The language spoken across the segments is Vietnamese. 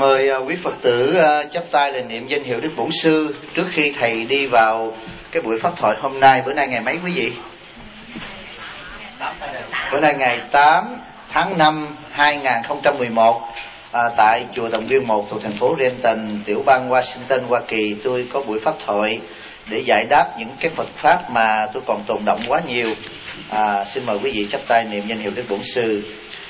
mời quý Phật tử chắp tay lên niệm danh hiệu Đức Bổn Sư trước khi thầy đi vào cái buổi pháp thoại hôm nay. Bữa nay ngày mấy quý vị? Bữa nay ngày 8 tháng 5 2011 tại chùa Đồng Viên 1 thuộc thành phố Renton, tiểu bang Washington, Hoa Kỳ. Tôi có buổi pháp thoại để giải đáp những cái Phật pháp mà tôi còn tồn động quá nhiều. Xin mời quý vị chắp tay niệm danh hiệu Đức Bổn Sư.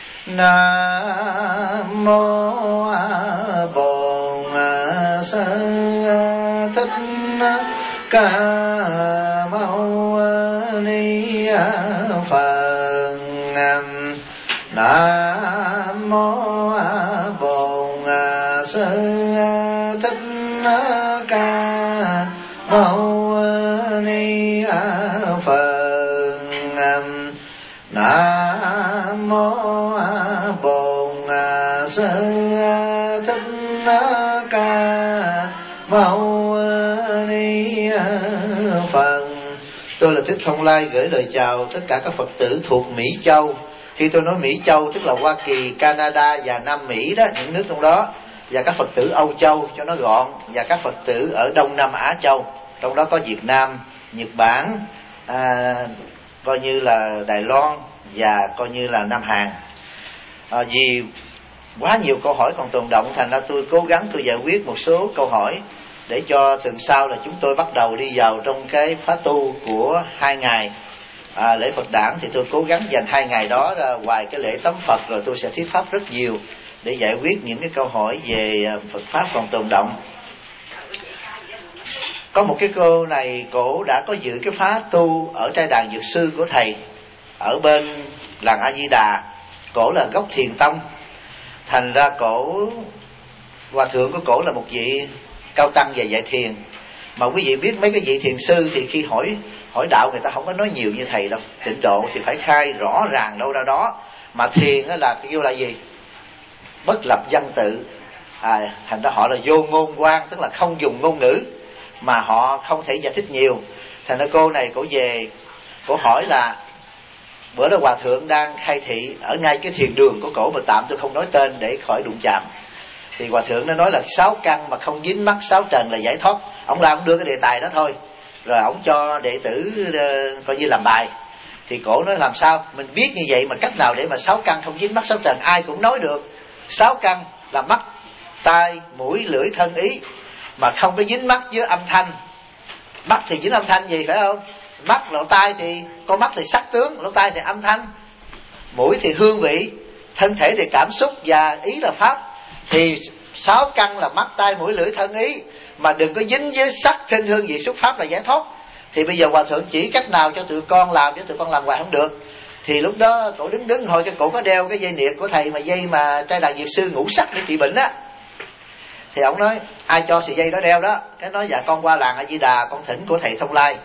Nam mô Bổn Sư Thích Ca Mâu Ni Phật. Nam mô Bổn Sư Thích Ca Mâu Ni Phật. Nam mô Bổn Sư Thích Ca Mâu Ni Phật. Tôi là Thích Thông Lai gửi lời chào tất cả các Phật tử thuộc Mỹ Châu. Khi tôi nói Mỹ Châu tức là Hoa Kỳ, Canada và Nam Mỹ đó, những nước trong đó, và các Phật tử Âu Châu cho nó gọn, và các Phật tử ở Đông Nam Á Châu, trong đó có Việt Nam, Nhật Bản, coi như là Đài Loan và coi như là Nam Hàn. Vì quá nhiều câu hỏi còn tồn động, thành ra tôi cố gắng tôi giải quyết một số câu hỏi để cho tuần sau là chúng tôi bắt đầu đi vào trong cái khóa tu của 2 ngày lễ Phật đản. Thì tôi cố gắng dành 2 ngày đó ra, ngoài cái lễ tắm Phật rồi tôi sẽ thuyết pháp rất nhiều để giải quyết những cái câu hỏi về Phật pháp còn tồn động. Có một cái cô này, cổ đã có dự cái khóa tu ở trai đàn Dược Sư của thầy ở bên làng A Di Đà. Cổ là gốc Thiền Tông, thành ra cổ, hòa thượng của cổ là một vị cao tăng về dạy thiền. Mà quý vị biết mấy cái vị thiền sư thì khi hỏi đạo người ta không có nói nhiều như thầy đâu. Tịnh độ thì phải khai rõ ràng đâu ra đó. Mà thiền là kêu là gì? Bất lập văn tự. Thành ra họ là vô ngôn quan, tức là không dùng ngôn ngữ, mà họ không thể giải thích nhiều. Thành ra cô này cổ về, cổ hỏi là bữa đó hòa thượng đang khai thị ở ngay cái thiền đường của cổ, mà tạm tôi không nói tên để khỏi đụng chạm. Thì hòa thượng nó nói là 6 căn mà không dính mắc 6 trần là giải thoát. Ông la ông đưa cái đề tài đó thôi, rồi ông cho đệ tử coi như làm bài. Thì cổ nói làm sao mình biết như vậy mà cách nào để mà 6 căn không dính mắc 6 trần ai cũng nói được. 6 căn là mắt, tai, mũi, lưỡi, thân, ý, mà không có dính mắc với âm thanh. Mắt thì dính âm thanh gì phải không? Mắt, lỗ tai thì con mắt thì sắc tướng, lỗ tai thì âm thanh, mũi thì hương vị, thân thể thì cảm xúc, và ý là pháp. Thì 6 căn là mắt, tai, mũi, lưỡi, thân, ý, mà đừng có dính với sắc, thinh, hương vị, xúc, pháp là giải thoát. Thì bây giờ hòa thượng chỉ cách nào cho tụi con làm, chứ tụi con làm hoài không được. Thì lúc đó cổ đứng thôi, cái cổ có đeo cái dây niệt của thầy, mà dây mà trai đàn Dược Sư ngũ sắc để trị bệnh á. Thì ông nói ai cho sợi dây đó đeo đó? Cái nói dạ con qua làng A Di Đà con thỉnh của thầy Thông Lai.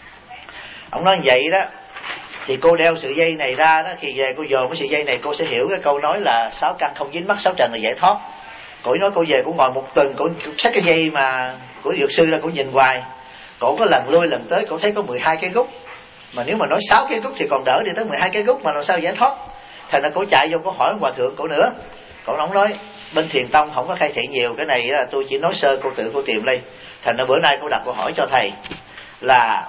Ông nói vậy đó. Thì cô đeo sợi dây này ra đó, khi về cô dồn cái sợi dây này cô sẽ hiểu cái câu nói là 6 căn không dính mắc 6 trần là giải thoát. Cô nói cô về cô ngồi một tuần, cô xách cái dây mà của Dược Sư ra, cô nhìn hoài. Cô có lần lui lần tới, cô thấy có 12 cái gút. Mà nếu mà nói 6 cái gút thì còn đỡ, đi tới 12 cái gút mà làm sao giải thoát. Thành ra cô chạy vô cô hỏi hòa thượng cổ nữa. Cổ ông nói bên Thiền Tông không có khai thị nhiều, cái này là tôi chỉ nói sơ, cô tự cô tìm đây. Thành ra bữa nay cô đặt câu hỏi cho thầy là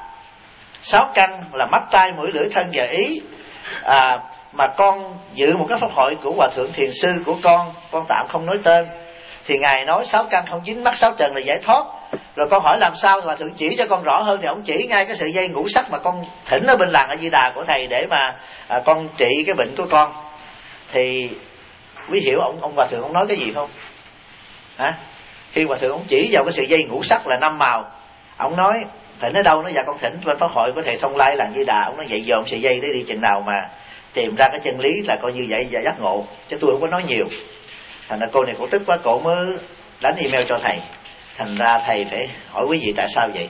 6 căn là mắt, tai, mũi, lưỡi, thân và ý. Mà con dự một cái pháp hội của hòa thượng thiền sư của con tạm không nói tên. Thì ngài nói 6 căn không dính mắc 6 trần là giải thoát. Rồi con hỏi làm sao, hòa thượng chỉ cho con rõ hơn. Thì ông chỉ ngay cái sợi dây ngũ sắc mà con thỉnh ở bên làng A Di Đà của thầy để mà con trị cái bệnh của con. Thì quý hiểu ông hòa thượng ông nói cái gì không? Khi hòa thượng ông chỉ vào cái sợi dây ngũ sắc là 5 màu, ông nói thỉnh ở đâu? Nó dạ con thỉnh bên pháp hội của thầy Thông Lai làng Di Đà. Ông nói vậy dồn sợi dây để đi chừng nào mà tìm ra cái chân lý là coi như vậy và giác ngộ, chứ tôi không có nói nhiều. Thành ra cô này cổ tức quá, cổ mới đánh email cho thầy. Thành ra thầy phải hỏi quý vị tại sao vậy.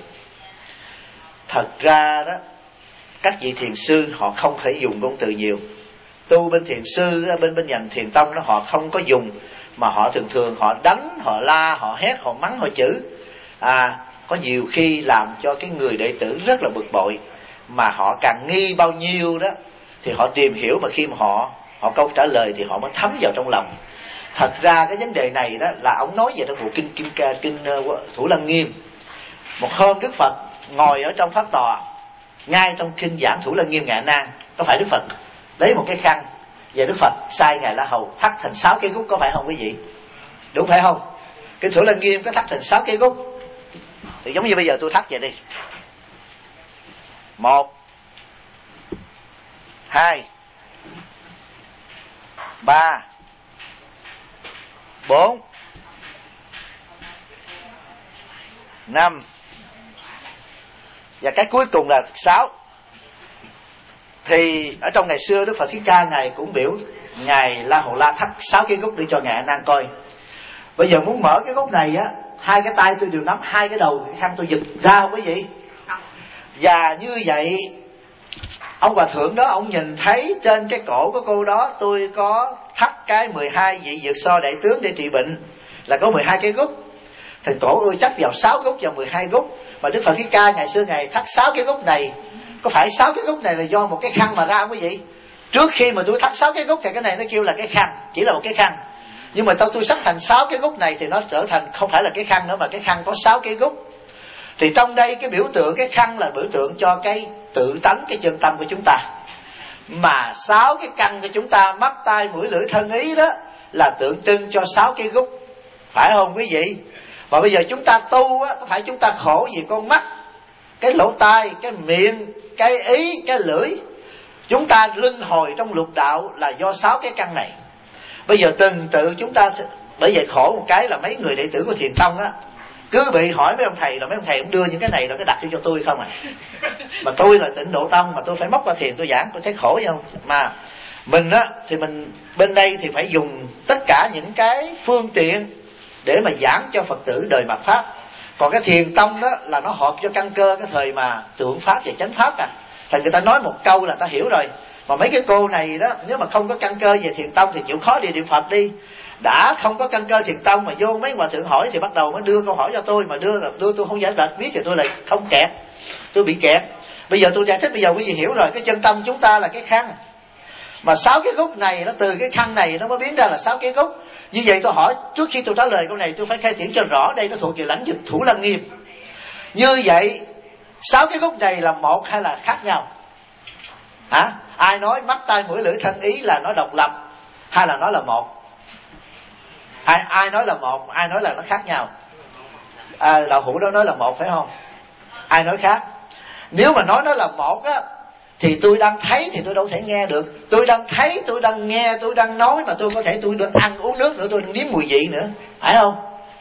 Thật ra đó, các vị thiền sư họ không thể dùng ngôn từ nhiều. Tu bên thiền sư, bên dành Thiền Tông đó, họ không có dùng, mà họ thường họ đánh, họ la, họ hét, họ mắng, họ chửi. Có nhiều khi làm cho cái người đệ tử rất là bực bội. Mà họ càng nghi bao nhiêu đó thì họ tìm hiểu, mà khi mà họ câu trả lời thì họ mới thấm vào trong lòng. Thật ra cái vấn đề này đó là ông nói về trong bộ kinh Thủ Lăng Nghiêm. Một hôm Đức Phật ngồi ở trong pháp tòa, ngay trong kinh giảng Thủ Lăng Nghiêm Ngài Nan, có phải Đức Phật lấy một cái khăn và Đức Phật sai Ngài La Hầu thắt thành 6 cây gút, có phải không quý vị? Đúng phải không? Kinh Thủ Lăng Nghiêm có thắt thành 6 cây gút. Thì giống như bây giờ tôi thắt vậy đi. 1 2 3 4 5 và cái cuối cùng là 6. Thì ở trong ngày xưa Đức Phật Thích Ca Ngài cũng biểu Ngài La Hầu La thắt 6 cái gút để cho Ngài A Nan coi. Bây giờ muốn mở cái gút này á, 2 cái tay tôi đều nắm 2 cái đầu cái khăn tôi giật ra không quý vị? Và như vậy ông hòa thượng đó ông nhìn thấy trên cái cổ của cô đó tôi có thắt cái 12 vị Dược So Đại Tướng để trị bệnh, là có 12 cái gút. Thì cổ ơi chắc vào 6 gút vào 12 gút. Mà Đức Phật Thích Ca ngày xưa Ngài thắt 6 cái gút này, có phải 6 cái gút này là do một cái khăn mà ra không quý vị? Trước khi mà tôi thắt 6 cái gút thì cái này nó kêu là cái khăn, chỉ là một cái khăn. Nhưng mà tôi xắt thành 6 cái gút này thì nó trở thành không phải là cái khăn nữa, mà cái khăn có 6 cái gút. Thì trong đây cái biểu tượng cái khăn là biểu tượng cho cái tự tánh, cái chân tâm của chúng ta. Mà 6 cái căn của chúng ta, mắt, tai, mũi, lưỡi, thân, ý đó là tượng trưng cho 6 cái gút, phải không quý vị? Và bây giờ chúng ta tu á, có phải chúng ta khổ vì con mắt, cái lỗ tai, cái miệng, cái ý, cái lưỡi? Chúng ta luân hồi trong lục đạo là do 6 cái căn này. Bây giờ từng tự chúng ta, bởi vậy khổ một cái là mấy người đệ tử của Thiền Tông á cứ bị hỏi mấy ông thầy, rồi mấy ông thầy cũng đưa những cái này rồi cái đặt cho tôi không à. Mà tôi là Tịnh Độ Tông, mà tôi phải móc qua thiền tôi giảng, tôi thấy khổ vậy không? Mà mình á thì mình bên đây thì phải dùng tất cả những cái phương tiện để mà giảng cho Phật tử đời mạt pháp. Còn cái Thiền Tông đó là nó hợp cho căn cơ cái thời mà tượng pháp và chánh pháp à. Thành người ta nói một câu là ta hiểu rồi. Mà mấy cái cô này đó, nếu mà không có căn cơ về Thiền Tông thì chịu khó đi niệm Phật đi. Đã không có căn cơ Thiền Tông mà vô mấy hòa thượng hỏi thì bắt đầu mới đưa câu hỏi cho tôi, mà đưa tôi không giải đáp biết thì tôi lại không kẹt, tôi bị kẹt. Bây giờ tôi giải thích, bây giờ quý vị hiểu rồi, cái chân tâm chúng ta là cái khăn, mà 6 cái gút này nó từ cái khăn này nó mới biến ra là 6 cái gút. Như vậy tôi hỏi, trước khi tôi trả lời câu này tôi phải khai triển cho rõ, đây nó thuộc về lãnh vực Thủ Lăng Nghiêm. Như vậy 6 cái gút này là một hay là khác nhau? Hả? Ai nói mắt, tai, mũi, lưỡi, thân, ý là nó độc lập hay là nó là một? Ai nói là một, ai nói là nó khác nhau? Đạo hữu đó nói là một phải không? Ai nói khác? Nếu mà nói nó là một á thì tôi đang thấy thì tôi đâu thể nghe được. Tôi đang thấy, tôi đang nghe, tôi đang nói, mà tôi có thể tôi đang ăn uống nước nữa, tôi đang nếm mùi vị nữa, phải không?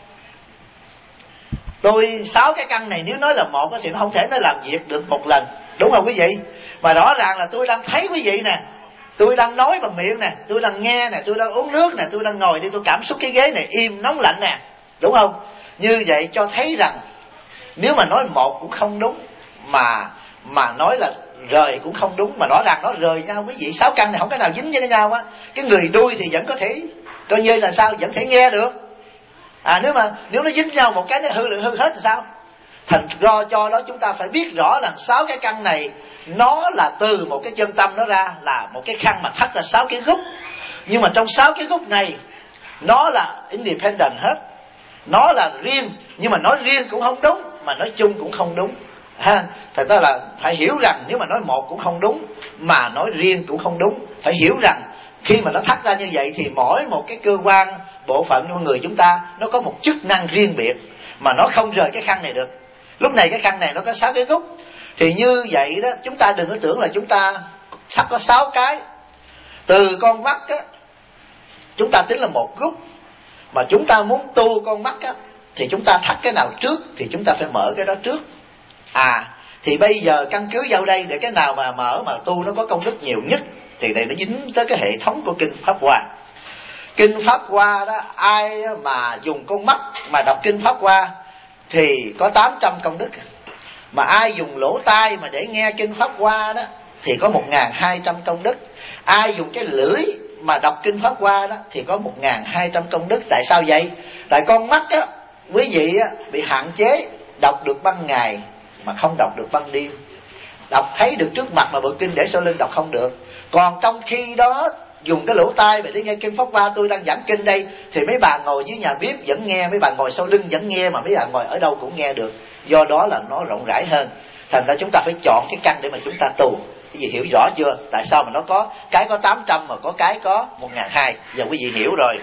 Tôi 6 cái căn này nếu nói là một thì nó không thể nó làm việc được một lần, đúng không quý vị? Mà rõ ràng là tôi đang thấy quý vị nè, tôi đang nói bằng miệng nè, tôi đang nghe nè, tôi đang uống nước nè, tôi đang ngồi đi, tôi cảm xúc cái ghế này im nóng lạnh nè, đúng không? Như vậy cho thấy rằng nếu mà nói một cũng không đúng, mà nói là rời cũng không đúng, mà rõ ràng nó rời nhau quý vị. 6 căn này không cái nào dính với nhau á. Cái người đuôi thì vẫn có thể coi như là sao, vẫn thể nghe được. Nếu nó dính nhau một cái nó hư hết thì sao? Thành do cho đó chúng ta phải biết rõ là 6 cái căn này nó là từ một cái chân tâm nó ra, là một cái khăn mà thắt ra 6 cái gút. Nhưng mà trong 6 cái gút này nó là independent hết, nó là riêng, nhưng mà nói riêng cũng không đúng, mà nói chung cũng không đúng ha. Thật ra là phải hiểu rằng nếu mà nói một cũng không đúng, mà nói riêng cũng không đúng. Phải hiểu rằng khi mà nó thắt ra như vậy thì mỗi một cái cơ quan bộ phận của người chúng ta nó có một chức năng riêng biệt, mà nó không rời cái khăn này được. Lúc này cái khăn này nó có 6 cái gút. Thì như vậy đó, chúng ta đừng có tưởng là chúng ta thắt có 6 cái. Từ con mắt á, chúng ta tính là một gút. Mà chúng ta muốn tu con mắt á, thì chúng ta thắt cái nào trước thì chúng ta phải mở cái đó trước. Thì bây giờ căn cứ vào đây để cái nào mà mở mà tu nó có công đức nhiều nhất, thì đây nó dính tới cái hệ thống của Kinh Pháp Hoa. Kinh Pháp Hoa đó, ai mà dùng con mắt mà đọc Kinh Pháp Hoa thì có 800 công đức. Mà ai dùng lỗ tai mà để nghe Kinh Pháp Hoa đó thì có 1200 công đức. Ai dùng cái lưỡi mà đọc Kinh Pháp Hoa đó thì có 1200 công đức. Tại sao vậy? Tại con mắt á, quý vị á, bị hạn chế đọc được ban ngày mà không đọc được ban đêm. Đọc thấy được trước mặt mà bộ kinh để sau lưng đọc không được. Còn trong khi đó dùng cái lỗ tai để nghe kinh Pháp Hoa, tôi đang giảng kinh đây, thì mấy bà ngồi dưới nhà bếp vẫn nghe, mấy bà ngồi sau lưng vẫn nghe, mà mấy bà ngồi ở đâu cũng nghe được. Do đó là nó rộng rãi hơn. Thành ra chúng ta phải chọn cái căn để mà chúng ta tu. Cái gì hiểu rõ chưa? Tại sao mà nó có cái có 800 mà có cái có 1.200? Giờ quý vị hiểu rồi.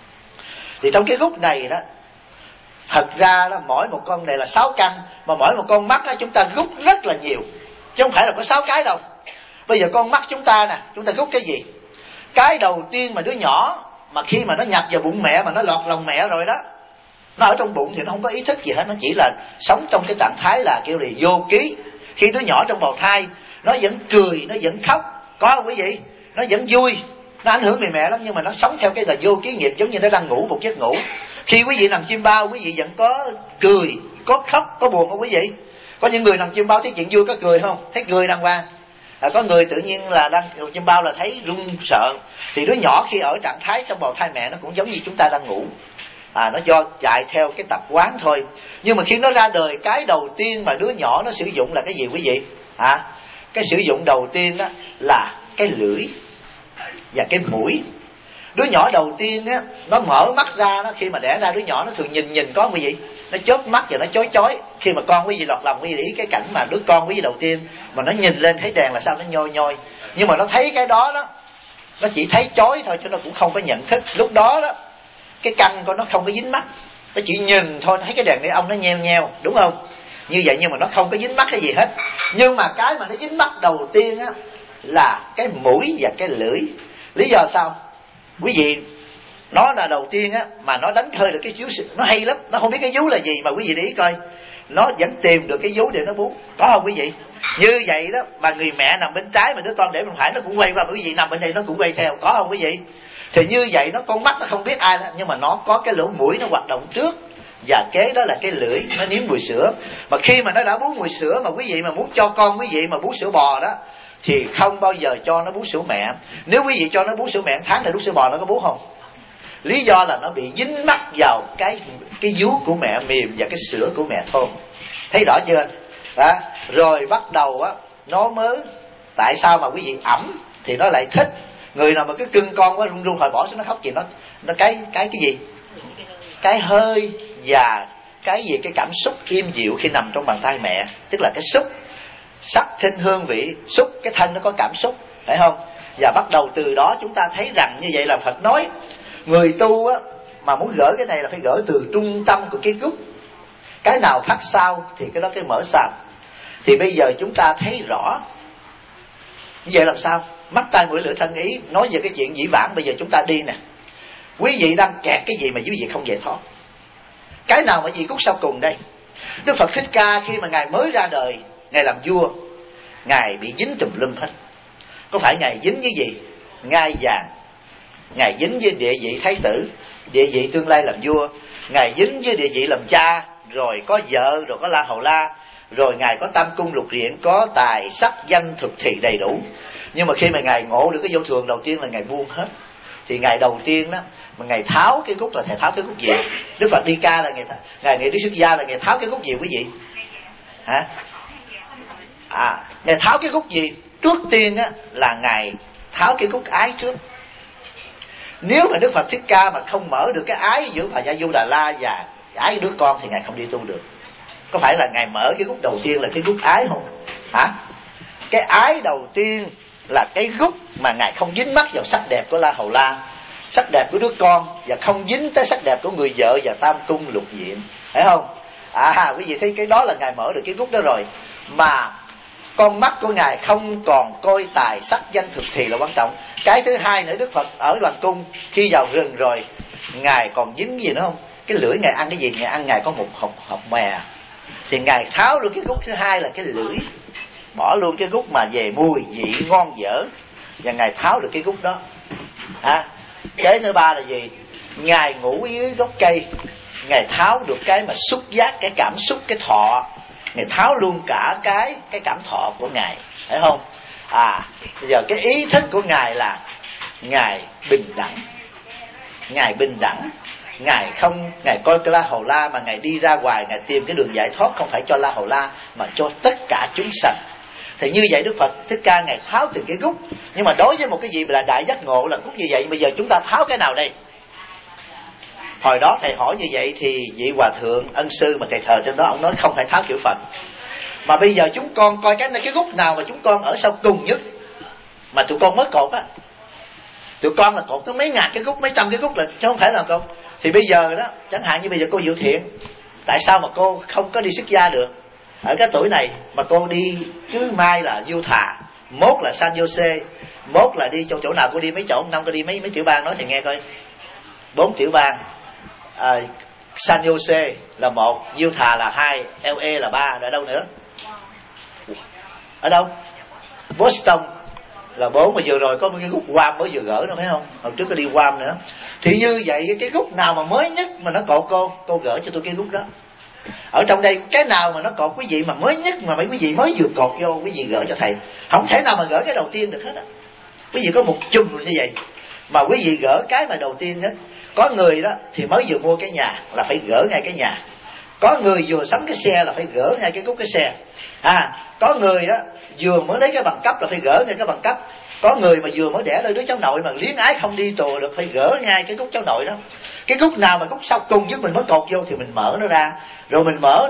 Thì trong cái gốc này đó, thật ra đó, mỗi một con này là 6 căn, mà mỗi một con mắt đó, chúng ta rút rất là nhiều, chứ không phải là có 6 cái đâu. Bây giờ con mắt chúng ta nè, chúng ta rút cái gì? Cái đầu tiên mà đứa nhỏ mà khi mà nó nhập vào bụng mẹ, mà nó lọt lòng mẹ rồi đó, nó ở trong bụng thì nó không có ý thức gì hết, nó chỉ là sống trong cái trạng thái là kêu là vô ký. Khi đứa nhỏ trong bào thai, nó vẫn cười, nó vẫn khóc, có không quý vị? Nó vẫn vui, nó ảnh hưởng người mẹ lắm, nhưng mà nó sống theo cái là vô ký nghiệp, giống như nó đang ngủ một giấc ngủ. Khi quý vị nằm chim bao, quý vị vẫn có cười, có khóc, có buồn không quý vị? Có những người nằm chim bao thấy chuyện vui có cười không? Thấy cười đàng hoàng. Có người tự nhiên là đang chim bao là thấy run sợ. Thì đứa nhỏ khi ở trạng thái trong bào thai mẹ nó cũng giống như chúng ta đang ngủ. Nó do chạy theo cái tập quán thôi. Nhưng mà khi nó ra đời, cái đầu tiên mà đứa nhỏ nó sử dụng là cái gì quý vị? Cái sử dụng đầu tiên đó là cái lưỡi và cái mũi. Đứa nhỏ đầu tiên á, nó mở mắt ra đó, khi mà đẻ ra đứa nhỏ nó thường nhìn có quý vị, nó chớp mắt và nó chói chói. Khi mà con quý vị lọt lòng, quý vị ý cái cảnh mà đứa con quý vị đầu tiên mà nó nhìn lên thấy đèn là sao, nó nhoi nhoi. Nhưng mà nó thấy cái đó đó, nó chỉ thấy chói thôi chứ nó cũng không có nhận thức. Lúc đó đó, cái căn của nó không có dính mắt, nó chỉ nhìn thôi, nó thấy cái đèn neon ông nó nheo nheo, đúng không? Như vậy nhưng mà nó không có dính mắt cái gì hết. Nhưng mà cái mà nó dính mắt đầu tiên á là cái mũi và cái lưỡi. Lý do sao? Quý vị, nó là đầu tiên á, mà nó đánh hơi được cái vú, nó hay lắm, nó không biết cái vú là gì, mà quý vị để ý coi, nó vẫn tìm được cái vú để nó bú, có không quý vị? Như vậy đó, mà người mẹ nằm bên trái mà đứa con để bên phải, nó cũng quay qua, quý vị nằm bên đây nó cũng quay theo, có không quý vị? Thì như vậy nó, con mắt nó không biết ai đó, nhưng mà nó có cái lỗ mũi nó hoạt động trước, và kế đó là cái lưỡi, nó nếm mùi sữa. Mà khi mà nó đã bú mùi sữa, mà quý vị mà muốn cho con quý vị mà bú sữa bò đó, thì không bao giờ cho nó bú sữa mẹ. Nếu quý vị cho nó bú sữa mẹ tháng này bú sữa bò nó có bú không? Lý do là nó bị dính mắc vào cái vú của mẹ mềm và cái sữa của mẹ thơm. Thấy rõ chưa? Đó. Rồi bắt đầu á, nó mới, tại sao mà quý vị ẩm thì nó lại thích. Người nào mà cứ cưng con quá run run hồi bỏ xuống nó khóc gì, nó cái gì? Cái hơi và cái gì, cái cảm xúc im dịu khi nằm trong bàn tay mẹ, tức là cái xúc, sắc thinh hương vị xúc, cái thân nó có cảm xúc, phải không? Và bắt đầu từ đó chúng ta thấy rằng như vậy là Phật nói người tu á, mà muốn gỡ cái này là phải gỡ từ trung tâm của cái gốc. Cái nào thắt sau thì cái đó cái mở sau. Thì bây giờ chúng ta thấy rõ như vậy làm sao? Mắt tai mũi lưỡi thân ý. Nói về cái chuyện dĩ vãng, bây giờ chúng ta đi nè, quý vị đang kẹt cái gì mà quý vị không giải thoát? Cái nào mà gì cút sau cùng đây? Đức Phật Thích Ca khi mà Ngài mới ra đời, Ngài làm vua, Ngài bị dính tùm lum hết. Có phải Ngài dính với gì? Ngai vàng. Ngài dính với địa vị thái tử, địa vị tương lai làm vua. Ngài dính với địa vị làm cha, rồi có vợ, rồi có la hầu la, rồi Ngài có tam cung lục diện, có tài sắc danh thực thì đầy đủ. Nhưng mà khi mà Ngài ngộ được cái vô thường đầu tiên là Ngài buông hết. Thì Ngài đầu tiên đó, mà Ngài tháo cái gốc là Ngài tháo cái gốc gì? Đức Phật Di Ca là Ngài Đức Xuất Gia là Ngài tháo cái gốc gì quý vị? Hả? Ngài tháo cái gốc gì? Trước tiên á, là Ngài tháo cái gốc ái trước. Nếu mà Đức Phật Thích Ca mà không mở được cái ái giữa Bà Gia Du Đà La và ái đứa con thì Ngài không đi tu được. Có phải là Ngài mở cái gốc đầu tiên là cái gốc ái không? Cái ái đầu tiên là cái gốc mà Ngài không dính mắc vào sắc đẹp của La Hầu La, sắc đẹp của đứa con, và không dính tới sắc đẹp của người vợ và tam cung lục diện, phải không? Quý vị thấy cái đó là Ngài mở được cái gốc đó rồi. Mà con mắt của Ngài không còn coi tài sắc danh thực thì là quan trọng. Cái thứ hai nữa, Đức Phật ở Hoàng Cung khi vào rừng rồi, Ngài còn dính cái gì nữa không? Cái lưỡi Ngài ăn cái gì? Ngài có một hộp mè. Thì Ngài tháo luôn cái gốc thứ hai là cái lưỡi, bỏ luôn cái gốc mà về mùi vị ngon dở, và Ngài tháo được cái gốc đó. Cái thứ ba là gì? Ngài ngủ dưới gốc cây, Ngài tháo được cái mà xúc giác, cái cảm xúc, cái thọ. Ngài tháo luôn cả cái cảm thọ của Ngài, phải không? Bây giờ cái ý thức của Ngài là Ngài bình đẳng. Ngài bình đẳng. Ngài coi cái La Hầu La mà Ngài đi ra ngoài, Ngài tìm cái đường giải thoát không phải cho La Hầu La mà cho tất cả chúng sanh. Thì như vậy Đức Phật Thích Ca Ngài tháo từng cái gút. Nhưng mà đối với một cái gì là đại giác ngộ là gút như vậy, bây giờ chúng ta tháo cái nào đây? Hồi đó thầy hỏi như vậy thì vị hòa thượng ân sư mà thầy thờ trên đó, ông nói không phải tháo kiểu Phật. Mà bây giờ chúng con coi cái gút nào mà chúng con ở sau cùng nhất, mà tụi con mới cột á, tụi con là cột tới mấy ngàn cái gút, mấy trăm cái gút là, chứ không phải là cột. Thì bây giờ đó, chẳng hạn như bây giờ cô Diệu Thiện, tại sao mà cô không có đi xuất gia được ở cái tuổi này, mà cô đi cứ mai là Du Thà, mốt là San Jose, mốt là đi chỗ nào cô đi mấy chỗ, năm cô đi mấy tiểu bang, nói thì nghe coi. 4 tiểu bang, San Jose là 1, Du Thà là 2, LA là 3, rồi đâu nữa? Ở đâu? Boston là 4, mà vừa rồi có một cái gút Guam mới vừa gỡ nữa phải không? Hồi trước có đi Guam nữa. Thì như vậy cái gút nào mà mới nhất mà nó cột cô gỡ cho tôi cái gút đó. Ở trong đây cái nào mà nó cột quý vị mà mới nhất mà mấy quý vị mới vừa cột vô, quý vị gỡ cho thầy. Không thể nào mà gỡ cái đầu tiên được hết á. Quý vị có một chùm như vậy mà quý vị gỡ cái mà đầu tiên hết. Có người đó thì mới vừa mua cái nhà là phải gỡ ngay cái nhà. Có người vừa sắm cái xe là phải gỡ ngay cái gút cái xe. Có người đó vừa mới lấy cái bằng cấp là phải gỡ ngay cái bằng cấp. Có người mà vừa mới đẻ ra đứa cháu nội mà liếng ái không đi tù được, phải gỡ ngay cái gút cháu nội đó. Cái gút nào mà gút sau cùng nhất mình mới cột vô thì mình mở nó ra, rồi mình mở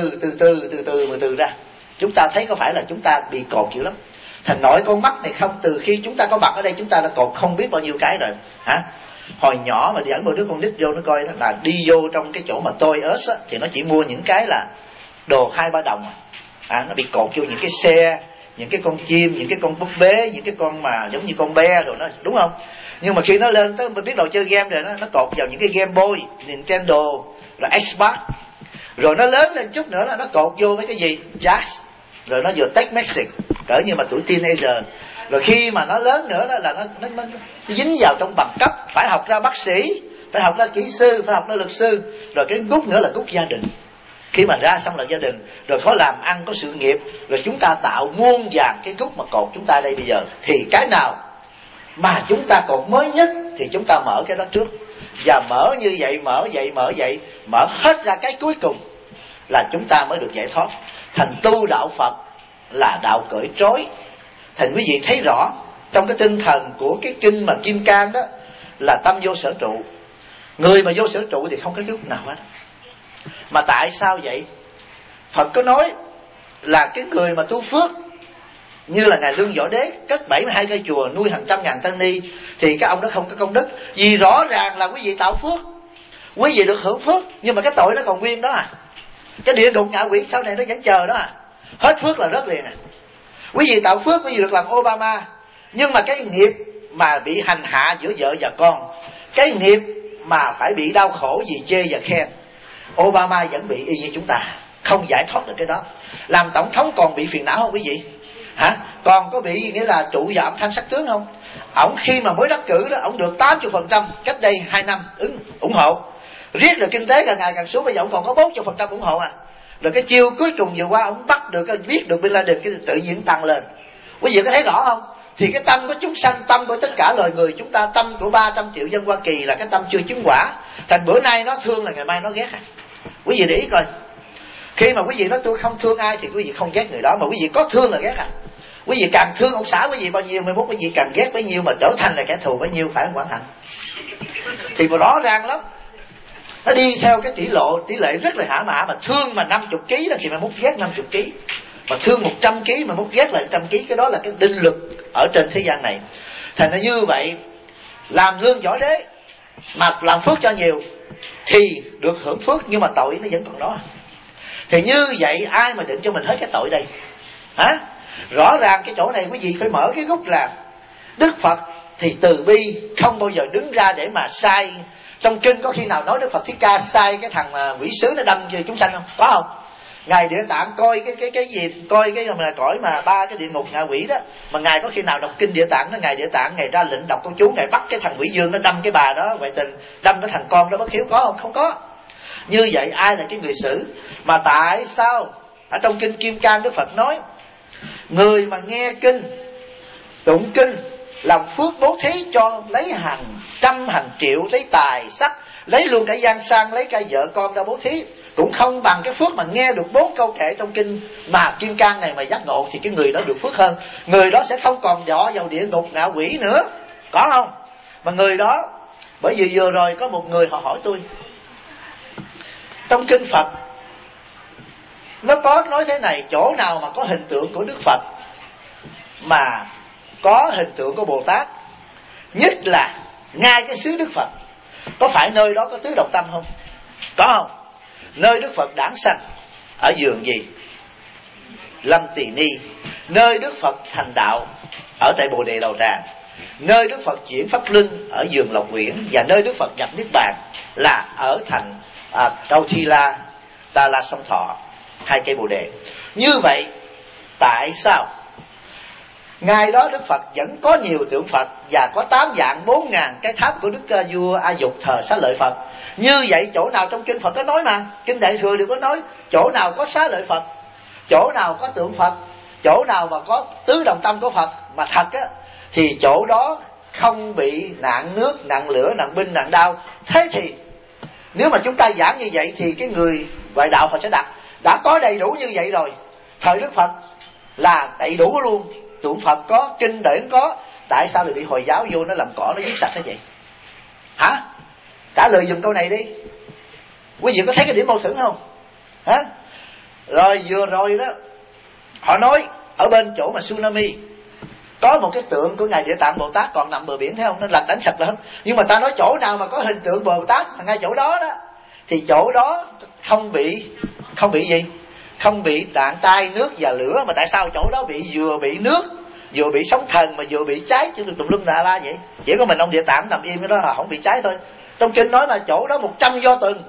từ từ ra. Chúng ta thấy có phải là chúng ta bị cột dữ lắm. Thành nội con mắt này không, từ khi chúng ta có mặt ở đây chúng ta đã cột không biết bao nhiêu cái rồi. Hồi nhỏ mà dẫn một đứa con nít vô nó coi, nó là đi vô trong cái chỗ mà Toys R Us á, thì nó chỉ mua những cái là đồ 2-3 đồng. Nó bị cột vô những cái xe, những cái con chim, những cái con búp bê, những cái con mà giống như con be rồi, nó đúng không? Nhưng mà khi nó lên tới biết đồ chơi game rồi, nó cột vào những cái Game Boy, Nintendo, rồi Xbox. Rồi nó lớn lên chút nữa là nó cột vô mấy cái gì jazz, rồi nó vừa Tech Mexic, cỡ như mà tuổi teenager. Rồi khi mà nó lớn nữa đó là nó dính vào trong bằng cấp, phải học ra bác sĩ, phải học ra kỹ sư, phải học ra luật sư. Rồi cái gút nữa là gút gia đình. Khi mà ra xong là gia đình, rồi có làm ăn, có sự nghiệp, rồi chúng ta tạo muôn vàn cái gút mà cột chúng ta đây bây giờ. Thì cái nào mà chúng ta cột mới nhất thì chúng ta mở cái đó trước. Và mở như vậy, mở hết ra cái cuối cùng là chúng ta mới được giải thoát. Thành tu đạo Phật là đạo cởi trói. Thành quý vị thấy rõ trong cái tinh thần của cái kinh mà Kim Cang đó là tâm vô sở trụ. Người mà vô sở trụ thì không có gút nào hết. Mà tại sao vậy? Phật có nói là cái người mà tu phước, như là Ngài Lương Võ Đế cất 72 cây chùa, nuôi hàng trăm ngàn tăng ni, thì các ông đó không có công đức. Vì rõ ràng là quý vị tạo phước, quý vị được hưởng phước, nhưng mà cái tội nó còn nguyên đó Cái địa ngục ngạ quỷ sau này nó vẫn chờ đó Hết phước là rớt liền Quý vị tạo phước, quý vị được làm Obama, nhưng mà cái nghiệp mà bị hành hạ giữa vợ và con, cái nghiệp mà phải bị đau khổ vì chê và khen, Obama vẫn bị y như chúng ta, không giải thoát được cái đó. Làm tổng thống còn bị phiền não không quý vị? Còn có bị nghĩa là trụ vào âm thanh sắc tướng không? Ổng khi mà mới đắc cử đó, ổng được 80% cách đây 2 năm ủng hộ. Riết rồi kinh tế càng ngày càng xuống, bây giờ ổng còn có 40% ủng hộ Rồi cái chiêu cuối cùng vừa qua ổng bắt được, biết được Bin Laden, cái tự nhiên tăng lên. Quý vị có thấy rõ không? Thì cái tâm của chúng sanh, tâm của tất cả loài người chúng ta, tâm của 300 triệu dân Hoa Kỳ là cái tâm chưa chứng quả. Thành bữa nay nó thương là ngày mai nó ghét Quý vị để ý coi. Khi mà quý vị nói tôi không thương ai thì quý vị không ghét người đó, mà quý vị có thương là ghét Quý vị càng thương ông xã quý vị bao nhiêu, mai mốt quý vị càng ghét bấy nhiêu, mà trở thành là kẻ thù bấy nhiêu, phải không Quảng Thành? Thì mà rõ ràng lắm. Nó đi theo cái tỷ lệ rất là hả mà thương mà 50 kg đó thì mai mốt ghét 50 kg. Mà thương 100 kg mà mốt ghét là 100 kg, cái đó là cái định luật ở trên thế gian này. Thành ra như vậy, làm Lương Võ Đế mà làm phước cho nhiều thì được hưởng phước, nhưng mà tội nó vẫn còn đó. Thì như vậy ai mà định cho mình hết cái tội đây? Rõ ràng cái chỗ này quý vị phải mở cái gút là Đức Phật thì từ bi, không bao giờ đứng ra để mà sai. Trong kinh có khi nào nói Đức Phật Thích Ca sai cái thằng quỷ sứ nó đâm cho chúng sanh không? Có không? Ngài Địa Tạng coi cái gì, coi cái mà cõi mà 3 cái địa ngục ngạ quỷ đó, mà ngài có khi nào đọc kinh Địa Tạng đó, ngài Địa Tạng ngài ra lệnh đọc câu chú, ngài bắt cái thằng quỷ dương nó đâm cái bà đó ngoại tình, đâm cái thằng con đó bất hiếu, có không? Không có. Như vậy ai là cái người xử? Mà tại sao ở trong kinh Kim Cang Đức Phật nói người mà nghe kinh, tụng kinh, làm phước bố thí cho lấy hàng trăm hàng triệu lấy tài sắc, lấy luôn cả gian sang, lấy cả vợ con ra bố thí, cũng không bằng cái phước mà nghe được 4 câu kệ trong kinh mà Kim Cang này mà giác ngộ, thì cái người đó được phước hơn. Người đó sẽ không còn đọa vào địa ngục ngạ quỷ nữa, có không? Mà người đó, bởi vì vừa rồi có một người họ hỏi tôi, trong kinh Phật nó có nói thế này, chỗ nào mà có hình tượng của Đức Phật mà có hình tượng của Bồ Tát, nhất là ngay cái xứ Đức Phật, có phải nơi đó có tứ đồng tâm không? Có không? Nơi Đức Phật đản sanh ở vườn gì? Lâm Tỳ Ni. Nơi Đức Phật thành đạo ở tại Bồ Đề Đầu Tràng. Nơi Đức Phật chuyển pháp luân ở vườn Lộc Uyển. Và nơi Đức Phật nhập Niết Bàn là ở thành Câu Thi La, Ta La Sông Thọ, 2 cây Bồ Đề. Như vậy tại sao ngày đó Đức Phật vẫn có nhiều tượng Phật và có 8 vạn 4 ngàn cái tháp của Đức vua A Dục thờ Xá Lợi Phật? Như vậy chỗ nào trong kinh Phật có nói mà, kinh Đại Thừa đều có nói, chỗ nào có Xá Lợi Phật, chỗ nào có tượng Phật, chỗ nào mà có tứ đồng tâm của Phật mà thật á, thì chỗ đó không bị nạn nước, nạn lửa, nạn binh, nạn đao. Thế thì nếu mà chúng ta giảng như vậy thì cái người ngoại đạo họ sẽ đặt, đã có đầy đủ như vậy rồi, thời Đức Phật là đầy đủ luôn, tượng Phật có, kinh điển có, tại sao lại bị Hồi giáo vô nó làm cỏ, nó giết sạch thế vậy? Hả? Trả lời dùm câu này đi. Quý vị có thấy cái điểm mâu thuẫn không? Hả? Rồi vừa rồi đó, họ nói ở bên chỗ mà tsunami có một cái tượng của Ngài Địa Tạng Bồ Tát còn nằm bờ biển, thấy không? Nó làm đánh sạch là hết. Nhưng mà ta nói chỗ nào mà có hình tượng Bồ Tát mà ngay chỗ đó đó, thì chỗ đó không bị gì? Không bị đạn tai, nước và lửa. Mà tại sao chỗ đó vừa bị nước, vừa bị sóng thần, mà vừa bị cháy chứ tùm lum la vậy? Chỉ có mình ông Địa Tạng nằm im cái đó là không bị cháy thôi. Trong kinh nói là chỗ đó 100 do từng,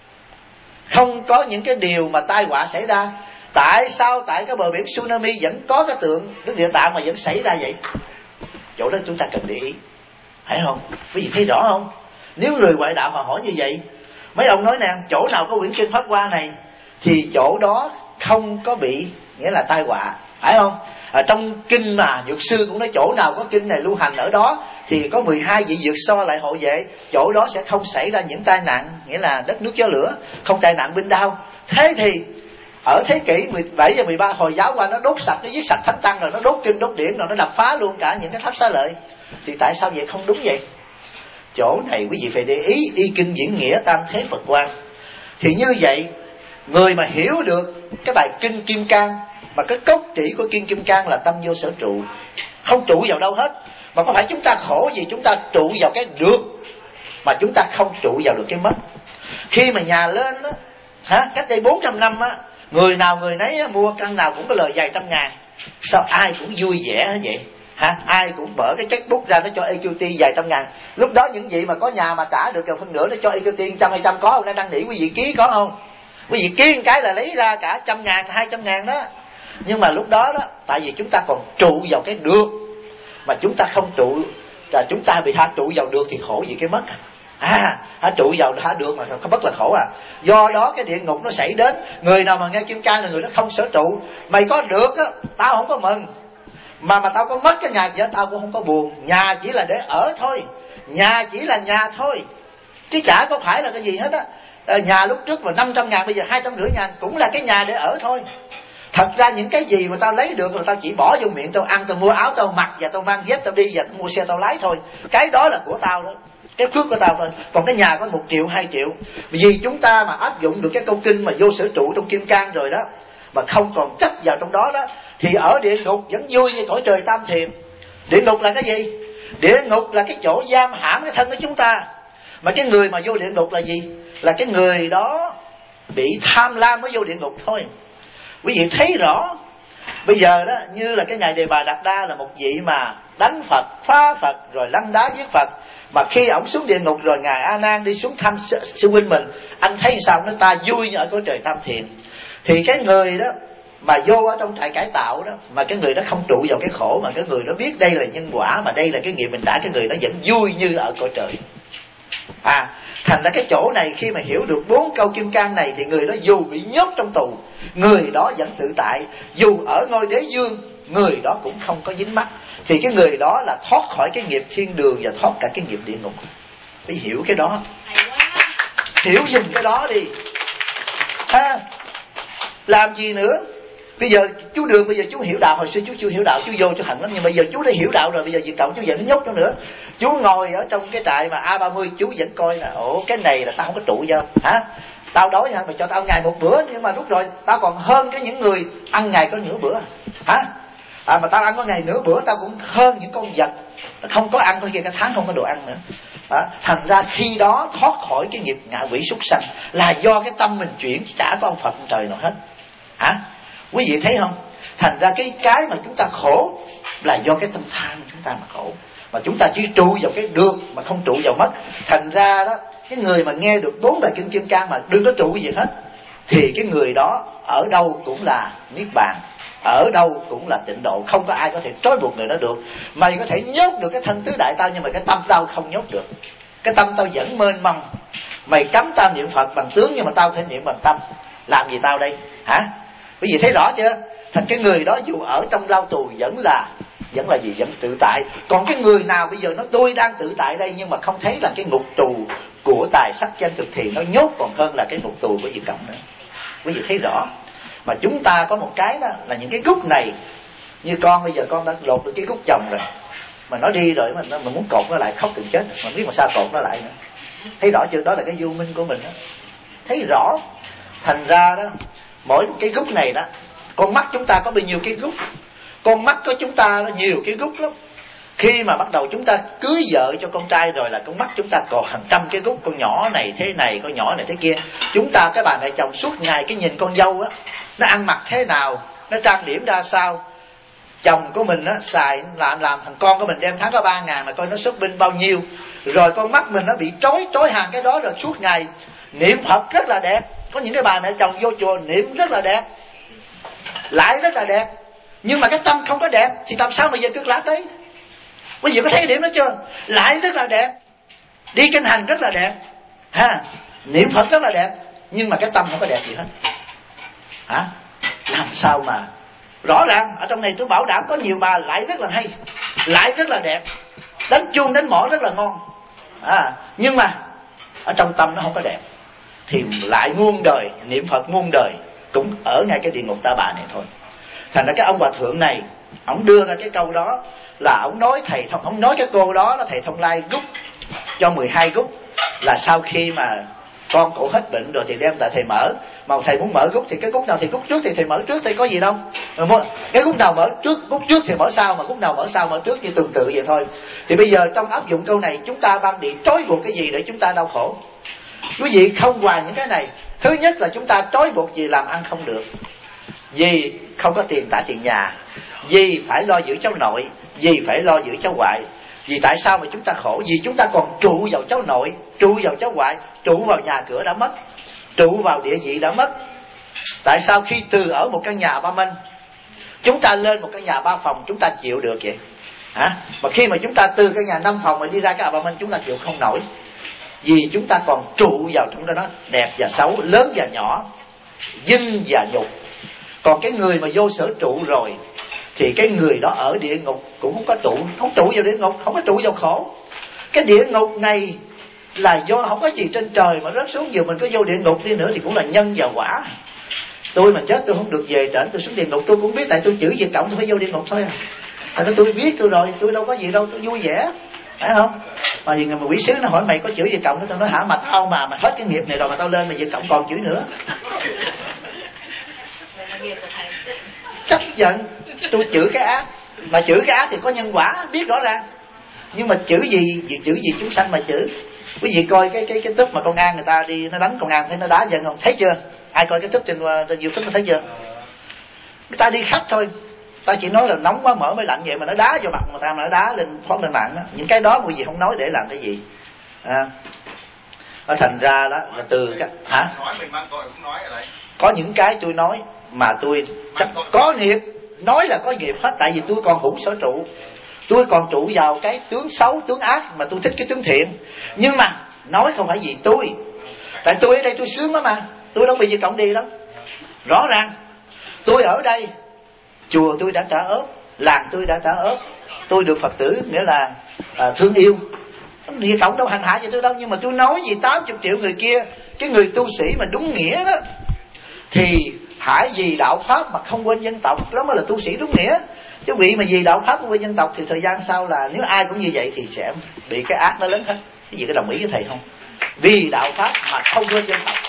không có những cái điều mà tai họa xảy ra. Tại sao tại cái bờ biển tsunami vẫn có cái tượng Đức Địa Tạng mà vẫn xảy ra vậy? Chỗ đó chúng ta cần để ý, phải không? Quý vị thấy rõ không? Nếu người ngoại đạo họ hỏi như vậy, mấy ông nói nè, chỗ nào có quyển kinh Pháp Hoa này thì chỗ đó không có bị, nghĩa là tai họa, phải không? Ở trong kinh mà Dược Sư cũng nói chỗ nào có kinh này lưu hành ở đó thì có 12 vị Dược So lại hộ vệ, chỗ đó sẽ không xảy ra những tai nạn, nghĩa là đất nước gió lửa, không tai nạn binh đao. Thế thì ở thế kỷ 17 và 13 Hồi giáo qua nó đốt sạch, nó giết sạch thánh tăng rồi, nó đốt kinh đốt điển rồi, nó đập phá luôn cả những cái tháp Xá Lợi. Thì tại sao vậy? Không đúng vậy. Chỗ này quý vị phải để ý y kinh diễn nghĩa tam thế Phật quan. Thì như vậy, người mà hiểu được cái bài kinh Kim Cang, mà cái cốt trị của kinh Kim Cang là tâm vô sở trụ, không trụ vào đâu hết. Mà có phải chúng ta khổ gì chúng ta trụ vào cái được, mà chúng ta không trụ vào được cái mất. Khi mà nhà lên đó, cách đây 400 năm á, người nào người nấy á, mua căn nào cũng có lời vài trăm ngàn. Sao ai cũng vui vẻ hết vậy? Ai cũng mở cái checkbook ra, nó cho EQT vài trăm ngàn. Lúc đó những vị mà có nhà mà trả được gần phân nửa, nó cho EQT 100 200 có không? Nó đang nỉ quý vị ký có không? Quý vị ký một cái là lấy ra cả 100 ngàn 200 ngàn đó. Nhưng mà lúc đó đó, tại vì chúng ta còn trụ vào cái được, mà chúng ta không trụ, là chúng ta bị trụ vào được thì khổ gì cái mất. Trụ vào được mà không mất là khổ à. Do đó cái địa ngục nó xảy đến. Người nào mà nghe Kim Cang là người đó không sở trụ. Mày có được á, tao không có mừng, mà tao có mất cái nhà vậy tao cũng không có buồn. Nhà chỉ là để ở thôi, nhà chỉ là nhà thôi, chứ chả có phải là cái gì hết á. Nhà lúc trước mà 500 ngàn, bây giờ 250 ngàn, cũng là cái nhà để ở thôi. Thật ra những cái gì mà tao lấy được là tao chỉ bỏ vô miệng tao ăn, tao mua áo tao mặc, và tao mang dép tao đi, và tao mua xe tao lái thôi. Cái đó là của tao đó, cái phước của tao thôi. Còn cái nhà có 1 triệu 2 triệu. Vì chúng ta mà áp dụng được cái câu kinh mà vô sở trụ trong Kim Cang rồi đó, mà không còn chấp vào trong đó đó, thì ở địa ngục vẫn vui như cõi trời tam thiền. Địa ngục là cái gì? Địa ngục là cái chỗ giam hãm cái thân của chúng ta. Mà cái người mà vô địa ngục là gì? Là cái người đó bị tham lam mới vô địa ngục thôi. Quý vị thấy rõ. Bây giờ đó, như là cái ngài Đề Bà Đạt Đa là một vị mà đánh Phật, phá Phật, rồi lăn đá giết Phật. Mà khi ổng xuống địa ngục rồi, ngài A Nan đi xuống thăm sư huynh mình, anh thấy sao? Nói ta vui như ở cõi trời tam thiền. Thì cái người đó mà vô ở trong trại cải tạo đó, mà cái người đó không trụ vào cái khổ, mà cái người đó biết đây là nhân quả, mà đây là cái nghiệp mình trả, cái người đó vẫn vui như là ở cõi trời. Thành ra cái chỗ này khi mà hiểu được 4 câu Kim Cang này, thì người đó dù bị nhốt trong tù, người đó vẫn tự tại. Dù ở ngôi đế dương, người đó cũng không có dính mắc. Thì cái người đó là thoát khỏi cái nghiệp thiên đường và thoát cả cái nghiệp địa ngục. Phải hiểu cái đó. hiểu dùm cái đó đi ha. Làm gì nữa? Bây giờ chú Đường, bây giờ chú hiểu đạo, hồi xưa chú chưa hiểu đạo, chú vô chú hận lắm, nhưng bây giờ chú đã hiểu đạo rồi, bây giờ Việt Cộng chú vẫn nhốt nó nữa. Chú ngồi ở trong cái trại mà A30, chú vẫn coi là ủa cái này là tao không có trụ vô hả? Tao đói hả? Mày cho tao ngày một bữa, nhưng mà lúc rồi tao còn hơn cái những người ăn ngày có nửa bữa hả? Mà tao ăn có ngày nửa bữa, tao cũng hơn những con vật không có ăn, có kia cả tháng không có đồ ăn nữa. Thành ra khi đó thoát khỏi cái nghiệp ngạ quỷ súc sanh là do cái tâm mình chuyển, chả có ông Phật ông trời nào hết hả? Quý vị thấy không? Thành ra cái mà chúng ta khổ là do cái tâm tham chúng ta mà khổ, mà chúng ta chỉ trụ vào cái được mà không trụ vào mất. Thành ra đó, cái người mà nghe được 4 bài kinh Kim Cang mà đừng có trụ cái gì hết, thì cái người đó ở đâu cũng là niết bàn, ở đâu cũng là tịnh độ, không có ai có thể trói buộc người đó được. Mày có thể nhốt được cái thân tứ đại tao, nhưng mà cái tâm tao không nhốt được. Cái tâm tao vẫn mênh mông. Mày cấm tao niệm Phật bằng tướng, nhưng mà tao thể niệm bằng tâm. Làm gì tao đây hả? Quý vị thấy rõ chưa? Thành cái người đó dù ở trong lao tù vẫn là gì? Vẫn tự tại. Còn cái người nào bây giờ nó tôi đang tự tại đây, nhưng mà không thấy là cái ngục tù của tài sắc danh thực, thì nó nhốt còn hơn là cái ngục tù của Việt Cộng nữa. Quý vị thấy rõ. Mà chúng ta có một cái đó là những cái gút này, như con bây giờ con đã lột được cái gút chồng rồi, mà nó đi rồi mình muốn cột nó lại khóc gần chết, mà biết mà sao cột nó lại nữa. Thấy rõ chưa? Đó là cái vô minh của mình đó. Thấy rõ. Thành ra đó, mỗi cái gút này đó, con mắt chúng ta có bao nhiêu cái gút? Con mắt của chúng ta nó nhiều cái gút lắm. Khi mà bắt đầu chúng ta cưới vợ cho con trai rồi là con mắt chúng ta còn hàng trăm cái gút. Con nhỏ này thế này, con nhỏ này thế kia. Chúng ta, cái bà mẹ chồng suốt ngày cái nhìn con dâu á, nó ăn mặc thế nào, nó trang điểm ra sao. Chồng của mình á xài làm thằng con của mình đem tháng có 3.000 mà coi nó shopping bao nhiêu. Rồi con mắt mình nó bị trói hàng cái đó, rồi suốt ngày niệm Phật rất là đẹp. Có những cái bà mẹ chồng vô chùa niệm rất là đẹp, lại rất là đẹp, nhưng mà cái tâm không có đẹp, thì làm sao mà về cực lạc đấy? Quý vị có thấy cái điểm đó chưa? Lại rất là đẹp, đi kinh hành rất là đẹp ha, niệm Phật rất là đẹp, nhưng mà cái tâm không có đẹp gì hết hả? Làm sao mà? Rõ ràng ở trong này tôi bảo đảm có nhiều bà lại rất là hay, lại rất là đẹp, đánh chuông đánh mõ rất là ngon nhưng mà ở trong tâm nó không có đẹp, thì lại muôn đời niệm Phật muôn đời cũng ở ngay cái địa ngục ta bà này thôi. Thành ra cái ông hòa thượng này, ông đưa ra cái câu đó là ông nói thầy thông, ông nói cái cô đó là thầy Thông Lai rút cho 12 rút, là sau khi mà con cổ hết bệnh rồi thì đem lại thầy mở. Mà thầy muốn mở rút thì cái rút nào thì rút trước thì thầy mở trước, thì có gì đâu. Cái rút nào mở trước, rút trước thì mở sau, mà rút nào mở sau mở trước, như tương tự vậy thôi. Thì bây giờ trong áp dụng câu này, chúng ta đang bị trói buộc cái gì để chúng ta đau khổ? Quý vị không hoài những cái này. Thứ nhất là chúng ta trói buộc gì làm ăn không được, vì không có tiền trả tiền nhà, vì phải lo giữ cháu nội, vì phải lo giữ cháu ngoại. Vì tại sao mà chúng ta khổ? Vì chúng ta còn trụ vào cháu nội, trụ vào cháu ngoại, trụ vào nhà cửa đã mất, trụ vào địa vị đã mất. Tại sao khi từ ở một căn nhà apartment, chúng ta lên một căn nhà 3 phòng chúng ta chịu được vậy hả? Mà khi mà chúng ta từ căn nhà 5 phòng mà đi ra cái apartment chúng ta chịu không nổi, vì chúng ta còn trụ vào trong đó, đẹp và xấu, lớn và nhỏ, vinh và nhục. Còn cái người mà vô sở trụ rồi thì cái người đó ở địa ngục cũng không trụ vào địa ngục, không có trụ vào khổ. Cái địa ngục này là do không có gì trên trời mà rớt xuống, dù mình có vô địa ngục đi nữa thì cũng là nhân và quả. Tôi mà chết tôi không được về trển, tôi xuống địa ngục tôi cũng biết, tại tôi chữ Việt Cộng tôi phải vô địa ngục thôi. Tại đó tôi biết tôi rồi, tôi đâu có gì đâu, tôi vui vẻ, phải không? Mà vì người mà quỷ sứ nó hỏi mày có chữ Việt Cộng, tôi nói hả, mà tao mà hết cái nghiệp này rồi mà tao lên mà Việt Cộng còn chữ nữa. Chấp nhận tôi chữ cái ác, mà chữ cái ác thì có nhân quả biết rõ ràng, nhưng mà chữ gì chúng sanh mà chữ. Quý vị coi cái túp mà công an người ta đi nó đánh công an thấy nó đá dân không? Thấy chưa? Ai coi cái túp trên YouTube nó thấy chưa? Người ta đi khách thôi, ta chỉ nói là nóng quá mở mới lạnh vậy, mà nó đá vô mặt người ta, mà nó đá lên thoát lên mạng đó. Những cái đó quý vị không nói để làm cái gì thành ra đó là từ cái hả? Có những cái tôi nói mà tôi chắc có nghiệp, nói là có nghiệp hết, tại vì tôi còn hữu sở trụ, tôi còn trụ vào cái tướng xấu tướng ác, mà tôi thích cái tướng thiện. Nhưng mà nói không phải vì tôi, tại tôi ở đây tôi sướng lắm mà, tôi đâu bị gì cộng đi đâu. Rõ ràng tôi ở đây, chùa tôi đã trả ốp, làng tôi đã trả ốp, tôi được Phật tử nghĩa là thương yêu, Địa Cộng đâu hành hạ cho tôi đâu. Nhưng mà tôi nói gì 80 triệu người kia, cái người tu sĩ mà đúng nghĩa đó, thì hãy vì đạo Pháp mà không quên dân tộc, đó mới là tu sĩ đúng nghĩa. Chứ vị mà vì đạo Pháp không quên dân tộc thì thời gian sau là nếu ai cũng như vậy thì sẽ bị cái ác nó lớn hết. Cái gì có đồng ý với thầy không? Vì đạo Pháp mà không quên dân tộc.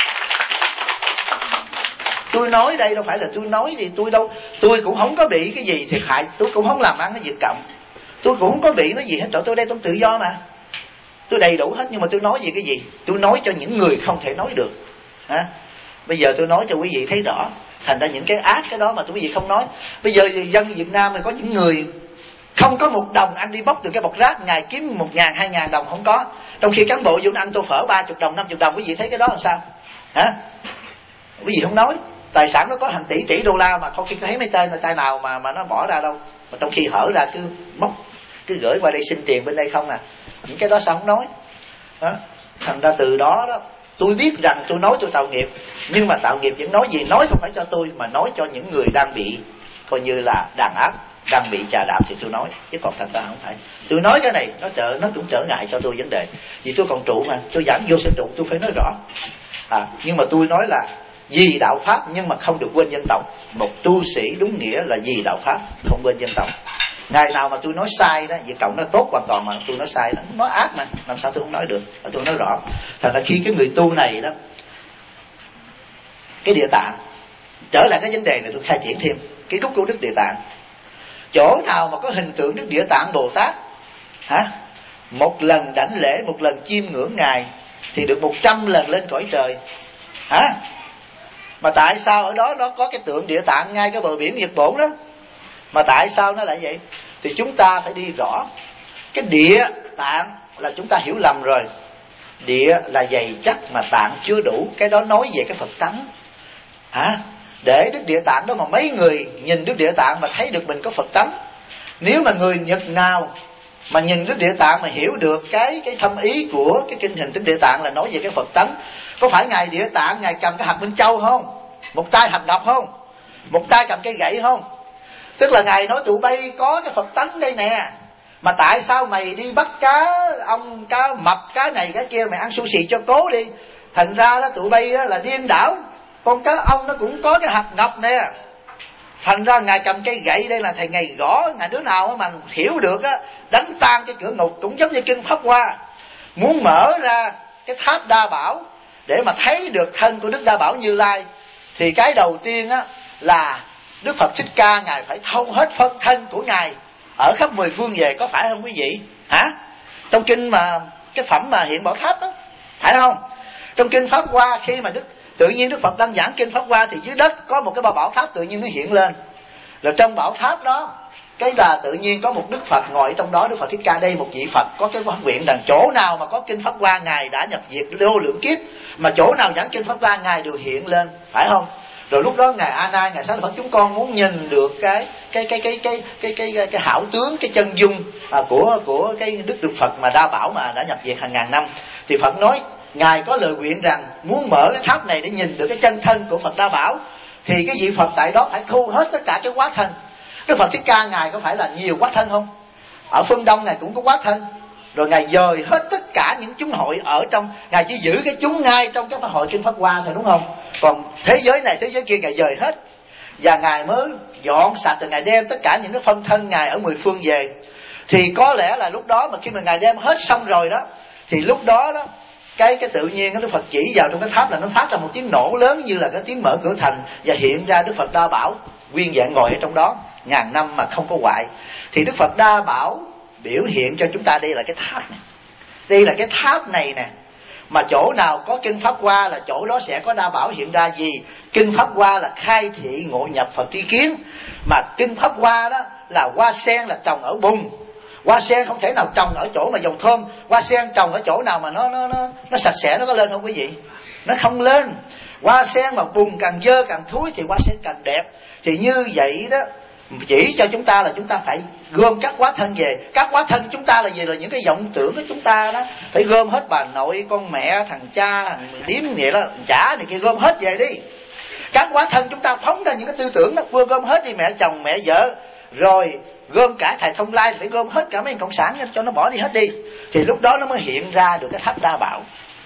Tôi nói đây đâu phải là tôi nói thì tôi cũng không có bị cái gì thiệt hại, tôi cũng không làm ăn cái việc Cộng, tôi cũng không có bị nói gì hết. Trời, tôi đây tôi tự do mà, tôi đầy đủ hết. Nhưng mà tôi nói gì cái gì? Tôi nói cho những người không thể nói được. Bây giờ tôi nói cho quý vị thấy rõ. Thành ra những cái ác cái đó mà quý vị không nói. Bây giờ dân Việt Nam này có những người không có một đồng ăn đi bóc từ cái bọc rác, ngày kiếm 1.000, 2.000 đồng không có. Trong khi cán bộ vô ăn tô phở 30 đồng, 50 đồng, quý vị thấy cái đó làm sao? Quý vị không nói. Tài sản nó có hàng tỷ đô la mà không khi thấy mấy tay nào mà nó bỏ ra đâu. Mà trong khi hở ra cứ móc, cứ gửi qua đây xin tiền bên đây không à. Những cái đó sao không nói? Thành ra từ đó tôi biết rằng tôi nói cho tạo nghiệp, nhưng mà tạo nghiệp vẫn nói gì? Nói không phải cho tôi, mà nói cho những người đang bị coi như là đàn áp, đang bị chà đạp thì tôi nói. Chứ còn thật ra không phải. Tôi nói cái này nó cũng trở ngại cho tôi vấn đề. Vì tôi còn trụ mà, tôi giảng vô sẽ trụ, tôi phải nói rõ. Nhưng mà tôi nói là vì đạo Pháp nhưng mà không được quên dân tộc. Một tu sĩ đúng nghĩa là vì đạo Pháp, không quên dân tộc. Ngày nào mà tôi nói sai đó, Việt Cộng nó tốt hoàn toàn mà tôi nói sai đó, nói ác mà, làm sao tôi không nói được? Tôi nói rõ. Thật là khi cái người tu này đó, cái Địa Tạng, trở lại cái vấn đề này tôi khai triển thêm cái gốc của Đức Địa Tạng. Chỗ nào mà có hình tượng Đức Địa Tạng Bồ Tát, một lần đảnh lễ, một lần chiêm ngưỡng Ngài thì được 100 lần lên cõi trời. Mà tại sao ở đó nó có cái tượng Địa Tạng ngay cái bờ biển Nhật Bổn đó? Mà tại sao nó lại vậy? Thì chúng ta phải đi rõ. Cái Địa Tạng là chúng ta hiểu lầm rồi. Địa là dày chắc mà Tạng chưa đủ. Cái đó nói về cái Phật tánh. Để Đức Địa Tạng đó mà mấy người nhìn Đức Địa Tạng mà thấy được mình có Phật tánh. Nếu mà người Nhật nào mà nhìn Đức Địa Tạng mà hiểu được cái thâm ý của cái kinh hình Đức Địa Tạng là nói về cái Phật tánh. Có phải Ngài Địa Tạng Ngài cầm cái hạt Minh Châu không? Một tay hạt ngọc không? Một tay cầm cây gậy không? Tức là Ngài nói tụi bay có cái Phật tánh đây nè. Mà tại sao mày đi bắt cá ong, cá mập, cá này cá kia, mày ăn sushi cho cố đi. Thành ra đó tụi bay đó là điên đảo. Con cá ong nó cũng có cái hạt ngọc nè. Thành ra Ngài cầm cây gậy đây là thầy Ngài gõ. Ngài đứa nào mà hiểu được á, đánh tan cái cửa ngục. Cũng giống như kinh Pháp Hoa, muốn mở ra cái tháp Đa Bảo để mà thấy được thân của Đức Đa Bảo Như Lai, thì cái đầu tiên á là Đức Phật Thích Ca Ngài phải thâu hết phân thân của Ngài ở khắp 10 phương về. Có phải không quý vị? Trong kinh mà cái phẩm mà hiện Bảo Tháp đó, phải không? Trong kinh Pháp Hoa, khi mà tự nhiên Đức Phật đang giảng kinh Pháp Hoa thì dưới đất có một cái bảo tháp tự nhiên nó hiện lên. Rồi trong bảo tháp đó, cái là tự nhiên có một Đức Phật ngồi trong đó. Đức Phật Thích Ca đây một vị Phật có cái hoắc nguyện rằng chỗ nào mà có kinh Pháp Hoa Ngài đã nhập diệt vô lượng kiếp, mà chỗ nào giảng kinh Pháp Hoa Ngài đều hiện lên, phải không? Rồi lúc đó Ngài A Nan, Ngài Xá Lợi Phất, chúng con muốn nhìn được cái hảo tướng, cái chân dung của cái Đức Phật mà Đa Bảo mà đã nhập diệt hàng ngàn năm. Thì Phật nói Ngài có lời nguyện rằng muốn mở cái tháp này để nhìn được cái chân thân của Phật Đa Bảo, thì cái vị Phật tại đó phải thu hết tất cả cái quá thân. Đức Phật Thích Ca Ngài có phải là nhiều quá thân không? Ở phương Đông Ngài cũng có quá thân. Rồi Ngài dời hết tất cả những chúng hội ở trong, Ngài chỉ giữ cái chúng ngay trong cái hội kinh Pháp Hoa thôi, đúng không? Còn thế giới này, thế giới kia Ngài dời hết. Và Ngài mới dọn sạch, rồi Ngài đem tất cả những cái phân thân Ngài ở 10 phương về. Thì có lẽ là lúc đó mà khi mà Ngài đem hết xong rồi đó, thì lúc đó đó cái tự nhiên cái Đức Phật chỉ vào trong cái tháp là nó phát ra một tiếng nổ lớn như là cái tiếng mở cửa thành, và hiện ra Đức Phật Đa Bảo nguyên vẹn ngồi ở trong đó ngàn năm mà không có hoại. Thì Đức Phật Đa Bảo biểu hiện cho chúng ta đây là cái tháp này. Đây là cái tháp này nè. Mà chỗ nào có kinh Pháp Hoa là chỗ đó sẽ có Đa Bảo hiện ra. Gì? Kinh Pháp Hoa là khai thị ngộ nhập Phật tri kiến. Mà kinh Pháp Hoa đó là hoa sen là trồng ở bùn. Hoa sen không thể nào trồng ở chỗ mà dầu thơm. Hoa sen trồng ở chỗ nào mà nó sạch sẽ, nó có lên không quý vị? Nó không lên. Hoa sen mà bùn càng dơ càng thúi thì hoa sen càng đẹp. Thì như vậy đó, chỉ cho chúng ta là chúng ta phải gom các quá thân về. Các quá thân chúng ta là gì? Là những cái vọng tưởng của chúng ta đó. Phải gom hết bà nội, con mẹ, thằng cha, thằng điếm vậy đó, chả này kia, gom hết về đi. Các quá thân chúng ta phóng ra những cái tư tưởng đó, vừa gom hết đi, mẹ chồng, mẹ vợ. Rồi gom cả thầy Thông Lai, phải gom hết cả mấy cộng sản cho nó bỏ đi hết đi, thì lúc đó nó mới hiện ra được cái tháp Đa Bảo.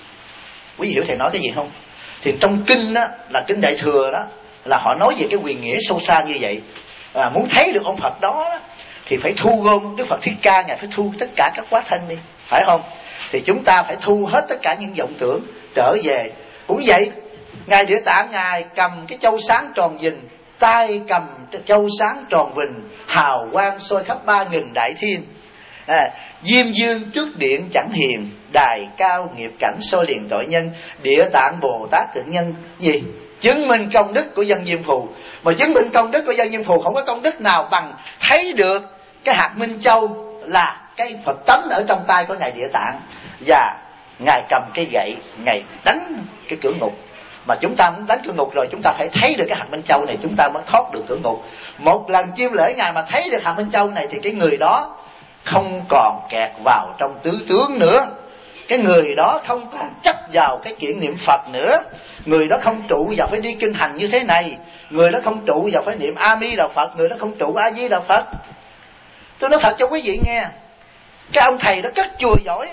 Quý vị hiểu thầy nói cái gì không? Thì trong kinh đó, là kinh Đại Thừa đó, là họ nói về cái quyền nghĩa sâu xa như vậy. Muốn thấy được ông Phật đó thì phải thu gom. Đức Phật Thích Ca ngài phải thu tất cả các hóa thân đi, phải không? Thì chúng ta phải thu hết tất cả những vọng tưởng trở về. Cũng vậy, ngài Địa Tạng ngài cầm cái châu sáng tròn vình, tay cầm châu sáng tròn vình, hào quang soi khắp 3.000 đại thiên. Diêm dương trước điện chẳng hiền, đài cao nghiệp cảnh soi liền tội nhân. Địa Tạng Bồ Tát thượng nhân gì? Chứng minh công đức của dân Diêm Phù. Mà chứng minh công đức của dân Diêm Phù không có công đức nào bằng thấy được cái hạt Minh Châu là cái Phật tánh ở trong tay của ngài Địa Tạng, và ngài cầm cái gậy, ngài đánh cái cửa ngục. Mà chúng ta muốn đánh cửa ngục rồi, chúng ta phải thấy được cái hạt Minh Châu này, chúng ta mới thoát được cửa ngục. Một lần chiêm lễ ngài mà thấy được hạt Minh Châu này thì cái người đó không còn kẹt vào trong tứ tướng nữa. Cái người đó không còn chấp vào cái chuyện niệm Phật nữa. Người đó không trụ vào phải đi kinh hành như thế này. Người đó không trụ vào phải niệm A Di Đà Phật. Người đó không trụ A Di Đà Phật. Tôi nói thật cho quý vị nghe, cái ông thầy đó cất chùa giỏi,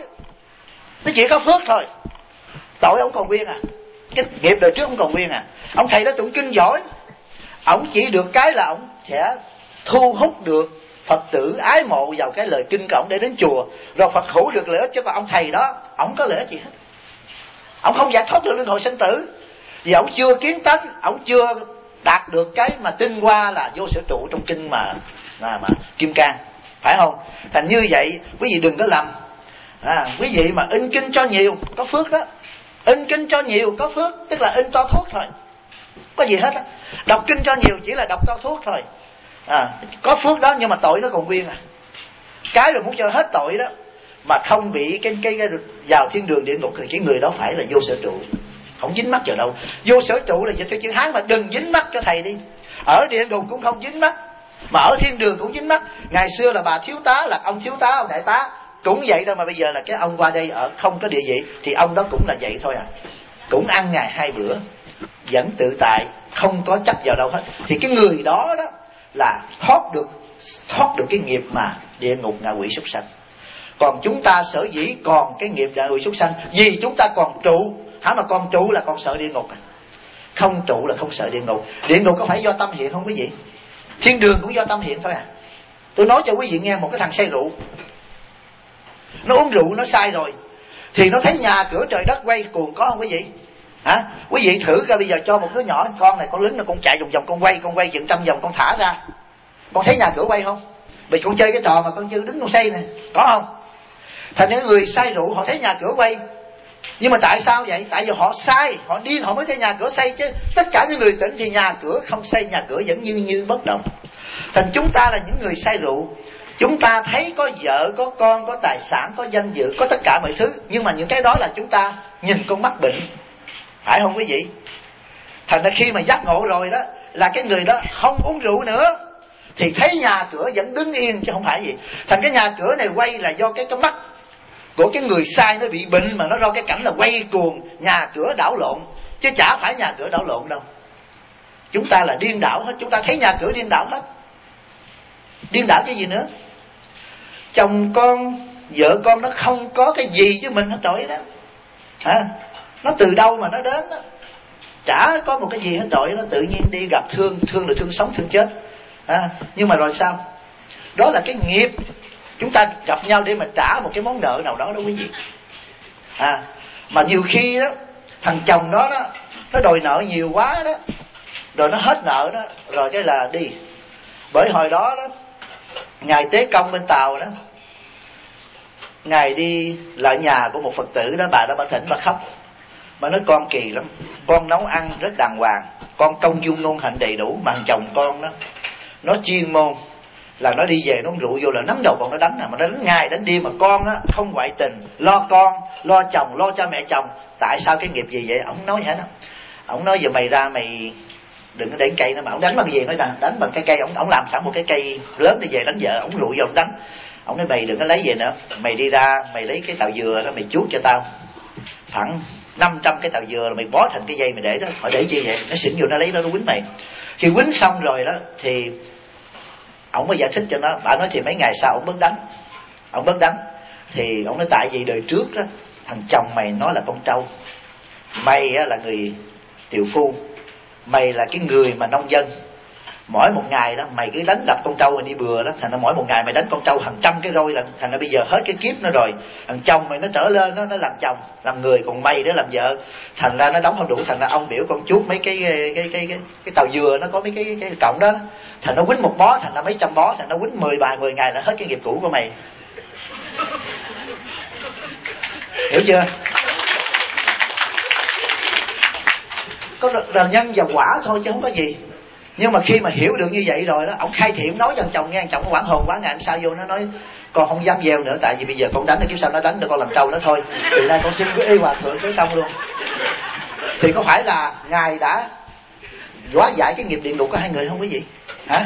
nó chỉ có phước thôi, tội ông còn nguyên à. Cái nghiệp đời trước ông còn nguyên à. Ông thầy đó tụng kinh giỏi, ông chỉ được cái là ông sẽ thu hút được Phật tử ái mộ vào cái lời kinh của ông để đến chùa, rồi Phật hữu được lợi ích. Chứ còn ông thầy đó, ông có lợi ích gì hết. Ông không giải thoát được luân hồi sinh tử, vì ông chưa kiến tánh, ông chưa đạt được cái mà tinh hoa là vô sở trụ trong kinh mà Kim Cang, phải không? Thành như vậy quý vị đừng có lầm. Quý vị mà in kinh cho nhiều có phước đó, in kinh cho nhiều có phước, tức là in to thuốc thôi, có gì hết á. Đọc kinh cho nhiều chỉ là đọc to thuốc thôi. Có phước đó, nhưng mà tội nó còn nguyên à. Cái rồi muốn cho hết tội đó mà không bị cái vào thiên đường địa ngục thì cái người đó phải là vô sở trụ, không dính mắc vào đâu. Vô sở trụ là dịch theo chữ Hán, mà đừng dính mắc cho thầy đi. Ở địa ngục cũng không dính mắc, mà ở thiên đường cũng dính mắc. Ngày xưa là bà thiếu tá, là ông thiếu tá, ông đại tá cũng vậy thôi, mà bây giờ là cái ông qua đây ở không có địa vị thì ông đó cũng là vậy thôi à. Cũng ăn ngày 2 bữa, vẫn tự tại, không có chấp vào đâu hết. Thì cái người đó đó là thoát được cái nghiệp mà địa ngục ngạ quỷ súc sanh. Còn chúng ta sở dĩ còn cái nghiệp ngạ quỷ súc sanh vì chúng ta còn trụ. Hả, mà còn trụ là còn sợ địa ngục à? Không trụ là không sợ địa ngục. Địa ngục có phải do tâm hiện không quý vị? Thiên đường cũng do tâm hiện thôi à. Tôi nói cho quý vị nghe, một cái thằng say rượu, nó uống rượu nó sai rồi, thì nó thấy nhà cửa trời đất quay cuồng, có không quý vị? Hả? Quý vị thử coi, bây giờ cho một đứa nhỏ, con này con lớn là con chạy vòng vòng, con quay chừng 100 vòng, con thả ra, con thấy nhà cửa quay không? Vì con chơi cái trò mà con chưa đứng con say này, có không? Thành những người say rượu họ thấy nhà cửa quay. Nhưng mà tại sao vậy? Tại vì họ sai, họ điên, họ mới thấy nhà cửa xây. Chứ tất cả những người tỉnh thì nhà cửa không xây, nhà cửa vẫn như bất động. Thành chúng ta là những người say rượu, chúng ta thấy có vợ, có con, có tài sản, có danh dự, có tất cả mọi thứ, nhưng mà những cái đó là chúng ta nhìn con mắt bệnh, phải không quý vị? Thành ra khi mà giác ngộ rồi đó, là cái người đó không uống rượu nữa, thì thấy nhà cửa vẫn đứng yên chứ không phải gì. Thành cái nhà cửa này quay là do cái mắt của cái người sai nó bị bệnh, mà nó do cái cảnh là quay cuồng, nhà cửa đảo lộn, chứ chả phải nhà cửa đảo lộn đâu. Chúng ta là điên đảo hết, chúng ta thấy nhà cửa điên đảo hết. Điên đảo cái gì nữa? Chồng con, vợ con nó không có cái gì với mình hết trọi đó. Nó từ đâu mà nó đến đó? Chả có một cái gì hết trọi, nó tự nhiên đi gặp thương là thương sống thương chết. Nhưng mà rồi sao? Đó là cái nghiệp. Chúng ta gặp nhau để mà trả một cái món nợ nào đó đó quý vị. Mà nhiều khi đó, thằng chồng đó nó đòi nợ nhiều quá đó, rồi nó hết nợ đó, rồi cái là đi. Bởi hồi đó đó, ngài Tế Công bên Tàu đó, ngài đi lại nhà của một Phật tử đó, bà thỉnh bà khóc. Bà nói con kỳ lắm, con nấu ăn rất đàng hoàng, con công dung ngôn hạnh đầy đủ, mà thằng chồng con đó nó chuyên môn là nó đi về nó uống rượu vô là nắm đầu con nó đánh, mà nó đánh ngày đánh đêm, mà con á không ngoại tình, lo con, lo chồng, lo cha mẹ chồng. Tại sao cái nghiệp gì vậy? Ông nói hết á. Ông nói giờ mày ra mày đừng có để cây nữa, mà ông đánh bằng gì? Nói là đánh bằng cái cây, ông làm sẵn một cái cây lớn để về đánh vợ, ông rượu vô ông đánh. Ông nói mày đừng có lấy về nữa, mày đi ra mày lấy cái tàu dừa đó mày chuốt cho tao khoảng 500 cái tàu dừa, rồi mày bó thành cái dây mày để đó. Hỏi để chi vậy? Nó xỉn vô nó lấy đó nó quýnh mày. Khi quýnh xong rồi đó thì Ông mới giải thích cho nó. Bà nói thì mấy ngày sau ông bớt đánh. Thì ông nói tại vì đời trước đó thằng chồng mày nó là con trâu, mày là người tiều phu, mày là cái người mà nông dân, mỗi một ngày đó mày cứ đánh đập con trâu mày đi bừa đó, thành ra mỗi một ngày mày đánh con trâu hàng trăm cái roi lần, thành ra bây giờ hết cái kiếp nó rồi, thằng chồng mày nó trở lên nó làm chồng làm người, còn mày để làm vợ, thành ra nó đóng không đủ, thành ra ông biểu con chuốt mấy cái tàu dừa nó có mấy cái cọng đó, thành nó quýnh một bó thành ra mấy trăm bó, thành nó quýnh 10 ngày là hết cái nghiệp cũ của mày. Hiểu chưa? Có là nhân và quả thôi chứ không có gì. Nhưng mà khi mà hiểu được như vậy rồi đó, ông khai thiện nói cho chồng nghe, chồng nó quảng hồn quá, ngày hôm sau vô nó nói con không dám gieo nữa, tại vì bây giờ con đánh nó kiếp sau nó đánh được con làm trâu nó thôi, từ nay con xin với y hòa thượng tới tông luôn. Thì có phải là ngài đã hóa giải cái nghiệp địa ngục của hai người không quý vị? Hả?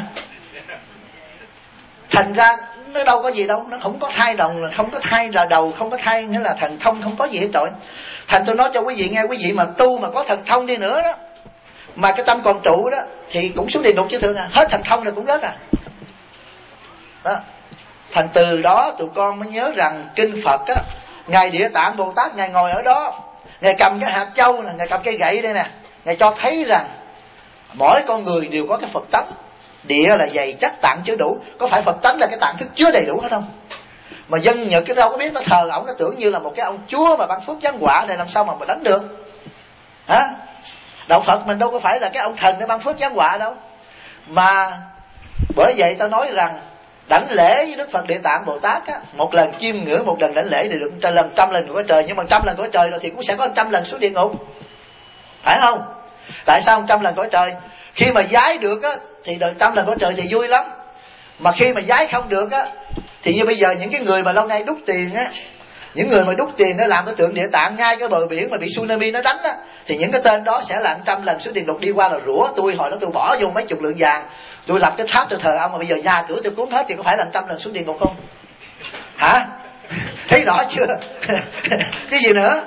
Thành ra nó đâu có gì đâu, nó không có thai đồng, không có thai là đầu, không có thai nghĩa là thần thông, không có gì hết trọi. Thành tôi nói cho quý vị nghe, quý vị mà tu mà có thần thông đi nữa đó, mà cái tâm còn trụ đó thì cũng xuống địa ngục chứ thường à, hết thần thông rồi cũng rớt à. Đó. Thành từ đó tụi con mới nhớ rằng kinh Phật á, ngài Địa Tạng Bồ Tát ngài ngồi ở đó, ngài cầm cái hạt châu nè, ngài cầm cây gậy đây nè, ngài cho thấy rằng mỗi con người đều có cái Phật tánh. Địa là dày chắc, tạng chứa đủ. Có phải Phật tánh là cái tạng thức chứa đầy đủ hết không? Mà dân Nhật cái đâu có biết, nó thờ ổng, nó tưởng như là một cái ông chúa mà ban phước giáng quả này, làm sao mà đánh được? Hả? Đạo Phật mình đâu có phải là cái ông thần để ban phước giáng quả đâu. Mà bởi vậy ta nói rằng đảnh lễ với Đức Phật Địa Tạng Bồ Tát á, một lần chiêm ngưỡng, một lần đảnh lễ thì được 100 lần của trời. Nhưng mà 100 lần của trời rồi thì cũng sẽ có 100 lần xuống địa ngục, phải không? Tại sao 100 lần của trời? Khi mà giái được á thì được 100 lần của trời thì vui lắm. Mà khi mà giái không được á thì như bây giờ những cái người mà lâu nay đút tiền á, những người mà đút tiền để làm cái tượng Địa Tạng ngay cái bờ biển mà bị tsunami nó đánh á, thì những cái tên đó sẽ là 100 lần xuống địa ngục, đi qua là rủa tôi, hồi đó tôi bỏ vô mấy chục lượng vàng, tôi lập cái tháp tôi thờ ông, mà bây giờ nhà cửa tôi cuốn hết, thì có phải là 100 lần xuống địa ngục không? Hả? Thấy rõ chưa? Cái gì nữa?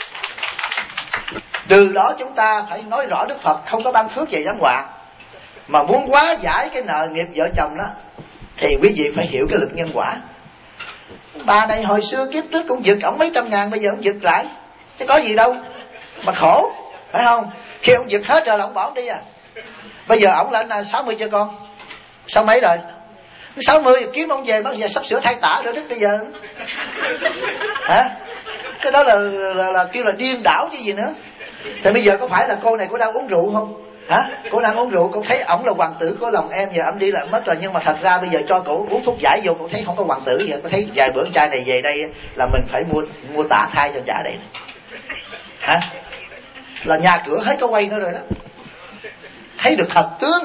Từ đó chúng ta phải nói rõ Đức Phật không có ban phước về giáng họa. Mà muốn hóa giải cái nợ nghiệp vợ chồng đó thì quý vị phải hiểu cái lực nhân quả. Bà này hồi xưa kiếp trước cũng giật ổng mấy trăm ngàn, bây giờ ổng giật lại, chứ có gì đâu mà khổ, phải không? Khi ông giật hết rồi là ông bỏ đi à. Bây giờ ổng lên là 60 cho con, sao mấy rồi? 60 kiếm ông về, bây giờ sắp sửa thay tả rồi đó bây giờ. Hả? Cái đó là kêu là điên đảo chứ gì nữa. Thì bây giờ có phải là cô này cô đang uống rượu không? Hả? Cô đang uống rượu, cô thấy ổng là hoàng tử của lòng em, giờ ổng đi là mất rồi, nhưng mà thật ra bây giờ cho cổ uống thuốc giải vô, cô thấy không có hoàng tử vậy. Cô thấy vài bữa trai này về đây là mình phải mua tả thai cho trả đây. Hả? Là nhà cửa hết có quay nữa rồi đó. Thấy được thật tướng.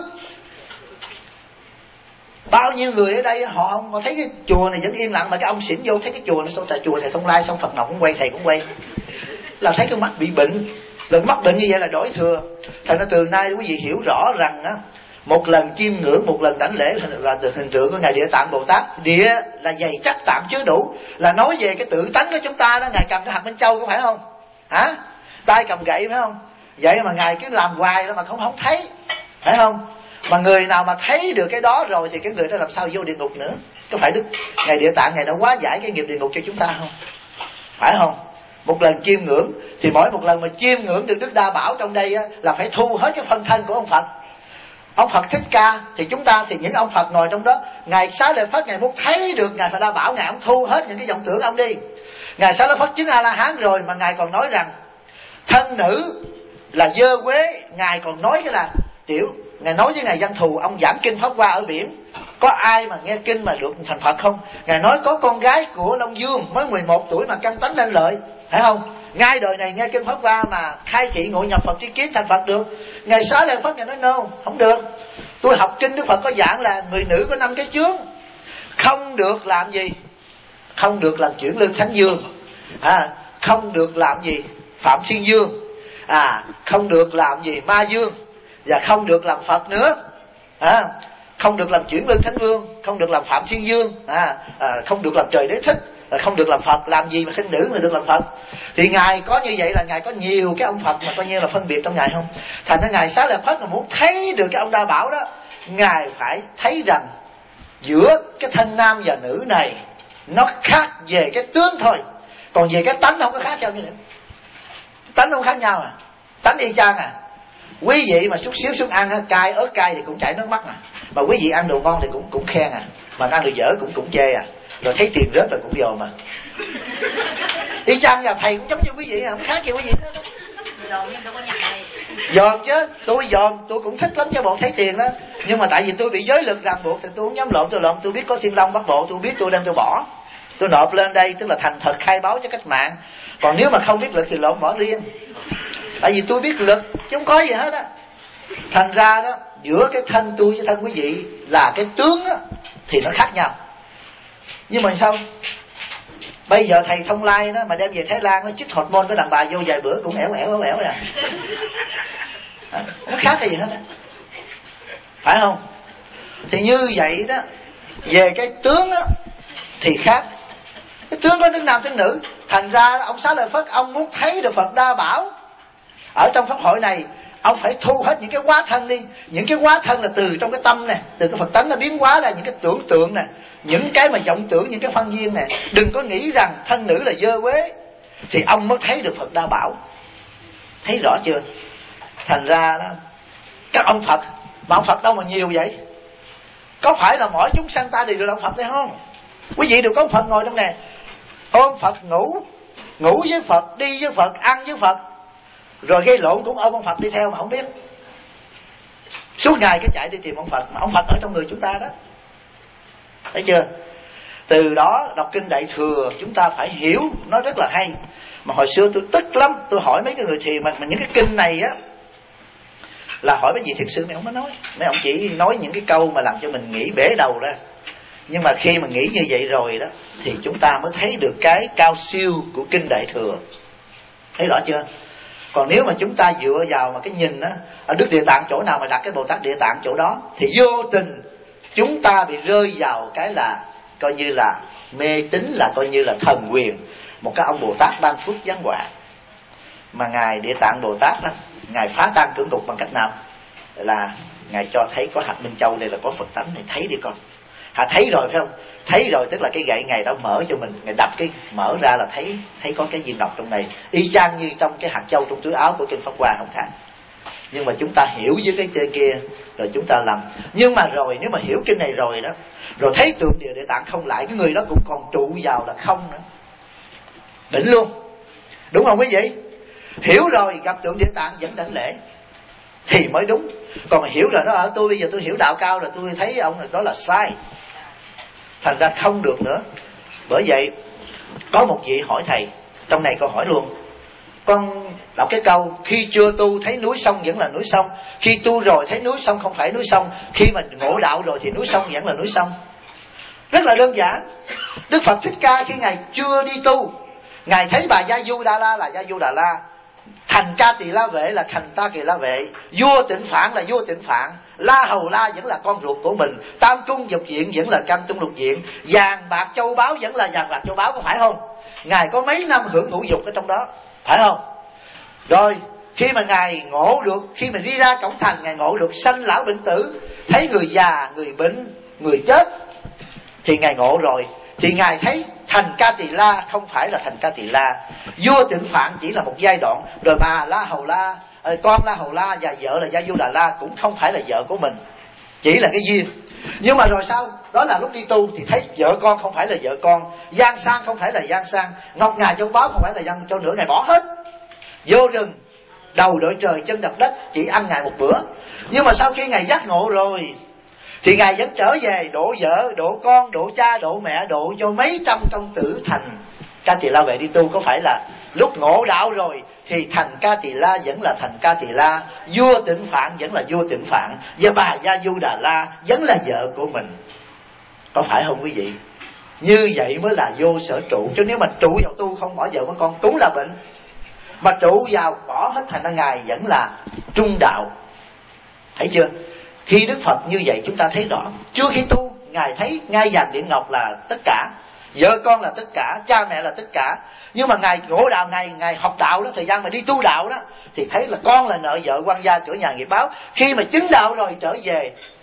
Bao nhiêu người ở đây họ không, họ thấy cái chùa này vẫn yên lặng, mà cái ông xỉn vô thấy cái chùa này, sao tại chùa thầy Thông Lai, xong Phật nào cũng quay, thầy cũng quay, là thấy cái mắt bị bệnh. Lần mắc bệnh như vậy là đổi thừa. Thành ra từ nay quý vị hiểu rõ rằng á, một lần chiêm ngưỡng, một lần đảnh lễ là hình tượng của ngài Địa Tạng Bồ Tát. Địa là dày chắc, tạm chứa đủ, là nói về cái tự tánh của chúng ta đó. Ngài cầm cái hạt Minh Châu có phải không? Hả? Tay cầm gậy phải không? Vậy mà ngài cứ làm hoài đó mà không thấy, phải không? Mà người nào mà thấy được cái đó rồi thì cái người đó làm sao vô địa ngục nữa? Có phải ngài Địa Tạng ngài đã hóa giải cái nghiệp địa ngục cho chúng ta không? Phải không? Một lần chiêm ngưỡng, thì mỗi một lần mà chiêm ngưỡng được Đức Đa Bảo trong đây á, là phải thu hết cái phân thân của ông Phật. Ông Phật Thích Ca thì chúng ta, thì những ông Phật ngồi trong đó, ngài Xá Lợi Phất ngài muốn thấy được ngài Phật Đa Bảo, ngài ông thu hết những cái vọng tưởng ông đi. Ngài Xá Lợi Phất chứng A La Hán rồi mà ngài còn nói rằng thân nữ là dơ quế. Ngài còn nói cái là tiểu, ngài nói với ngài Văn Thù, ông giảng kinh Pháp Hoa ở biển, có ai mà nghe kinh mà được thành Phật không? Ngài nói có con gái của Long Dương mới 11 tuổi mà căn tánh lên lợi, phải không? Ngay đời này nghe kinh Pháp Hoa mà khai thị ngộ nhập Phật tri kiến thành Phật được. Ngài Xá Lợi Phất ngài nói no, không được. Tôi học kinh Đức Phật có giảng là người nữ có 5 cái chướng, không được làm gì? Không được làm chuyển lương thánh dương, không được làm gì phạm thiên dương, không được làm gì ma dương, và không được làm Phật nữa. Không được làm chuyển lương thánh vương, không được làm phạm thiên dương, không được làm trời đế thích, không được làm Phật. Làm gì mà sinh nữ mà được làm Phật? Thì ngài có như vậy là ngài có nhiều cái ông Phật mà coi như là phân biệt trong ngài không? Thành ra ngài Xá Lợi Phất mà muốn thấy được cái ông Đa Bảo đó, ngài phải thấy rằng giữa cái thân nam và nữ này nó khác về cái tướng thôi, còn về cái tánh không có khác nhau như nữa. Tánh không khác nhau à, tánh y chang à. Quý vị mà chút xíu xuống ăn cay, ớt cay thì cũng chảy nước mắt mà quý vị ăn đồ ngon thì cũng khen à, mà ăn đồ dở cũng chê à, rồi thấy tiền rớt là cũng dòm mà. Y chang vào thầy cũng giống như quý vị, không khác gì quý vị hết. Dòm chứ, tôi dòm, tôi cũng thích lắm cho bộ thấy tiền đó. Nhưng mà tại vì tôi bị giới lực ràng buộc thì tôi không dám lộn, tôi biết có Thiên Long Bắc Bộ, tôi biết tôi đem tôi bỏ, tôi nộp lên đây, tức là thành thật khai báo cho cách mạng. Còn nếu mà không biết lực thì lộn bỏ riêng. Tại vì tôi biết lực chứ không có gì hết á. Thành ra đó, giữa cái thân tôi với thân quý vị là cái tướng á thì nó khác nhau. Nhưng mà sao bây giờ thầy Thông Lai đó mà đem về Thái Lan nó chích hormone cái đàn bà vô vài bữa cũng ẻo à. Không khác cái gì hết á, phải không? Thì như vậy đó, về cái tướng á thì khác. Cái tướng có tướng nam tướng nữ. Thành ra ông Xá Lợi Phất, ông muốn thấy được Phật Đa Bảo ở trong pháp hội này, ông phải thu hết những cái hóa thân đi. Những cái hóa thân là từ trong cái tâm này, từ cái Phật tánh nó biến hóa ra những cái tưởng tượng này, những cái mà vọng tưởng, những cái phân duyên này. Đừng có nghĩ rằng thân nữ là dơ quế, thì ông mới thấy được Phật Đa Bảo. Thấy rõ chưa? Thành ra đó, các ông Phật, mà ông Phật đâu mà nhiều vậy? Có phải là mỗi chúng sanh ta đều được ông Phật hay không? Quý vị đều có ông Phật ngồi trong này, ôm Phật ngủ với Phật, đi với Phật, ăn với Phật, rồi gây lộn cũng ôm ông Phật đi theo mà không biết. Suốt ngày cái chạy đi tìm ông Phật, mà ông Phật ở trong người chúng ta đó. Thấy chưa? Từ đó đọc kinh Đại Thừa chúng ta phải hiểu nó rất là hay. Mà hồi xưa tôi tức lắm, tôi hỏi mấy cái người thiền mà những cái kinh này á, là hỏi mấy vị thiền sư mấy ông nói. Mấy ông chỉ nói những cái câu mà làm cho mình nghĩ bể đầu ra. Nhưng mà khi mà nghĩ như vậy rồi đó, thì chúng ta mới thấy được cái cao siêu của kinh Đại Thừa. Thấy rõ chưa? Còn nếu mà chúng ta dựa vào mà cái nhìn á, ở Đức Địa Tạng chỗ nào mà đặt cái Bồ Tát Địa Tạng chỗ đó, thì vô tình chúng ta bị rơi vào cái là coi như là mê tín, là coi như là thần quyền, một cái ông Bồ Tát ban phước giáng họa. Mà ngài Địa Tạng Bồ Tát đó, ngài phá tan cưỡng ngục bằng cách nào? Là ngài cho thấy có hạt Minh Châu đây là có Phật tánh này, thấy đi con. Thấy rồi phải không? Thấy rồi tức là cái gậy ngài đã mở cho mình, ngài đập cái mở ra là thấy có cái viên ngọc trong này, y chang như trong cái hạt châu trong túi áo của kinh Pháp Hoa, không khác. Nhưng mà chúng ta hiểu với cái chơi kia rồi chúng ta làm. Nhưng mà rồi nếu mà hiểu kinh này rồi đó, rồi thấy tượng Địa Tạng không lại, cái người đó cũng còn trụ vào là không nữa, đỉnh luôn, đúng không quý vị? Hiểu rồi gặp tượng Địa Tạng vẫn đảnh lễ thì mới đúng. Còn mà hiểu rồi đó, tôi bây giờ tôi hiểu đạo cao rồi, tôi thấy ông này đó là sai, thành ra không được nữa. Bởi vậy có một vị hỏi thầy, trong này câu hỏi luôn, con đọc cái câu khi chưa tu thấy núi sông vẫn là núi sông, khi tu rồi thấy núi sông không phải núi sông, khi mà ngộ đạo rồi thì núi sông vẫn là núi sông. Rất là đơn giản. Đức Phật Thích Ca khi ngài chưa đi tu, ngài thấy bà Gia Du Đà La là Gia Du Đà La, thành Ca Tỳ La Vệ là thành Ta Kỳ La Vệ, vua Tịnh Phạn là vua Tịnh Phạn, La Hầu La vẫn là con ruột của mình, Tam Cung Lục Diện vẫn là Tam Cung Lục Diện, vàng bạc châu báu vẫn là vàng bạc châu báu, có phải không? Ngài có mấy năm hưởng ngũ dục ở trong đó, phải không? Rồi khi mà ngài ngộ được, khi mà đi ra cổng thành, ngài ngộ được sanh lão bệnh tử, thấy người già, người bệnh, người chết, thì ngài ngộ rồi, thì ngài thấy thành Ca Tỳ La không phải là thành Ca Tỳ La, vua Tịnh Phạn chỉ là một giai đoạn, rồi bà La Hầu La, con La Hầu La và vợ là Gia Du Đà La cũng không phải là vợ của mình, chỉ là cái duyên. Nhưng mà rồi sao? Đó là lúc đi tu thì thấy vợ con không phải là vợ con, gian sang không phải là gian sang, ngọc ngà châu báu không phải là gian châu nữa, ngài bỏ hết, vô rừng, đầu đội trời chân đập đất, chỉ ăn ngài một bữa. Nhưng mà sau khi ngài giác ngộ rồi thì ngài vẫn trở về độ vợ, độ con, độ cha, độ mẹ, độ cho mấy trăm công tử thành Ca Tỳ La Vệ đi tu. Có phải là lúc ngộ đạo rồi thì thành Ca Tỳ La vẫn là thành Ca Tỳ La, vua Tịnh Phạn vẫn là vua Tịnh Phạn, và bà Gia Du Đà La vẫn là vợ của mình, có phải không quý vị? Như vậy mới là vô sở trụ. Chứ nếu mà trụ vào tu không bỏ vợ bỏ con cũng là bệnh, mà trụ vào bỏ hết, thành ra ngài vẫn là trung đạo. Thấy chưa? Khi Đức Phật như vậy chúng ta thấy rõ, trước khi tu ngài thấy ngai vàng điện ngọc là tất cả, vợ con là tất cả, cha mẹ là tất cả. Nhưng mà ngài ngộ đạo, ngài học đạo đó, thời gian mà đi tu đạo đó thì thấy là con là nợ vợ, quan gia, cửa nhà, nghiệp báo. Khi mà chứng đạo rồi trở về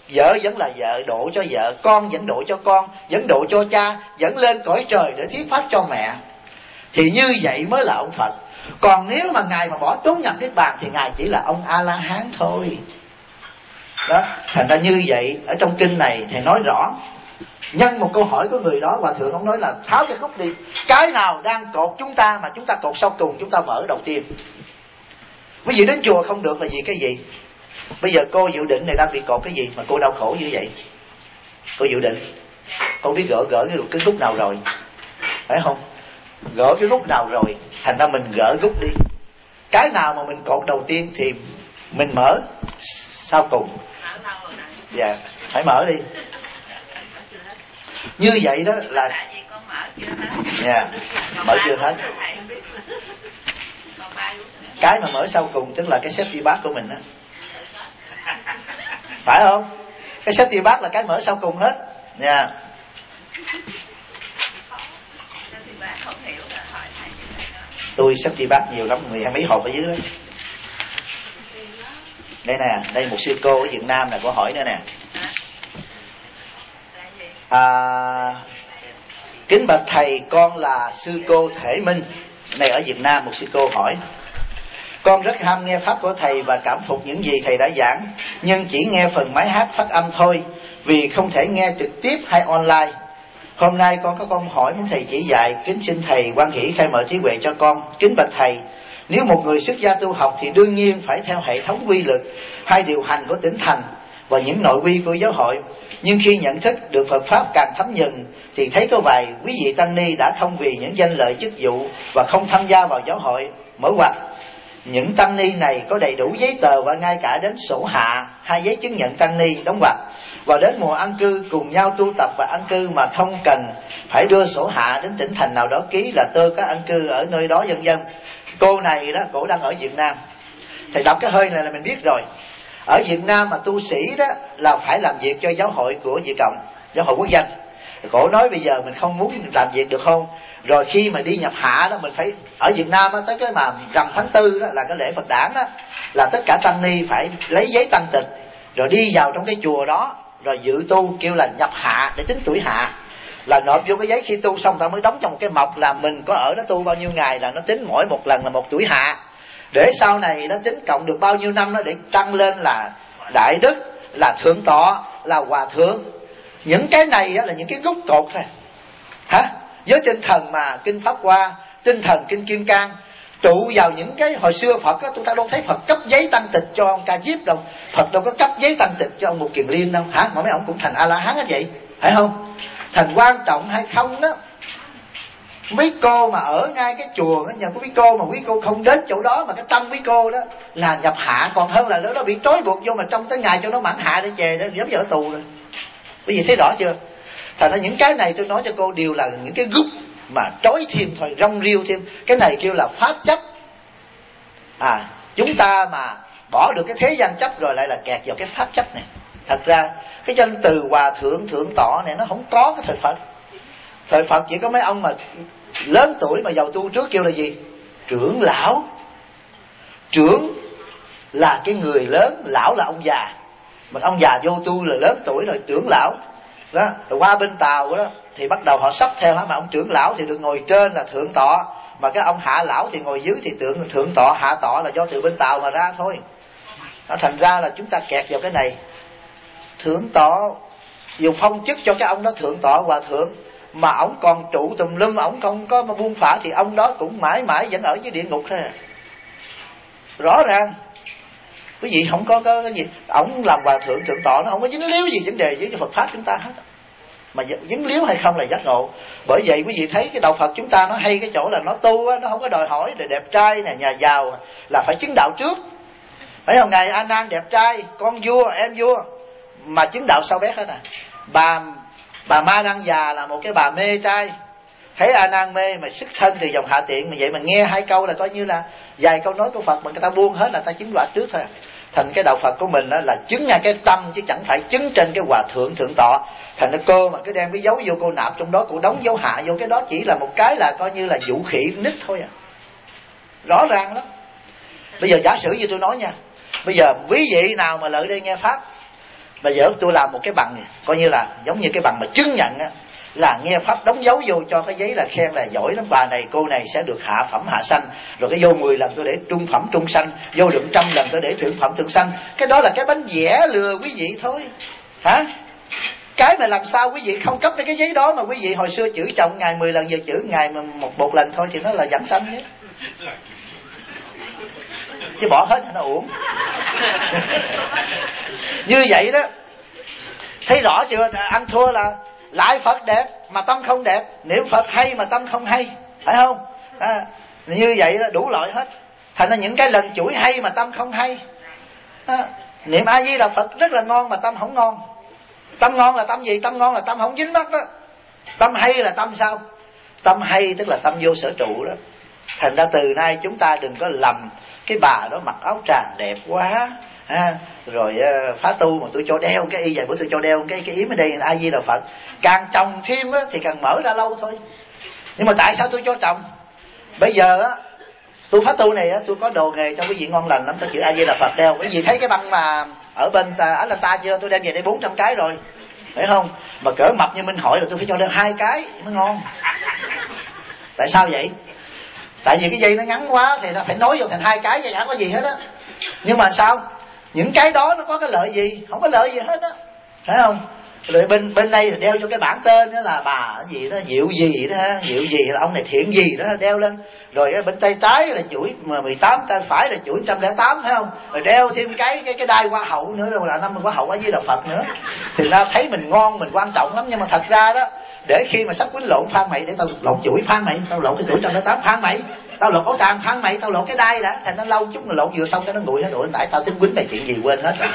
vợ vẫn là vợ, độ cho vợ, con vẫn độ cho con, vẫn độ cho cha, vẫn lên cõi trời để thuyết pháp cho mẹ. Thì như vậy mới là ông Phật. Còn nếu mà Ngài mà bỏ trốn nhập Niết Bàn thì Ngài chỉ là ông A-la-hán thôi. Đó, thành ra như vậy ở trong kinh này thầy nói rõ. Nhân một câu hỏi của người đó, Hòa Thượng ông nói là tháo cái khúc đi. Cái nào đang cột chúng ta mà chúng ta cột sau cùng, chúng ta mở đầu tiên. Quý vị đến chùa không được là vì cái gì? Bây giờ cô Dự Định này đang bị cột cái gì mà cô đau khổ như vậy? Cô Dự Định, cô biết gỡ cái khúc nào rồi, phải không? Gỡ cái khúc nào rồi, thành ra mình gỡ khúc đi. Cái nào mà mình cột đầu tiên thì mình mở sau cùng. Dạ, phải mở đi. Như vậy đó là dạ, mở chưa hết. Cái mà mở sau cùng tức là cái safety bát của mình đó, phải không? Cái safety bát là cái mở sau cùng hết nha. Tôi safety bát nhiều lắm, 12 mấy hộp ở dưới đó. Đây nè, đây một sư cô ở Việt Nam nè, có hỏi nữa nè. Kính bạch thầy, con là sư cô Thể Minh, này ở Việt Nam. Một sư cô hỏi: con rất ham nghe pháp của thầy và cảm phục những gì thầy đã giảng, nhưng chỉ nghe phần máy hát phát âm thôi, vì không thể nghe trực tiếp hay online. Hôm nay con có câu hỏi muốn thầy chỉ dạy, kính xin thầy hoan hỷ khai mở trí huệ cho con. Kính bạch thầy, nếu một người xuất gia tu học thì đương nhiên phải theo hệ thống quy luật hay điều hành của tỉnh thành và những nội quy của giáo hội. Nhưng khi nhận thức được Phật Pháp càng thấm nhuần thì thấy có vài quý vị tăng ni đã không vì những danh lợi chức vụ và không tham gia vào giáo hội. Mở ngoặt, những tăng ni này có đầy đủ giấy tờ và ngay cả đến sổ hạ hay giấy chứng nhận tăng ni, đóng ngoặt, và đến mùa an cư cùng nhau tu tập và an cư mà không cần phải đưa sổ hạ đến tỉnh thành nào đó ký là tôi có an cư ở nơi đó, vân vân. Cô này đó, cổ đang ở Việt Nam. Thầy đọc cái hơi này là mình biết rồi. Ở Việt Nam mà tu sĩ đó là phải làm việc cho giáo hội của Việt Cộng, giáo hội quốc dân. Cổ nói bây giờ mình không muốn làm việc được không? Rồi khi mà đi nhập hạ đó, mình phải ở Việt Nam đó, tới cái mà rằm tháng 4 đó là cái lễ Phật đản đó, là tất cả tăng ni phải lấy giấy tăng tịch rồi đi vào trong cái chùa đó rồi dự tu, kêu là nhập hạ để tính tuổi hạ, là nộp vô cái giấy khi tu xong ta mới đóng trong một cái mộc là mình có ở đó tu bao nhiêu ngày, là nó tính mỗi một lần là một tuổi hạ, để sau này nó tính cộng được bao nhiêu năm đó để tăng lên là đại đức, là thượng tọa, là hòa thượng. Những cái này là những cái gốc cột thôi hả? Với tinh thần mà kinh Pháp Hoa, tinh thần kinh Kim Cang trụ vào những cái hồi xưa Phật á, chúng ta đâu thấy Phật cấp giấy tăng tịch cho ông Ca Diếp đâu, Phật đâu có cấp giấy tăng tịch cho ông Mục Kiền Liên đâu hả? Mà mấy ông cũng thành A-la-hán hết vậy, phải không? Thành quan trọng hay không đó. Mấy cô mà ở ngay cái chùa nhà của quý cô mà quý cô không đến chỗ đó, mà cái tâm quý cô đó là nhập hạ còn hơn là nó bị trói buộc vô mà trong tới ngày cho nó mãn hạ để chề đó, giống như ở tù rồi. Quý vị thấy rõ chưa? Thành ra những cái này tôi nói cho cô đều là những cái gút mà trói thêm thôi, rong riêu thêm. Cái này kêu là pháp chấp. Chúng ta mà bỏ được cái thế gian chấp rồi lại là kẹt vào cái pháp chấp này. Thật ra cái danh từ hòa thượng, thượng tọa này nó không có cái thời Phật. Thời Phật chỉ có mấy ông mà lớn tuổi mà giàu tu trước kêu là gì? Trưởng lão. Trưởng là cái người lớn, lão là ông già. Mà ông già vô tu là lớn tuổi rồi, trưởng lão đó. Rồi qua bên Tàu đó thì bắt đầu họ sắp theo hả, mà ông trưởng lão thì được ngồi trên là thượng tọa, mà cái ông hạ lão thì ngồi dưới, thì thượng tọa hạ tọa là do từ bên Tàu mà ra thôi. Nó thành ra là chúng ta kẹt vào cái này. Thượng tọa dùng phong chức cho cái ông đó thượng tọa hòa thượng, mà ông còn trụ tùm lum, ông không có buông phả thì ông đó cũng mãi mãi vẫn ở dưới địa ngục thôi. Rõ ràng quý vị không có cái gì. Ông làm hòa thượng thượng tọa nó không có dính líu gì vấn đề với Phật pháp chúng ta hết, mà dính líu hay không là giác ngộ. Bởi vậy quý vị thấy cái đạo Phật chúng ta nó hay cái chỗ là nó tu á, nó không có đòi hỏi là đẹp trai nè, nhà giàu, là phải chứng đạo trước, phải không? Ngài A Nan đẹp trai, con vua, em vua, mà chứng đạo sau bét hết à. Bà Ma Đăng già là một cái bà mê trai, thấy A Nan mê mà xuất thân từ dòng hạ tiện, mà vậy mà nghe hai câu là coi như là vài câu nói của Phật mà người ta buông hết là ta chứng đoạt trước thôi. Thành cái đạo Phật của mình đó là chứng ngay cái tâm chứ chẳng phải chứng trên cái hòa thượng thượng tọa. Thành nó cô mà cứ đem cái dấu vô cô nạp trong đó, cô đóng dấu hạ vô, cái đó chỉ là một cái là coi như là vũ khí nít thôi à. Rõ ràng lắm. Bây giờ giả sử như tôi nói nha, bây giờ quý vị nào mà lại đây nghe pháp Bây giờ tôi làm một cái bằng coi như là giống như cái bằng mà chứng nhận á, là nghe pháp đóng dấu vô cho cái giấy là khen là giỏi lắm, bà này cô này sẽ được hạ phẩm hạ sanh, rồi cái vô 10 lần tôi để trung phẩm trung sanh, vô được 100 lần tôi để thượng phẩm thượng sanh. Cái đó là cái bánh vẽ lừa quý vị thôi hả? Cái mà làm sao quý vị không cấp cái giấy đó mà quý vị hồi xưa chửi chồng ngày 10 lần, giờ chửi ngày một lần thôi thì nó là giảng sanh nhé. Chứ bỏ hết nó uổng. Như vậy đó, thấy rõ chưa? Ăn thua là lại Phật đẹp mà tâm không đẹp, niệm Phật hay mà tâm không hay, phải không? Như vậy đó, đủ loại hết. Thành ra những cái lần chửi hay mà tâm không hay. Niệm A Di Đà Phật rất là ngon mà tâm không ngon. Tâm ngon là tâm gì? Tâm ngon là tâm không dính mắc đó. Tâm hay là tâm sao? Tâm hay tức là tâm vô sở trụ đó. Thành ra từ nay chúng ta đừng có lầm cái bà đó mặc áo tràng đẹp quá rồi phá tu mà tôi cho đeo cái y vậy, bữa tôi cho đeo cái yếm ở đây A Di Đà Phật. Càng trồng thêm á, thì càng mở ra lâu thôi. Nhưng mà tại sao tôi cho trồng? Bây giờ á, tôi phá tu này á, tôi có đồ nghề cho quý vị ngon lành lắm, có chữ A Di Đà Phật đeo. Quý vị thấy cái băng mà ở bên Atlanta chưa? Tôi đem về đây 400 cái rồi, phải không? Mà cỡ mập như Minh Hội là tôi phải cho đeo 2 cái mới ngon. Tại sao vậy? Tại vì cái dây nó ngắn quá thì nó phải nối vô thành 2 cái, vậy chẳng có gì hết á. Nhưng mà sao? Những cái đó nó có cái lợi gì? Không có lợi gì hết á, phải không? Rồi bên đây đeo cho cái bản tên đó là bà gì đó, Diệu gì đó, Diệu gì là ông này thiện gì đó đeo lên. Rồi bên tay trái là chuỗi 18, tay phải là chuỗi 108, phải không? Rồi đeo thêm cái đai hoa hậu nữa, rồi là 50 hoa hậu ở dưới đạo Phật nữa. Thì ra thấy mình ngon, mình quan trọng lắm. Nhưng mà thật ra đó, để khi mà sắp quýnh lộn phan mày, để tao lộn chuỗi phan mày, tao lộn cái chuỗi 108 phan mày, tao lột áo tràng phan mày, tao lột cái đai đã. Thành nó lâu chút mà lột vừa xong cái nó nguội hết rồi. Nãy tao tính quýnh mày chuyện gì quên hết rồi.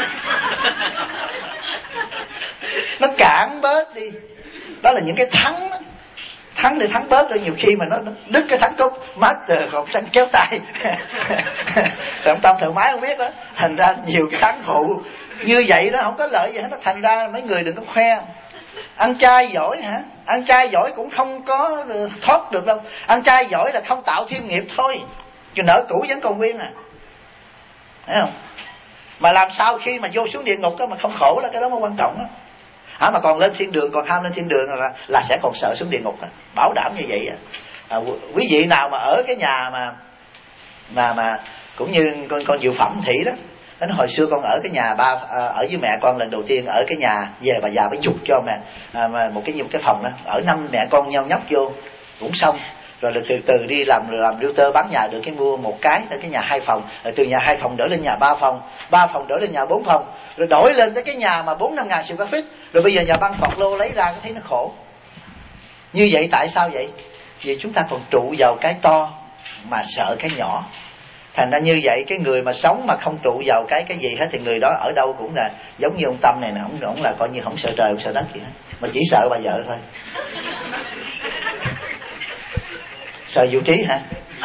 Nó cản bớt đi. Đó là những cái thắng đó. Thắng để thắng bớt rồi, nhiều khi mà nó đứt cái thắng cốt mất rồi còn sanh kéo tay. Trọng tâm thợ máy không biết đó. Thành ra nhiều cái thắng phụ như vậy đó không có lợi gì hết. Nó thành ra mấy người đừng có khoe. Ăn chay giỏi hả? Ăn chay giỏi cũng không có thoát được đâu. Ăn chay giỏi là không tạo thêm nghiệp thôi, chứ nợ cũ vẫn còn nguyên à, thấy không? Mà làm sao khi mà vô xuống địa ngục đó mà không khổ là cái đó mới quan trọng đó. Mà còn lên thiên đường, còn ham lên thiên đường là sẽ còn sợ xuống địa ngục đó. Bảo đảm như vậy quý vị nào mà ở cái nhà mà cũng như con Diệu Phẩm Thị đó, nó nói hồi xưa con ở cái nhà ở với mẹ con lần đầu tiên ở cái nhà, về bà già mới chụp cho mẹ một cái phòng đó, ở 5 mẹ con nhau nhóc vô cũng xong. Rồi từ từ đi làm realtor bán nhà được cái mua một cái tới cái nhà 2 phòng, rồi từ nhà 2 phòng đổi lên nhà 3 phòng, 3 phòng đổi lên nhà 4 phòng, rồi đổi lên tới cái nhà mà 4-5 ngàn square feet. Rồi bây giờ nhà băng phọt lô lấy ra có thấy nó khổ. Như vậy tại sao vậy? Vì chúng ta còn trụ vào cái to mà sợ cái nhỏ. Thành ra như vậy cái người mà sống mà không trụ vào cái gì hết thì người đó ở đâu cũng là giống như ông Tâm này nè, ông là coi như không sợ trời không sợ đất gì hết, mà chỉ sợ bà vợ thôi. Sợ vũ trí hả?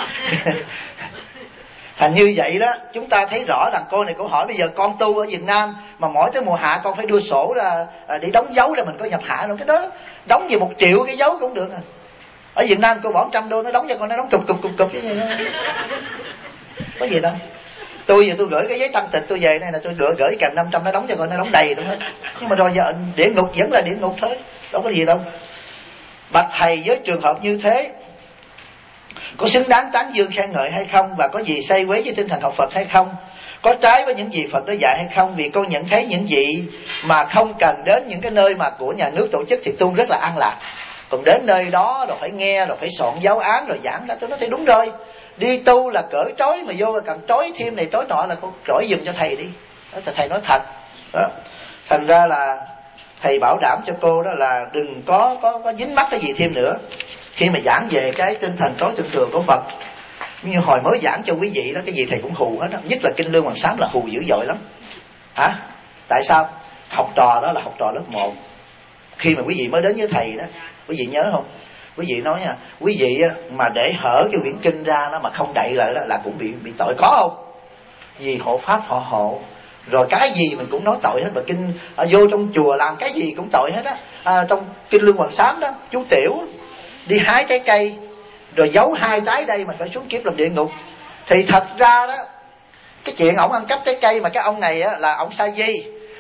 Thành như vậy đó, chúng ta thấy rõ rằng cô này cô hỏi bây giờ con tu ở Việt Nam mà mỗi tới mùa hạ con phải đưa sổ ra để đóng dấu là mình có nhập hạ rồi. Cái đó đóng về 1 triệu cái dấu cũng được à. Ở Việt Nam cô bỏ 100 đô nó đóng cho con, nó đóng cục cái gì đó. Có gì đâu. Tôi giờ tôi gửi cái giấy tăng tịch tôi về đây là tôi gửi kèm 500 nó đóng cho con, nó đóng đầy đúng hết. Nhưng mà rồi giờ địa ngục vẫn là địa ngục thôi, đâu có gì đâu. Bạch thầy, với trường hợp như thế có xứng đáng tán dương khen ngợi hay không, và có gì xây quấy với tinh thần học Phật hay không, có trái với những gì Phật đã dạy hay không? Vì con nhận thấy những vị mà không cần đến những cái nơi mà của nhà nước tổ chức thì tu rất là an lạc, còn đến nơi đó rồi phải nghe, rồi phải soạn giáo án rồi giảng ra. Tôi nói thì đúng rồi, đi tu là cởi trói mà vô cần trói thêm này trói nọ là con trói giùm cho thầy đi. Đó, thầy nói thật đó. Thành ra là thầy bảo đảm cho cô đó là đừng có dính mắc cái gì thêm nữa khi mà giảng về cái tinh thần tối thượng thừa của Phật. Như hồi mới giảng cho quý vị đó, cái gì thầy cũng hù hết đó. Nhất là Kinh Lương Hoàng Sám là hù dữ dội lắm. Hả? Tại sao? Học trò đó là học trò lớp 1. Khi mà quý vị mới đến với thầy đó, quý vị nhớ không? Quý vị nói nha, quý vị mà để hở cái quyển kinh ra nó mà không đậy lại đó là cũng bị tội, có không? Vì hộ pháp họ hộ. Rồi cái gì mình cũng nói tội hết. Mà kinh vô trong chùa làm cái gì cũng tội hết á. Trong Kinh Lương Hoàng Sám đó, chú Tiểu đi hái trái cây rồi giấu 2 trái đây mà phải xuống kiếp làm địa ngục. Thì thật ra đó, cái chuyện ổng ăn cắp trái cây mà cái ông này á, là ổng sa di,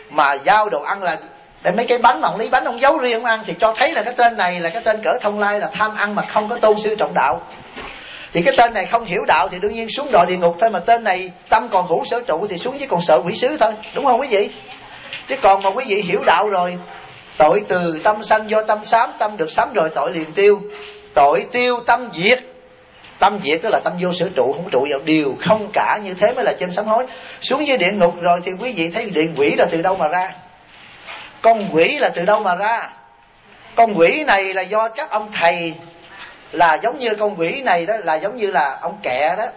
mà giao đồ ăn là để mấy cái bánh mà ông lấy bánh ông giấu riêng ông ăn, thì cho thấy là cái tên này là cái tên cỡ Thông Lai, là tham ăn mà không có tôn sư trọng đạo. Thì cái tên này không hiểu đạo thì đương nhiên xuống đọa địa ngục thôi, mà tên này tâm còn hữu sở trụ thì xuống chỉ còn sợ quỷ sứ thôi, đúng không quý vị? Chứ còn mà quý vị hiểu đạo rồi, tội từ tâm sanh do tâm sám, tâm được sám rồi tội liền tiêu, tội tiêu tâm diệt. Tâm diệt tức là tâm vô sở trụ, không trụ vào điều không cả, như thế mới là chân sám hối. Xuống dưới địa ngục rồi thì quý vị thấy điện quỷ là từ đâu mà ra? Con quỷ là từ đâu mà ra? Con quỷ này là do các ông thầy, là giống như con quỷ này đó là giống như là ông Kẹ đó.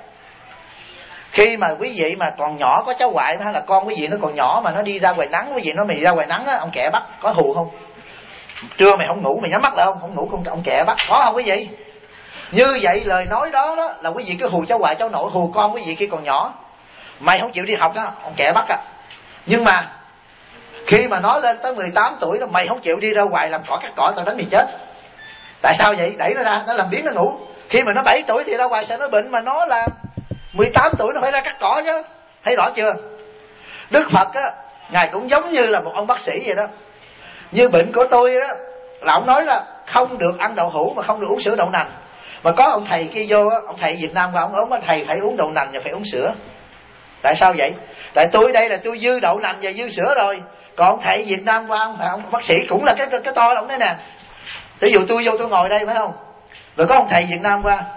Khi mà quý vị mà còn nhỏ, có cháu ngoại hay là con quý vị nó còn nhỏ mà nó đi ra ngoài nắng, quý vị nói mày ra ngoài nắng á, ông Kẹ bắt, có hù không? Trưa mày không ngủ, mày nhắm mắt lại không ngủ, ông Kẹ bắt, có không quý vị? Như vậy lời nói đó đó là quý vị cứ hù cháu ngoại cháu nội, hù con quý vị khi còn nhỏ. Mày không chịu đi học á, ông Kẹ bắt á. Nhưng mà khi mà nói lên tới 18 tuổi đó, mày không chịu đi ra ngoài làm cỏ cắt cỏ, tao đánh mày chết. Tại sao vậy? Đẩy nó ra, nó làm biếng nó ngủ. Khi mà nó 7 tuổi thì ra ngoài sợ nó bệnh, mà nó là 18 tuổi nó phải ra cắt cỏ chứ. Thấy rõ chưa? Đức Phật á, Ngài cũng giống như là một ông bác sĩ vậy đó. Như bệnh của tôi đó, là ông nói là không được ăn đậu hũ mà không được uống sữa đậu nành. Mà có ông thầy kia vô á, ông thầy Việt Nam qua ông ốm á, thầy phải uống đậu nành và phải uống sữa. Tại sao vậy? Tại tôi đây là tôi dư đậu nành và dư sữa rồi. Còn ông thầy Việt Nam qua, ông bác sĩ cũng là cái to là ông đấy nè. Ví dụ tôi vô tôi ngồi đây phải không? Rồi có ông thầy Việt Nam qua,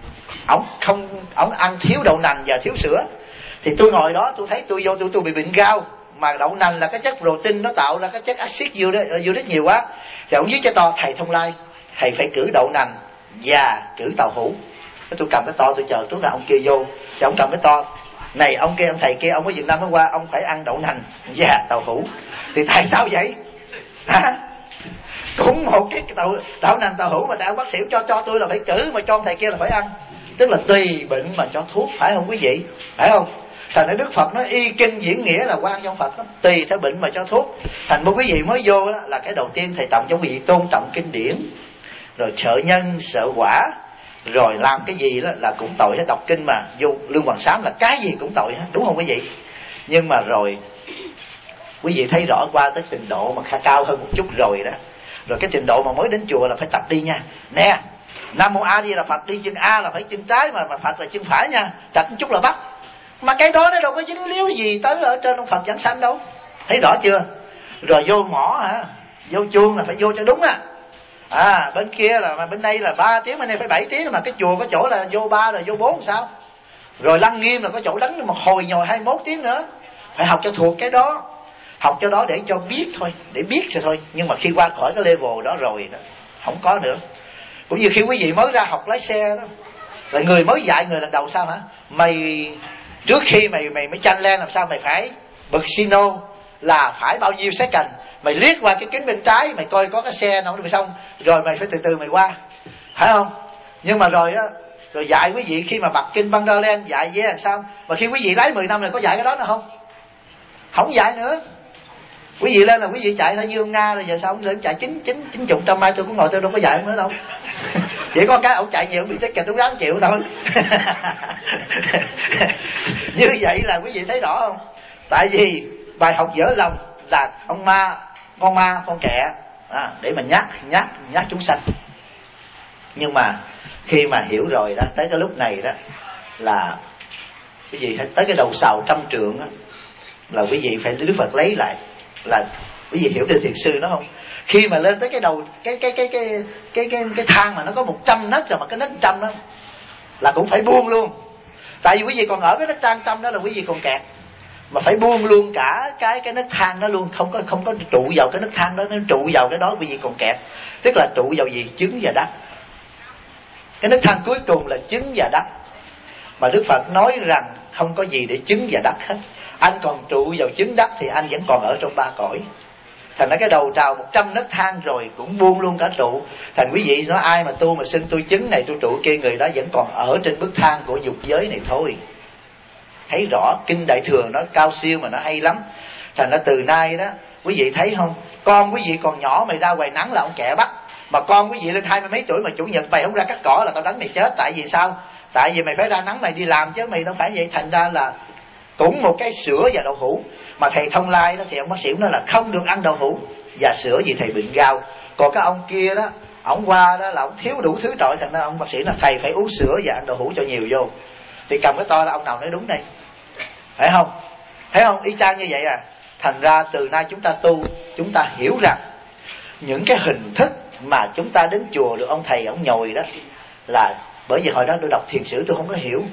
ông ăn thiếu đậu nành và thiếu sữa. Thì tôi ngồi đó tôi thấy tôi vô tôi bị bệnh gao, mà đậu nành là cái chất protein, nó tạo ra cái chất axit uric nhiều quá. Thì ông viết cho to thầy Thông Lai, thầy phải cử đậu nành và cử tàu hũ. Tôi cầm cái to tôi chờ trước là ông kia vô, thì ông cầm cái to này, ông kia ông thầy kia ông ở Việt Nam mới qua, ông phải ăn đậu nành và tàu hũ. Thì tại sao vậy? Hả? Cũng một cái đậu nành tàu hũ mà tại ông bác sĩ cho tôi là phải cử, mà cho ông thầy kia là phải ăn. Tức là tùy bệnh mà cho thuốc, phải không quý vị? Phải không? Thành ra Đức Phật nói y kinh diễn nghĩa là quan trong Phật đó. Tùy theo bệnh mà cho thuốc. Thành một quý vị mới vô đó, là cái đầu tiên thầy tặng cho quý vị tôn trọng kinh điển, rồi sợ nhân sợ quả, rồi làm cái gì đó là cũng tội hết. Đọc kinh mà vô Lương Hoàng Sám là cái gì cũng tội hết, đúng không quý vị? Nhưng mà rồi quý vị thấy rõ qua tới trình độ mà cao hơn một chút rồi đó, rồi cái trình độ mà mới đến chùa là phải tập đi nha. Nè, Nam Mô A Di Đà Phật, đi chân A là phải chân trái, mà Phật là chân phải nha. Chặt một chút là bắt. Mà cái đó nó đâu có dính líu gì tới ở trên ông Phật giảng sanh đâu. Thấy rõ chưa? Rồi vô mỏ hả, vô chuông là phải vô cho đúng á. Bên kia là, mà bên đây là 3 tiếng, bên đây phải 7 tiếng, mà cái chùa có chỗ là vô 3 rồi vô 4 sao? Rồi Lăng Nghiêm là có chỗ đánh một hồi nhồi 21 tiếng nữa. Phải học cho thuộc cái đó. Học cho đó để cho biết thôi, để biết rồi thôi. Nhưng mà khi qua khỏi cái level đó rồi đó, không có nữa. Cũng như khi quý vị mới ra học lái xe đó, là người mới dạy người lần đầu sao hả? Mày trước khi mày mới chanh lên làm sao mày phải bật sino là phải bao nhiêu second, mày liếc qua cái kính bên trái mày coi có cái xe nào nó bị xong, rồi mày phải từ từ mày qua, phải không? Nhưng mà rồi á, rồi dạy quý vị khi mà bật kinh băng đơ lên dạy với làm sao? Mà khi quý vị lái 10 năm rồi có dạy cái đó nữa không? Không dạy nữa. Quý vị lên là quý vị chạy theo như ông Nga, rồi giờ sao ông lên chạy 90 trăm mai tôi cũng ngồi tôi đâu có dạy ông nữa đâu. Chỉ có cái ông chạy nhiều bị tiết kịch ông ráng chịu thôi. Như vậy là quý vị thấy rõ không? Tại vì bài học dở lòng là con kẹ để mà nhát chúng sanh. Nhưng mà khi mà hiểu rồi đó, tới cái lúc này đó là quý vị phải tới cái đầu sào trăm trượng đó, là quý vị phải Đức Phật lấy lại. Là quý vị hiểu được thiền sư đó không? Khi mà lên tới cái đầu cái thang mà nó có 100 nấc rồi, mà cái nấc 100 đó là cũng phải buông luôn. Tại vì quý vị còn ở cái nấc thang 100 đó là quý vị còn kẹt, mà phải buông luôn cả cái nấc thang đó luôn, không có trụ vào cái nấc thang đó, nó trụ vào cái đó quý vị còn kẹt. Tức là trụ vào gì? Chứng và đắc. Cái nấc thang cuối cùng là chứng và đắc. Mà Đức Phật nói rằng không có gì để chứng và đắc hết. Anh còn trụ vào chứng đắc thì anh vẫn còn ở trong 3 cõi. Thành ra cái đầu trào 100 nấc thang rồi cũng buông luôn cả trụ. Thành quý vị nói ai mà tu mà xin tôi chứng này tôi trụ kia, người đó vẫn còn ở trên bức thang của dục giới này thôi. Thấy rõ kinh Đại Thừa nó cao siêu mà nó hay lắm. Thành ra từ nay đó quý vị thấy không, con quý vị còn nhỏ mày ra ngoài nắng là ông Kẹ bắt, mà con quý vị lên 20 mấy tuổi mà chủ nhật mày không ra cắt cỏ là tao đánh mày chết. Tại vì sao? Tại vì mày phải ra nắng mày đi làm chứ, mày đâu phải vậy. Thành ra là cũng một cái sữa và đậu hũ. Mà thầy Thông Lai đó thì ông bác sĩ nói là không được ăn đậu hũ và sữa vì thầy bệnh gao. Còn cái ông kia đó, ông qua đó là ông thiếu đủ thứ trọi, thành ra ông bác sĩ là thầy phải uống sữa và ăn đậu hũ cho nhiều vô. Thì cầm cái to là ông nào nói đúng đây, phải không? Thấy không? Y chang như vậy à. Thành ra từ nay chúng ta tu, chúng ta hiểu rằng những cái hình thức mà chúng ta đến chùa được ông thầy ông nhồi đó là bởi vì hồi đó tôi đọc thiền sử tôi không có hiểu.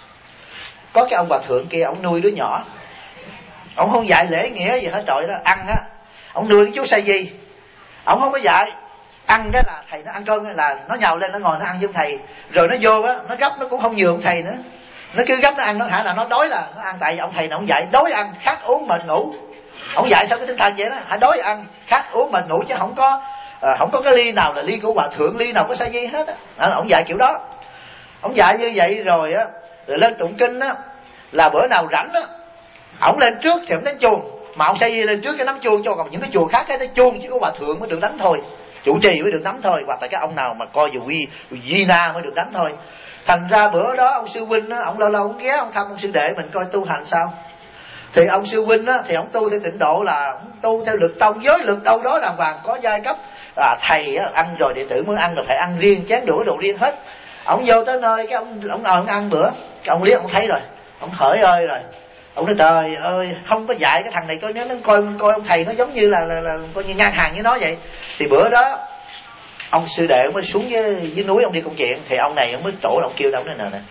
Có cái ông hòa thượng kia, ông nuôi đứa nhỏ, ông không dạy lễ nghĩa gì hết trọi đó. Ăn á, ông nuôi cái chú sa di, ông không có dạy. Ăn cái là thầy nó ăn cơm là nó nhào lên nó ngồi nó ăn với ông thầy, rồi nó vô á, nó gấp nó cũng không nhường ông thầy nữa, nó cứ gấp nó ăn. Nó hả là nó đói là nó ăn, tại vì ông thầy nào ông dạy đói ăn khát uống mệt ngủ. Ông dạy theo cái tinh thần vậy đó, hả đói ăn khát uống mệt ngủ, chứ không có cái ly nào là ly của hòa thượng, ly nào có sa di hết á. Ông dạy kiểu đó. Ông dạy như vậy rồi á, rồi lên tụng kinh á, là bữa nào rảnh á, ông lên trước thì ông đánh chuông, mà ông sa di lên trước cái nắm chuông, cho còn những cái chùa khác cái chuông chỉ có hòa thượng mới được đánh thôi, chủ trì mới được đánh thôi, hoặc là cái ông nào mà coi dù Di Na mới được đánh thôi. Thành ra bữa đó ông sư huynh á, ông lâu lâu ông ghé ông thăm ông sư đệ mình coi tu hành sao. Thì ông sư huynh á thì ông tu theo tịnh độ, là ông tu theo lực tông, giới lực đâu đó là vàng có giai cấp. Thầy á, ăn rồi đệ tử muốn ăn là phải ăn riêng, chén đũa đồ riêng hết. Ông vô tới nơi cái ông ngồi ông ăn bữa, cái ông liếc ông thấy rồi, ông hỡi ơi rồi. Ông nói trời ơi, không có dạy cái thằng này, coi nếu nó coi ông thầy nó giống như là coi như ngang hàng với nó vậy. Thì bữa đó ông sư đệ ông mới xuống dưới núi ông đi công chuyện, thì ông này ông mới trổ, ông kêu đâu nói nè,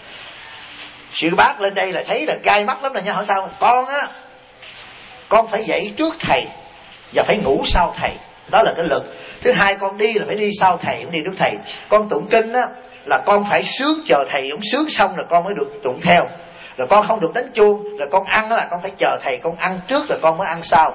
sư bác lên đây là thấy là gai mắt lắm rồi nha. Hỏi sao? Con á, con phải dậy trước thầy và phải ngủ sau thầy, đó là cái lực. Thứ hai, con đi là phải đi sau thầy, không đi trước thầy. Con tụng kinh á là con phải sướng chờ thầy ông sướng xong rồi con mới được tụng theo. Rồi con không được đánh chuông. Rồi con ăn là con phải chờ thầy con ăn trước rồi con mới ăn sau.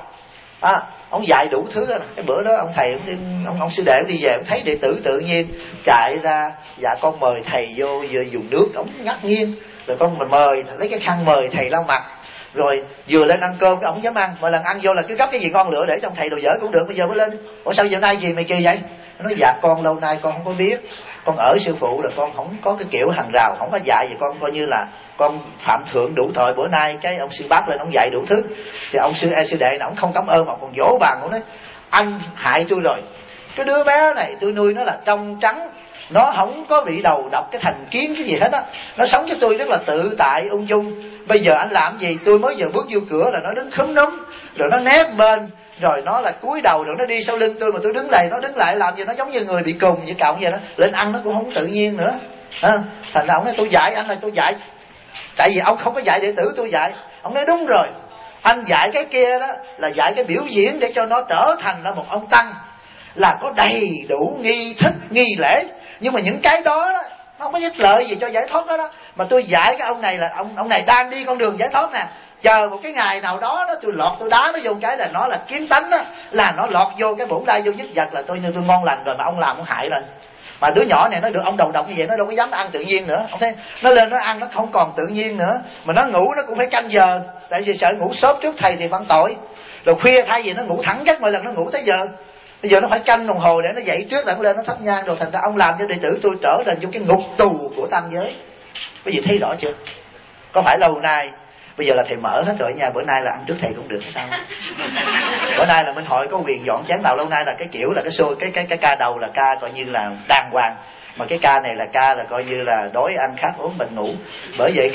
Ông dạy đủ thứ đó. Cái bữa đó ông thầy ông sư đệ ông đi về, ông thấy đệ tử tự nhiên chạy ra, dạ con mời thầy vô dùng nước. Ông ngắt nghiêng, rồi con mình mời, lấy cái khăn mời thầy lau mặt. Rồi vừa lên ăn cơm cái ông dám ăn, mỗi lần ăn vô là cứ gấp cái gì ngon lựa để trong thầy đồ dở cũng được. Bây giờ mới lên, ủa sao giờ nay gì mày kỳ vậy? Nó nói dạ con lâu nay con không có biết, con ở sư phụ rồi con không có cái kiểu hàng rào, không có dạy gì, con coi như là con phạm thượng đủ tội. Bữa nay cái ông sư bác lên ông dạy đủ thứ, thì ông sư đệ nào ông không cảm ơn mà còn vỗ bàn, ông nói anh hại tôi rồi. Cái đứa bé này tôi nuôi nó là trong trắng, nó không có bị đầu độc cái thành kiến cái gì hết á, nó sống với tôi rất là tự tại ung dung. Bây giờ anh làm gì, tôi mới vừa bước vô cửa là nó đứng khúm núm, rồi nó nép bên, rồi nó là cúi đầu, rồi nó đi sau lưng tôi mà tôi đứng lại, nó đứng lại làm gì nó giống như người bị cùn như cọng vậy đó. Lên ăn nó cũng không tự nhiên nữa. Thành ra ông nói tôi dạy anh là tôi dạy, tại vì ông không có dạy đệ tử tôi dạy. Ông nói đúng rồi, anh dạy cái kia đó là dạy cái biểu diễn để cho nó trở thành là một ông tăng, là có đầy đủ nghi thức nghi lễ, nhưng mà những cái đó đó nó không có ích lợi gì cho giải thoát đó. Mà tôi dạy cái ông này là ông này đang đi con đường giải thoát nè, chờ một cái ngày nào đó tôi lọt tôi đá nó vô cái là nó là kiến tánh đó, là nó lọt vô cái bổn lai vô dứt vật là tôi ngon lành rồi, mà ông làm ông hại rồi. Mà đứa nhỏ này nó được ông đầu độc như vậy, nó đâu có dám ăn tự nhiên nữa. Ông thấy nó lên nó ăn nó không còn tự nhiên nữa, mà nó ngủ nó cũng phải canh giờ, tại vì sợ ngủ sớm trước thầy thì phạm tội. Rồi khuya thay vì nó ngủ thẳng giấc, mỗi lần nó ngủ tới giờ, bây giờ nó phải canh đồng hồ để nó dậy trước, là nó lên nó thắp nhang. Rồi thành ra ông làm cho đệ tử tôi trở thành trong cái ngục tù của tam giới. Quý vị thấy rõ chưa? Có phải lâu nay bây giờ là thầy mở hết rồi nha, bữa nay là ăn trước thầy cũng được hay sao? Bữa nay là Minh Hội có quyền dọn chén. Nào lâu nay là cái kiểu là cái xôi cái ca đầu là ca coi như là đàng hoàng, mà cái ca này là ca là coi như là đói ăn khát uống bệnh ngủ. Bởi vậy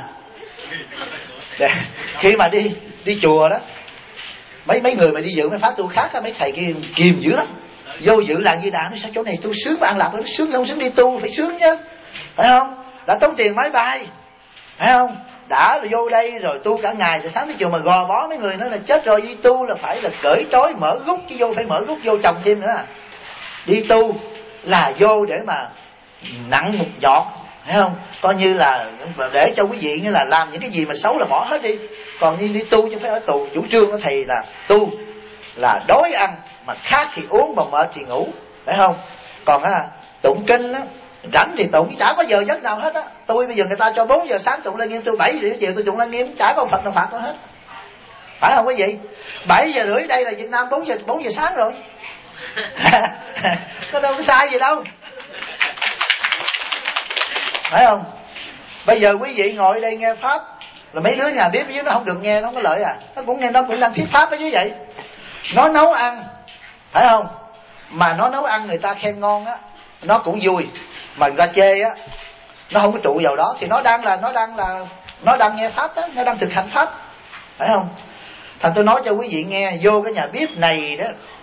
khi mà đi chùa đó, mấy người mà đi dự mấy pháp tu khác á, mấy thầy kia kìm dữ lắm. Vô dự làng Di Đà nói sao chỗ này tu sướng mà ăn lạc, nó sướng không sướng đi tu phải sướng chứ, phải không? Đã tốn tiền máy bay, phải không? Đã là vô đây rồi tu cả ngày từ sáng tới chiều mà gò bó mấy người nói là chết rồi, đi tu là phải là cởi trói mở rút, chứ vô phải mở rút vô chồng thêm nữa. Đi tu là vô để mà nặng một giọt, phải không? Coi như là để cho quý vị như là làm những cái gì mà xấu là bỏ hết đi. Còn đi tu chứ phải ở tù. Chủ trương của thầy là tu là đói ăn, mà khát thì uống, mà mệt thì ngủ, phải không? Còn tụng kinh á, rảnh thì tụng, chả có giờ giấc nào hết á. Tôi bây giờ người ta cho 4 giờ sáng tụng Lăng Nghiêm, tôi 7 giờ chiều tôi tụng Lăng Nghiêm, chả có Phật nào phạt tôi hết, phải không quý vị? 7 giờ rưỡi đây là Việt Nam 4 giờ sáng rồi. Có đâu có sai gì đâu, phải không? Bây giờ quý vị ngồi đây nghe pháp, Là mấy đứa nhà bếp dưới nó không được nghe, nó không có lợi à. Nó cũng nghe, nó cũng đang thuyết pháp ở dưới vậy. Nó nấu ăn, phải không? Mà nó nấu ăn người ta khen ngon á, nó cũng vui. Mà người ta chê á, nó không có trụ vào đó, thì nó đang nghe pháp đó, nó đang thực hành pháp, phải không? Thành tôi nói cho quý vị nghe, vô cái nhà bếp này đó,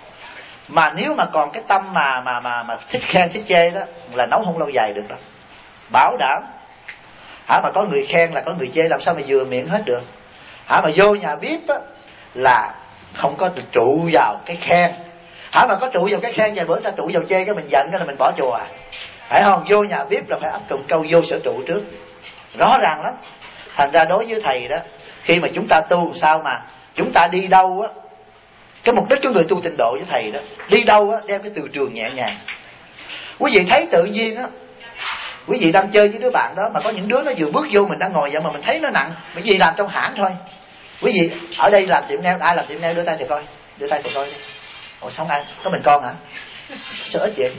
mà nếu mà còn cái tâm mà thích khen thích chê đó, là nấu không lâu dài được đâu, bảo đảm. Mà có người khen là có người chê, làm sao mà vừa miệng hết được. Mà vô nhà bếp á là không có trụ vào cái khen. Mà có trụ vào cái khen, vài bữa ta trụ vào chê cái mình giận cái là mình bỏ chùa à, phải không? Vô nhà bếp là phải áp dụng câu vô sở trụ trước, rõ ràng lắm. Thành ra đối với thầy đó, khi mà chúng ta tu sao mà chúng ta đi đâu á, cái mục đích của người tu tịnh độ với thầy đó, đi đâu á đem cái từ trường nhẹ nhàng. Quý vị thấy tự nhiên á, quý vị đang chơi với đứa bạn đó, mà có những đứa nó vừa bước vô mình đang ngồi vậy mà mình thấy nó nặng, bởi vì làm trong hãng thôi. Quý vị ở đây làm tiệm nail, ai làm tiệm nail đưa tay thì coi, đưa tay thì coi đi. Ủa sao ai? Có mình con hả? Sao ít vậy?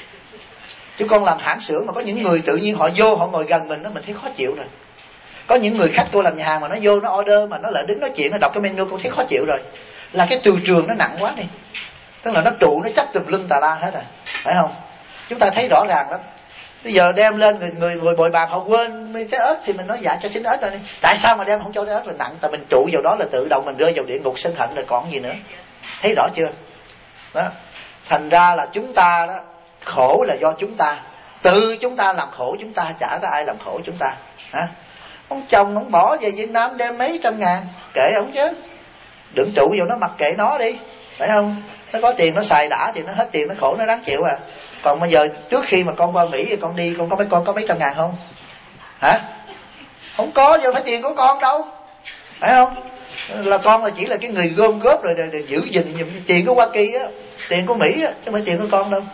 Chứ con làm hãng xưởng mà có những người tự nhiên họ vô họ ngồi gần mình đó, mình thấy khó chịu rồi. Có những người khách cô làm nhà hàng mà nó vô nó order mà nó lại đứng nói chuyện, nó đọc cái menu con thấy khó chịu rồi. Là cái từ trường nó nặng quá đi, tức là nó trụ nó chắc tùm lum tà la hết rồi, phải không? Chúng ta thấy rõ ràng lắm. Bây giờ đem lên người bồi bàn họ quên trái ớt thì mình nói dạ cho xin ớt rồi đi. Tại sao mà đem không cho trái ớt là nặng? Tại mình trụ vào đó là tự động mình rơi vào địa ngục sân hận rồi còn gì nữa. Thấy rõ chưa? Đó. Thành ra là chúng ta đó, khổ là do chúng ta, tự chúng ta làm khổ chúng ta, chả có ai làm khổ chúng ta. Ông chồng ông bỏ về Việt Nam đem mấy trăm ngàn, kệ ông chứ, đừng trụ vào nó, mặc kệ nó đi, phải không? Nó có tiền nó xài đã thì nó hết tiền nó khổ nó đáng chịu à. Còn bây giờ trước khi mà con qua Mỹ thì con đi, con có mấy trăm ngàn không? Hả? Không có, giờ phải tiền của con đâu, phải không? Là con là chỉ là cái người gom góp rồi giữ gìn tiền của Hoa Kỳ á, tiền của Mỹ á, chứ không phải tiền của con đâu.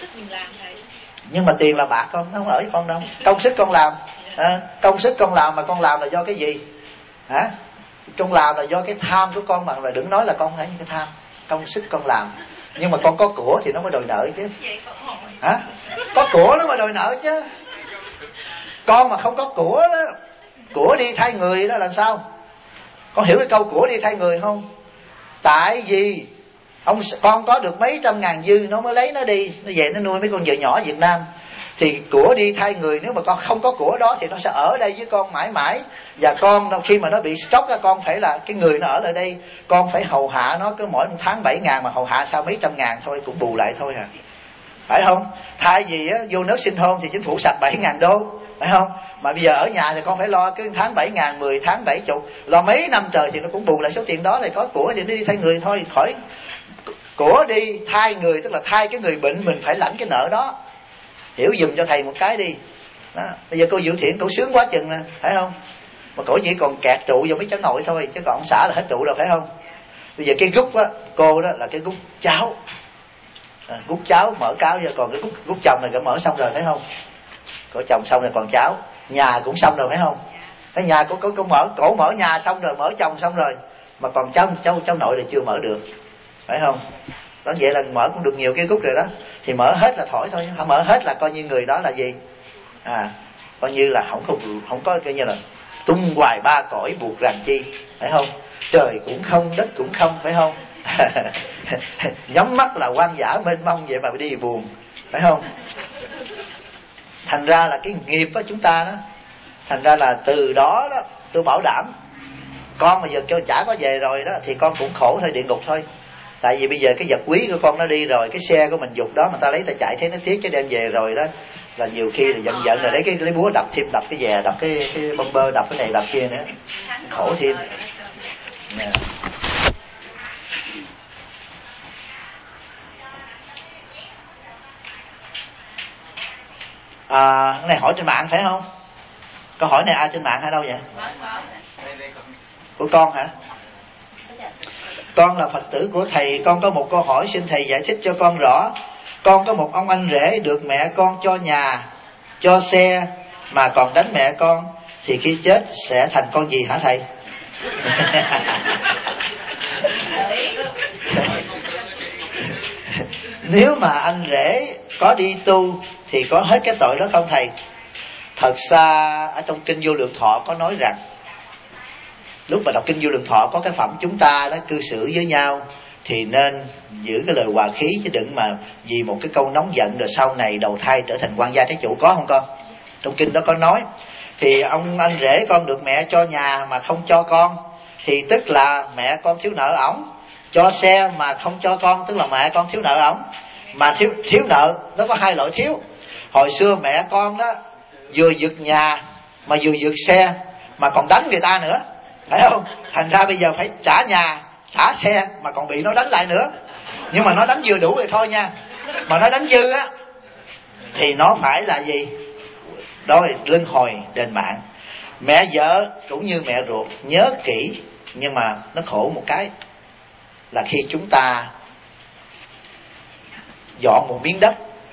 Nhưng mà tiền là bạc con, nó không ở với con đâu. Công sức con làm, công sức con làm, mà con làm là do cái gì? Hả? Con làm là do cái tham của con, mà đừng nói là con phải cái tham. Công sức con làm, nhưng mà con có của thì nó mới đòi nợ chứ. Hả? Có của nó mới đòi nợ chứ. Con mà không có của đó, của đi thay người đó là sao? Con hiểu cái câu của đi thay người không? Tại vì con có được mấy trăm ngàn dư, nó mới lấy nó đi, nó về nó nuôi mấy con vợ nhỏ Việt Nam. Thì của đi thay người, nếu mà con không có của đó thì nó sẽ ở đây với con mãi mãi. Và con khi mà nó bị stroke á, con phải là cái người nó ở lại đây, con phải hầu hạ nó, cứ mỗi một tháng 7 ngàn mà hầu hạ sao mấy trăm ngàn thôi, cũng bù lại thôi à, phải không? Thay vì á, vô nước sinh hôn thì chính phủ sạch 7 ngàn đô, phải không? Mà bây giờ ở nhà thì con phải lo cái tháng 7 ngàn, 10 tháng 70, lo mấy năm trời thì nó cũng bù lại số tiền đó. Thì có của thì nó đi thay người thôi, khỏi. Của đi thay người tức là thay cái người bệnh, mình phải lãnh cái nợ đó. Hiểu dùm cho thầy một cái đi đó. Bây giờ cô Diệu Thiện cổ sướng quá chừng nè, phải không? Mà cổ chỉ còn kẹt trụ vào mấy cháu nội thôi, chứ còn ông xã là hết trụ rồi, phải không? Bây giờ cái gút á, cô đó là cái gút cháo, gút cháo mở cáo, giờ còn cái gút chồng này đã mở xong rồi, phải không? Cổ chồng xong rồi còn cháu, nhà cũng xong rồi, phải không? Cái nhà cổ mở nhà xong rồi, mở chồng xong rồi, mà còn cháu nội là chưa mở được, phải không? Đó, vậy là mở cũng được nhiều cái gút rồi đó. Thì mở hết là thổi thôi, không mở hết là coi như người đó là gì? Coi như là không có coi như là tung hoài ba cõi buộc rằng chi, phải không? Trời cũng không, đất cũng không, phải không? Nhắm mắt là hoang dã mênh mông, vậy mà đi buồn, phải không? Thành ra là cái nghiệp của chúng ta đó, thành ra là từ đó đó tôi bảo đảm con mà giờ cho chả có về rồi đó thì con cũng khổ thôi, địa ngục thôi. Tại vì bây giờ cái vật quý của con nó đi rồi, cái xe của mình dục đó mà ta lấy ta chạy thấy nó tiếc, chứ đem về rồi đó là nhiều khi là giận rồi lấy búa đập thêm, đập cái dè, đập cái bumper, đập cái này đập kia nữa, khổ thêm. Cái này hỏi trên mạng phải không? Câu hỏi này ai trên mạng hay đâu vậy? Của con hả? Con là Phật tử của thầy, con có một câu hỏi xin thầy giải thích cho con rõ. Con có một ông anh rể được mẹ con cho nhà, cho xe mà còn đánh mẹ con, thì khi chết sẽ thành con gì hả thầy? Nếu mà anh rể có đi tu thì có hết cái tội đó không thầy? Thật ra ở trong kinh Vô Lượng Thọ có nói rằng lúc mà đọc kinh Vô Lượng Thọ có cái phẩm chúng ta đó cư xử với nhau thì nên giữ cái lời hòa khí, chứ đừng mà vì một cái câu nóng giận rồi sau này đầu thai trở thành quan gia trái chủ, có không con? Trong kinh đó có nói. Thì anh rể con được mẹ cho nhà mà không cho con thì tức là mẹ con thiếu nợ ổng. Cho xe mà không cho con tức là mẹ con thiếu nợ ổng. Mà thiếu nợ nó có hai loại thiếu. Hồi xưa mẹ con đó vừa giật nhà mà vừa giật xe mà còn đánh người ta nữa, phải không? Thành ra bây giờ phải trả nhà, trả xe mà còn bị nó đánh lại nữa. Nhưng mà nó đánh vừa đủ thì thôi nha. Mà nó đánh dư á thì nó phải là gì? Đó là luân hồi đền mạng. Mẹ vợ cũng như mẹ ruột, nhớ kỹ. Nhưng mà nó khổ một cái là khi chúng ta dọn một miếng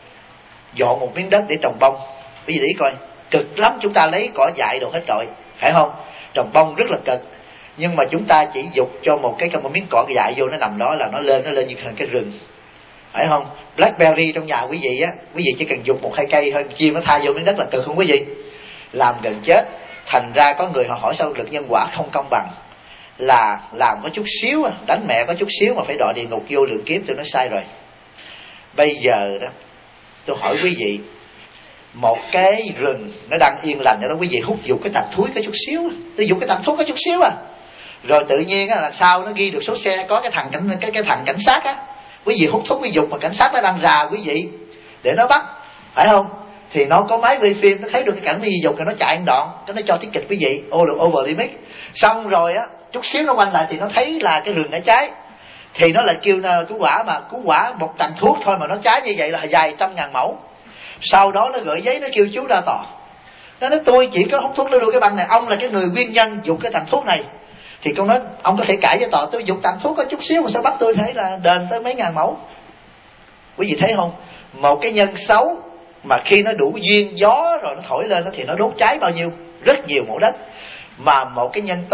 đất để trồng bông, bây giờ ý coi, cực lắm, chúng ta lấy cỏ dại đồ hết rồi, phải không? Trồng bông rất là cực, nhưng mà chúng ta chỉ dục cho một miếng cỏ dại vô, nó nằm đó là nó lên như thành cái rừng, phải không? Blackberry trong nhà quý vị á, quý vị chỉ cần dục một hai cây thôi, chim nó tha vô miếng đất là cực không quý vị? Làm gần chết. Thành ra có người họ hỏi sao lực nhân quả không công bằng, là làm có chút xíu, đánh mẹ có chút xíu mà phải đọa địa ngục vô lượng kiếp. Tôi nói sai rồi. Bây giờ đó tôi hỏi quý vị, một cái rừng nó đang yên lành đó, quý vị hút dục cái tàn thúi có chút xíu, tôi dục cái tàn thuốc có chút xíu rồi tự nhiên là sao nó ghi được số xe, có cái thằng cảnh sát á, quý vị hút thuốc quý dục mà cảnh sát nó đang rà quý vị để nó bắt, phải không? Thì nó có máy quay phim, nó thấy được cái cảnh quý vị dục, rồi nó chạy một đoạn, cái nó cho tiết kịch quý vị over limit. Xong rồi á, chút xíu nó quanh lại thì nó thấy là cái rừng đã cháy, thì nó lại kêu cứu quả, mà cứu quả một tàn thuốc thôi mà nó cháy như vậy là vài trăm ngàn mẫu. Sau đó nó gửi giấy, nó kêu chú ra tòa. Nó nói tôi chỉ có hút thuốc đưa cái băng này, ông là cái người nguyên nhân dục cái tàn thuốc này. Thì con nói ông có thể cãi với tòa, tôi dục tàn thuốc có chút xíu mà sao bắt tôi phải là đền tới mấy ngàn mẫu. Quý vị thấy không? Một cái nhân xấu mà khi nó đủ duyên, gió rồi nó thổi lên thì nó đốt cháy bao nhiêu, rất nhiều mẫu đất. Mà một cái nhân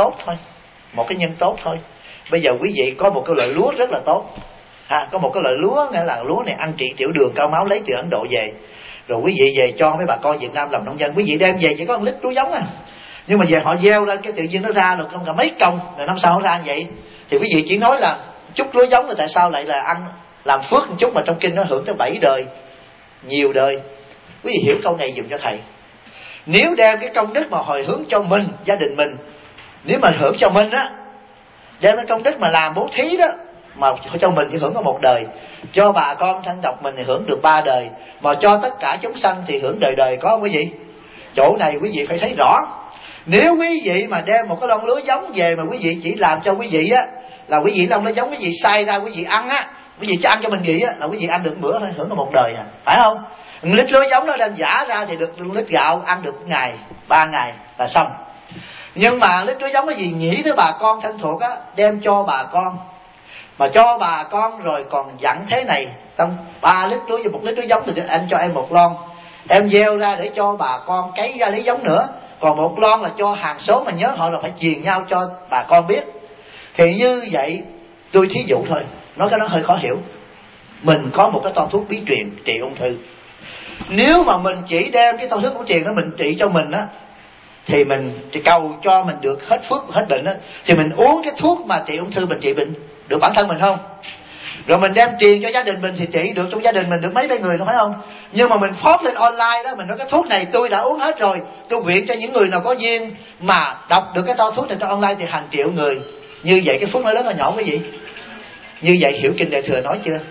tốt thôi, bây giờ quý vị có một cái loại lúa rất là tốt, có một cái loại lúa, nghĩa là lúa này ăn trị tiểu đường cao máu, lấy từ Ấn Độ về, rồi quý vị về cho mấy bà con Việt Nam làm nông dân, quý vị đem về chỉ có 1 lít lúa giống nhưng mà về họ gieo lên cái tự nhiên nó ra được không cả mấy công, rồi năm sau nó ra như vậy. Thì quý vị chỉ nói là chút lúa giống rồi tại sao lại là ăn làm phước một chút, mà trong kinh nó hưởng tới 7 đời, nhiều đời. Quý vị hiểu câu này dùm cho thầy. Nếu đem cái công đức mà hồi hướng cho mình, gia đình mình, nếu mà hưởng cho mình á, đem cái công đức mà làm bố thí đó, mà cho mình chỉ hưởng có 1 đời, cho bà con thân tộc mình thì hưởng được 3 đời, mà cho tất cả chúng sanh thì hưởng đời đời, có không quý vị? Chỗ này quý vị phải thấy rõ. Nếu quý vị mà đem một cái lon lúa giống về mà quý vị chỉ làm cho quý vị á, là quý vị lon lúa giống quý vị xay ra quý vị ăn á, quý vị chỉ ăn cho mình vậy á, là quý vị ăn được 1 bữa thôi, hưởng có 1 đời phải không? 1 lít lúa giống nó đem giả ra thì được 1 lít gạo, ăn được 1 ngày, 3 ngày là xong. Nhưng mà lít lúa giống cái gì nghĩ tới bà con thân thuộc á, đem cho bà con, mà cho bà con rồi còn dặn thế này, trong 3 lít lúa và 1 lít lúa giống thì anh cho em 1 lon, em gieo ra để cho bà con cấy ra lấy giống nữa, còn 1 lon là cho hàng xóm, mà nhớ họ là phải truyền nhau cho bà con biết. Thì như vậy, tôi thí dụ thôi, nói cái đó hơi khó hiểu. Mình có một cái toa thuốc bí truyền trị ung thư, nếu mà mình chỉ đem cái toa thuốc của truyền đó mình trị cho mình á, thì mình cầu cho mình được hết phước hết bệnh á, thì mình uống cái thuốc mà trị ung thư mình trị bệnh được bản thân mình không? Rồi mình đem truyền cho gia đình mình thì trị được trong gia đình mình được mấy người, phải không? Nhưng mà mình post lên online đó, mình nói cái thuốc này tôi đã uống hết rồi, tôi viện cho những người nào có duyên mà đọc được cái toa thuốc này trên online thì hàng triệu người. Như vậy cái phước nó lớn hay nhỏ quý vị? Như vậy hiểu kinh Đại Thừa nói chưa?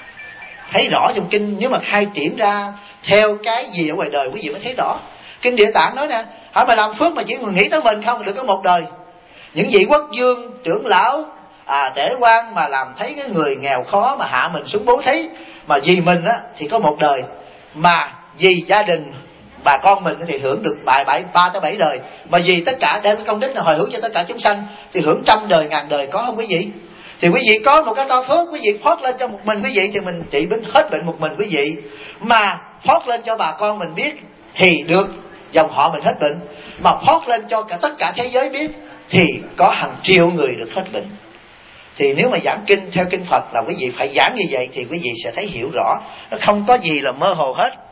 Thấy rõ trong kinh, nếu mà khai triển ra theo cái gì ở ngoài đời quý vị mới thấy rõ. Kinh Địa Tạng nói nè, hỏi mà làm phước mà chỉ nghĩ tới mình không được có 1 đời. Những vị quốc vương, trưởng lão, tể quan mà làm thấy cái người nghèo khó mà hạ mình xuống bố thí, mà vì mình á thì có 1 đời, mà vì gia đình bà con mình thì hưởng được 3 tới 7 đời, mà vì tất cả đem cái công đức này hồi hướng cho tất cả chúng sanh thì hưởng 100 đời, 1000 đời, có không quý vị? Thì quý vị có một cái toa thuốc, quý vị post lên cho một mình quý vị thì mình trị hết bệnh một mình quý vị, mà post lên cho bà con mình biết thì được dòng họ mình hết bệnh, mà post lên cho tất cả thế giới biết thì có hàng triệu người được hết bệnh. Thì nếu mà giảng kinh theo kinh Phật là quý vị phải giảng như vậy thì quý vị sẽ thấy hiểu rõ, nó không có gì là mơ hồ hết.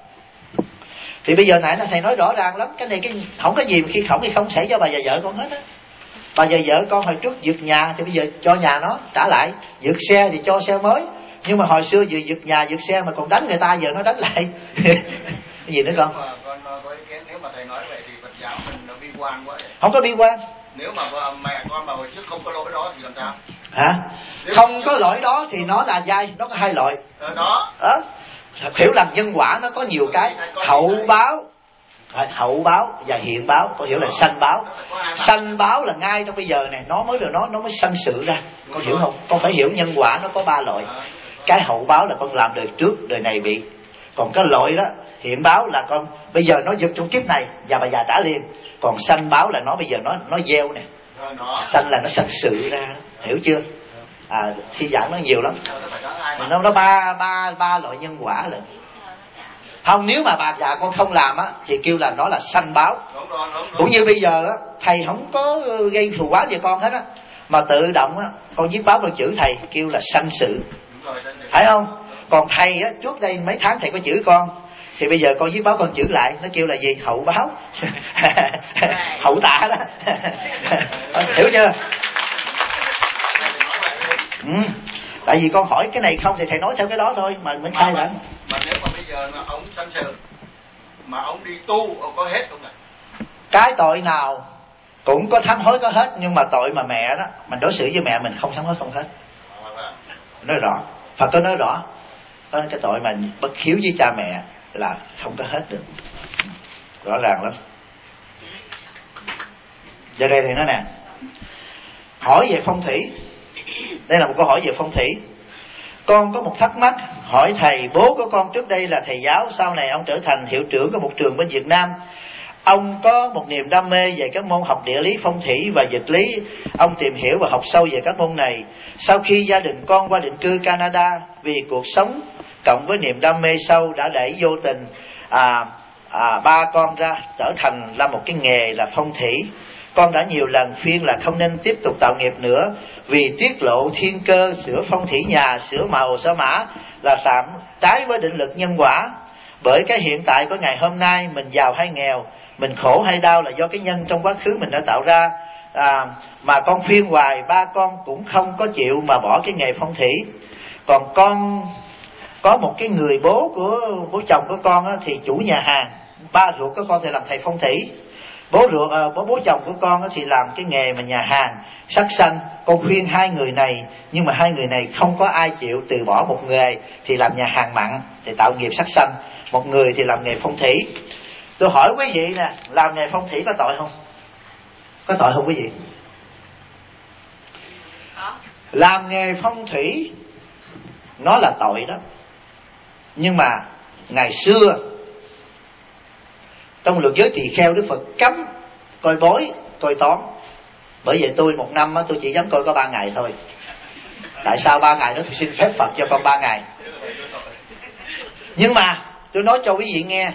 Thì bây giờ nãy là thầy nói rõ ràng lắm, cái này không có gì khi không xảy cho bà và vợ con hết á. Mà giờ vợ con hồi trước giật nhà thì bây giờ cho nhà nó trả lại, giật xe thì cho xe mới. Nhưng mà hồi xưa vừa giật nhà giật xe mà còn đánh người ta, giờ nó đánh lại. Cái gì nữa con? Con có ý kiến, nếu mà thầy nói vậy thì Phật giáo mình nó bi quan quá. Không có bi quan. Nếu mà mẹ con mà hồi trước không có lỗi đó thì làm sao? Hả? Không có lỗi đó thì nó là dai, nó có hai loại. Đó. Hiểu lầm nhân quả nó có nhiều cái. Hậu báo và hiện báo. Con hiểu là sanh báo. Sanh báo là ngay trong bây giờ này nó mới sanh sự ra. Con hiểu không? Con phải hiểu nhân quả nó có ba loại. Cái hậu báo là con làm đời trước, đời này bị. Còn cái loại đó hiện báo là con bây giờ nó giật trong kiếp này và bà già trả liền. Còn sanh báo là nó bây giờ nó gieo nè. Sanh là nó sanh sự ra. Hiểu chưa? Thi giảng nó nhiều lắm. Nó ba loại nhân quả lận. Không, nếu mà bà già con không làm á thì kêu là nó là sanh báo. Cũng như bây giờ á, thầy không có gây thù oán về con hết á, mà tự động á con viết báo con chửi thầy kêu là sanh sự, phải không? Còn thầy á, trước đây mấy tháng thầy có chửi con thì bây giờ con viết báo con chửi lại, nó kêu là gì? Hậu báo. Hậu tạ đó. Hiểu chưa? Tại vì con hỏi cái này không thì thầy nói theo cái đó thôi mà mới khai bản. Mà nếu mà bây giờ mà ông sanh sự mà ông đi tu, ông có hết không ạ? Cái tội nào cũng có sám hối có hết, nhưng mà tội mà mẹ đó mình đối xử với mẹ mình không sám hối không hết. Nói rõ, Phật có nói rõ. Có cái tội mà bất hiếu với cha mẹ là không có hết được. Rõ ràng lắm. Giờ đây thì nói nè, hỏi về phong thủy. Đây là một câu hỏi về phong thủy. Con có một thắc mắc hỏi thầy. Bố của con trước đây là thầy giáo, sau này ông trở thành hiệu trưởng của một trường bên Việt Nam. Ông có một niềm đam mê về các môn học địa lý, phong thủy và dịch lý. Ông tìm hiểu và học sâu về các môn này. Sau khi gia đình con qua định cư Canada, vì cuộc sống cộng với niềm đam mê sâu đã đẩy vô tình ba con ra trở thành là một cái nghề là phong thủy. Con đã nhiều lần khuyên là không nên tiếp tục tạo nghiệp nữa, vì tiết lộ thiên cơ, sửa phong thủy nhà, sửa màu sửa mã là tạm trái với định lực nhân quả. Bởi cái hiện tại của ngày hôm nay, mình giàu hay nghèo, mình khổ hay đau là do cái nhân trong quá khứ mình đã tạo ra. Mà con khuyên hoài ba con cũng không có chịu mà bỏ cái nghề phong thủy. Còn con có một cái người bố của bố chồng của con á, thì chủ nhà hàng. Ba ruột của con thì làm thầy phong thủy. Bố chồng của con á, thì làm cái nghề mà nhà hàng sắc xanh. Con khuyên hai người này, nhưng mà hai người này không có ai chịu từ bỏ. Một người thì làm nhà hàng mặn thì tạo nghiệp sắc xanh, một người thì làm nghề phong thủy. Tôi hỏi quý vị nè, làm nghề phong thủy có tội không? Có tội không quý vị? Làm nghề phong thủy nó là tội đó. Nhưng mà ngày xưa trong luật giới tỳ kheo, Đức Phật cấm coi bói, coi toán. Bởi vậy tôi một năm tôi chỉ dám coi có 3 ngày thôi. Tại sao 3 ngày đó? Tôi xin phép Phật cho con 3 ngày. Nhưng mà tôi nói cho quý vị nghe,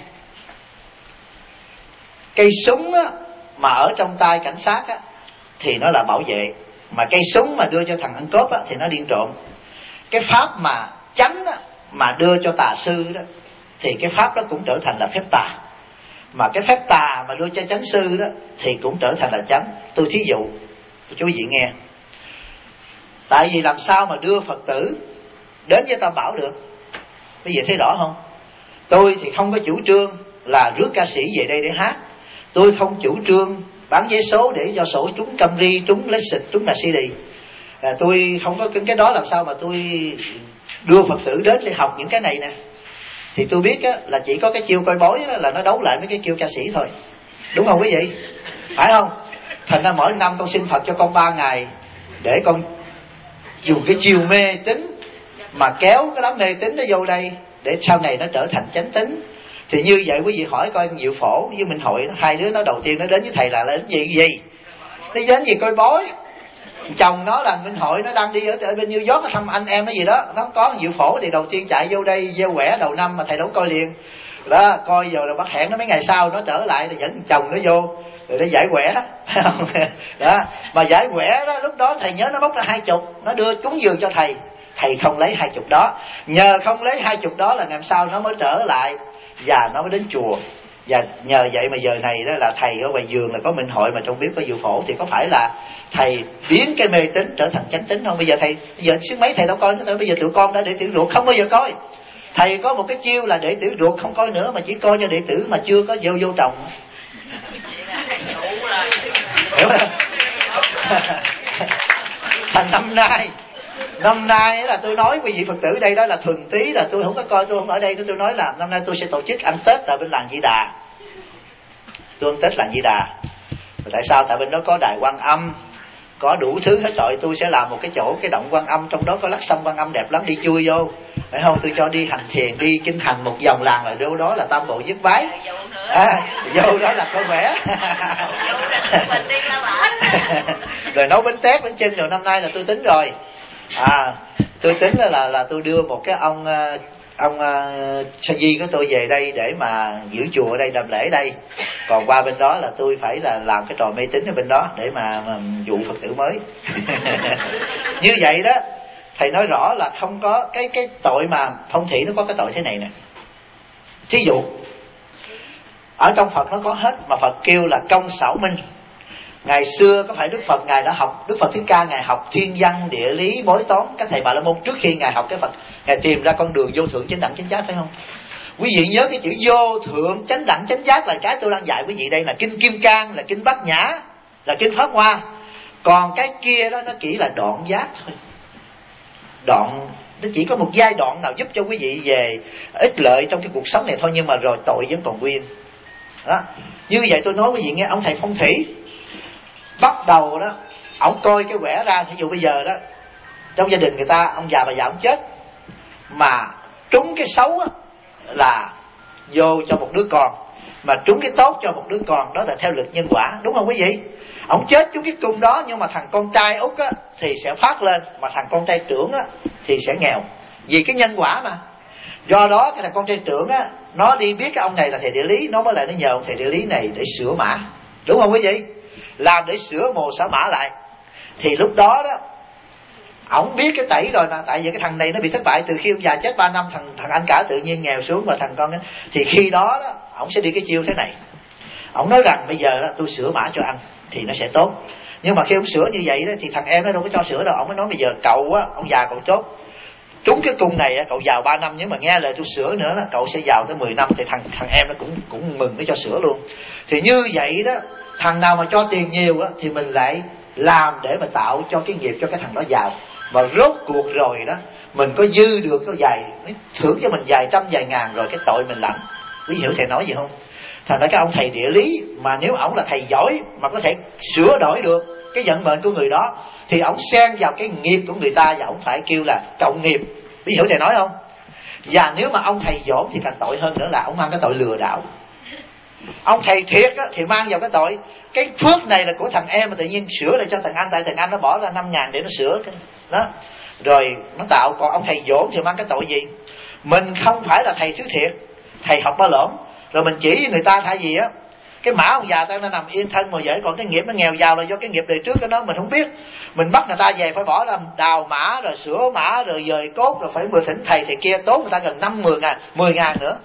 cây súng á, mà ở trong tay cảnh sát á, thì nó là bảo vệ. Mà cây súng mà đưa cho thằng ăn cướp á, thì nó điên trộm. Cái pháp mà chánh á, mà đưa cho tà sư đó, thì cái pháp đó cũng trở thành là phép tà. Mà cái phép tà mà đưa cho chánh sư đó thì cũng trở thành là chánh. Tôi thí dụ cho quý vị nghe. Tại vì làm sao mà đưa Phật tử đến với Tam Bảo được? Quý vị thấy rõ không? Tôi thì không có chủ trương là rước ca sĩ về đây để hát. Tôi không chủ trương bán vé số để cho sổ trúng Camry, trúng Lexus, trúng Mercedes. Tôi không có cái đó. Làm sao mà tôi đưa Phật tử đến để học những cái này nè? Thì tôi biết á, là chỉ có cái chiêu coi bói á, là nó đấu lại với cái chiêu ca sĩ thôi. Đúng không quý vị? Phải không? Thành ra mỗi năm con xin Phật cho con 3 ngày để con dùng cái chiêu mê tín mà kéo cái đám mê tín nó vô đây, để sau này nó trở thành chánh tín. Thì như vậy quý vị hỏi coi Diệu Phổ với Minh Hội, hai đứa nó đầu tiên nó đến với thầy là đến gì? Nó đến gì coi bói. Chồng nó là Minh Hội, nó đang đi ở bên New York, nó thăm anh em nó gì đó. Nó có Diệu Phổ thì đầu tiên chạy vô đây gieo quẻ đầu năm mà thầy đâu coi liền. Đó, coi giờ rồi bắt hẹn nó mấy ngày sau nó trở lại rồi dẫn chồng nó vô rồi để giải quẻ. Đó, mà giải quẻ đó, lúc đó thầy nhớ nó bốc ra 20, nó đưa cúng dường cho thầy. Thầy không lấy 20 đó. Nhờ không lấy 20 đó là ngày sau nó mới trở lại và nó mới đến chùa. Và nhờ vậy mà giờ này đó là thầy ở ngoài giường là có minh hội, mà trong bếp có dự phổ, thì có phải là thầy biến cái mê tín trở thành chánh tín không? Bây giờ thầy, bây giờ xứ mấy thầy đâu coi nữa, bây giờ tụi con đã đệ tử ruột không bao giờ coi. Thầy có một cái chiêu là đệ tử ruột không coi nữa, mà chỉ coi cho đệ tử mà chưa có vô chồng. Hiểu không? Thành năm nay là tôi nói quý vị Phật tử đây đó là thuần tí, là tôi không có coi, tôi không ở đây nữa. Tôi nói là năm nay tôi sẽ tổ chức ăn Tết tại bên làng Di Đà. Tôi ăn Tết làng Di Đà. Tại sao? Tại bên đó có đài Quan Âm, có đủ thứ hết rồi. Tôi sẽ làm một cái chỗ, cái động Quan Âm, trong đó có lát sông Quan Âm đẹp lắm, đi chui vô, phải không? Tôi cho đi hành thiền, đi kinh hành một vòng làng, là đâu đó là Tam Bộ Dứt Bái. Vô đó là có vẻ. Rồi nấu bánh tét bánh chưng. Rồi năm nay là tôi tính rồi, tôi tính là tôi đưa một cái ông Sa Di của tôi về đây để mà giữ chùa ở đây, làm lễ đây. Còn qua bên đó là tôi phải là làm cái trò mê tín ở bên đó để mà dụ Phật tử mới. Như vậy đó, thầy nói rõ là không có cái tội mà phong thủy. Nó có cái tội thế này nè. Thí dụ ở trong Phật nó có hết, mà Phật kêu là công xảo minh. Ngày xưa có phải Đức Phật Ngài đã học, Đức Phật Thích Ca Ngài học thiên văn, địa lý, bói toán, các thầy Bà La Môn. Trước khi Ngài học cái Phật, Ngài tìm ra con đường vô thượng chánh đẳng chánh giác, phải không? Quý vị nhớ cái chữ vô thượng chánh đẳng chánh giác là cái tôi đang dạy quý vị đây, là kinh Kim Cang, là kinh Bát Nhã, là kinh Pháp Hoa. Còn cái kia đó nó chỉ là đoạn giác thôi. Đoạn, nó chỉ có một giai đoạn nào giúp cho quý vị về ích lợi trong cái cuộc sống này thôi, nhưng mà rồi tội vẫn còn nguyên đó. Như vậy tôi nói quý vị nghe, ông thầy phong thủy bắt đầu đó, ổng coi cái quẻ ra. Ví dụ bây giờ đó, trong gia đình người ta, ông già bà già ông chết, mà trúng cái xấu á, là vô cho một đứa con, mà trúng cái tốt cho một đứa con. Đó là theo luật nhân quả, đúng không quý vị? Ông chết trúng cái cung đó, nhưng mà thằng con trai út á thì sẽ phát lên, mà thằng con trai trưởng á thì sẽ nghèo, vì cái nhân quả mà. Do đó cái thằng con trai trưởng á, nó đi biết cái ông này là thầy địa lý, nó mới lại nó nhờ ông thầy địa lý này để sửa mã, đúng không quý vị? Làm để sửa mồ xả mã lại. Thì lúc đó đó, ổng biết cái tẩy rồi mà. Tại vì cái thằng này nó bị thất bại từ khi ông già chết 3 năm, thằng anh cả tự nhiên nghèo xuống, và thằng con ấy, thì khi đó đó ổng sẽ đi cái chiêu thế này. Ổng nói rằng bây giờ đó, tôi sửa mã cho anh thì nó sẽ tốt. Nhưng mà khi ông sửa như vậy đó, thì thằng em nó đâu có cho sửa đâu. Ổng mới nói bây giờ cậu á, ông già cậu chốt trúng cái cung này á, cậu giàu 3 năm, nhưng mà nghe lời tôi sửa nữa đó, cậu sẽ giàu tới 10 năm. Thì thằng em nó cũng mừng, nó cho sửa luôn. Thì như vậy đó, thằng nào mà cho tiền nhiều á, thì mình lại làm để mà tạo cho cái nghiệp cho cái thằng đó giàu. Và rốt cuộc rồi đó, mình có dư được có thưởng cho mình vài trăm vài ngàn, rồi cái tội mình lãnh. Quý hiểu thầy nói gì không? Thành ra cái ông thầy địa lý mà nếu ổng là thầy giỏi mà có thể sửa đổi được cái vận mệnh của người đó, thì ổng xen vào cái nghiệp của người ta, và ổng phải kêu là cộng nghiệp. Quý hiểu thầy nói không? Và nếu mà ông thầy dỗm thì càng tội hơn nữa, là ổng mang cái tội lừa đảo. Ông thầy thiệt á, thì mang vào cái tội cái phước này là của thằng em, mà tự nhiên sửa lại cho thằng anh, tại thằng anh nó bỏ ra 5.000 để nó sửa đó, rồi nó tạo. Còn ông thầy dỗm thì mang cái tội gì? Mình không phải là thầy thứ thiệt, thầy học ba lỡm, rồi mình chỉ với người ta thay vì á cái mã ông già ta nó nằm yên thân mà vậy, còn cái nghiệp nó nghèo giàu là do cái nghiệp đời trước của nó mình không biết. Mình bắt người ta về phải bỏ ra đào mã, rồi sửa mã, rồi dời cốt, rồi phải 10 thỉnh thầy thì kia, tốn người ta gần 5-10 ngàn, 10 ngàn nữa,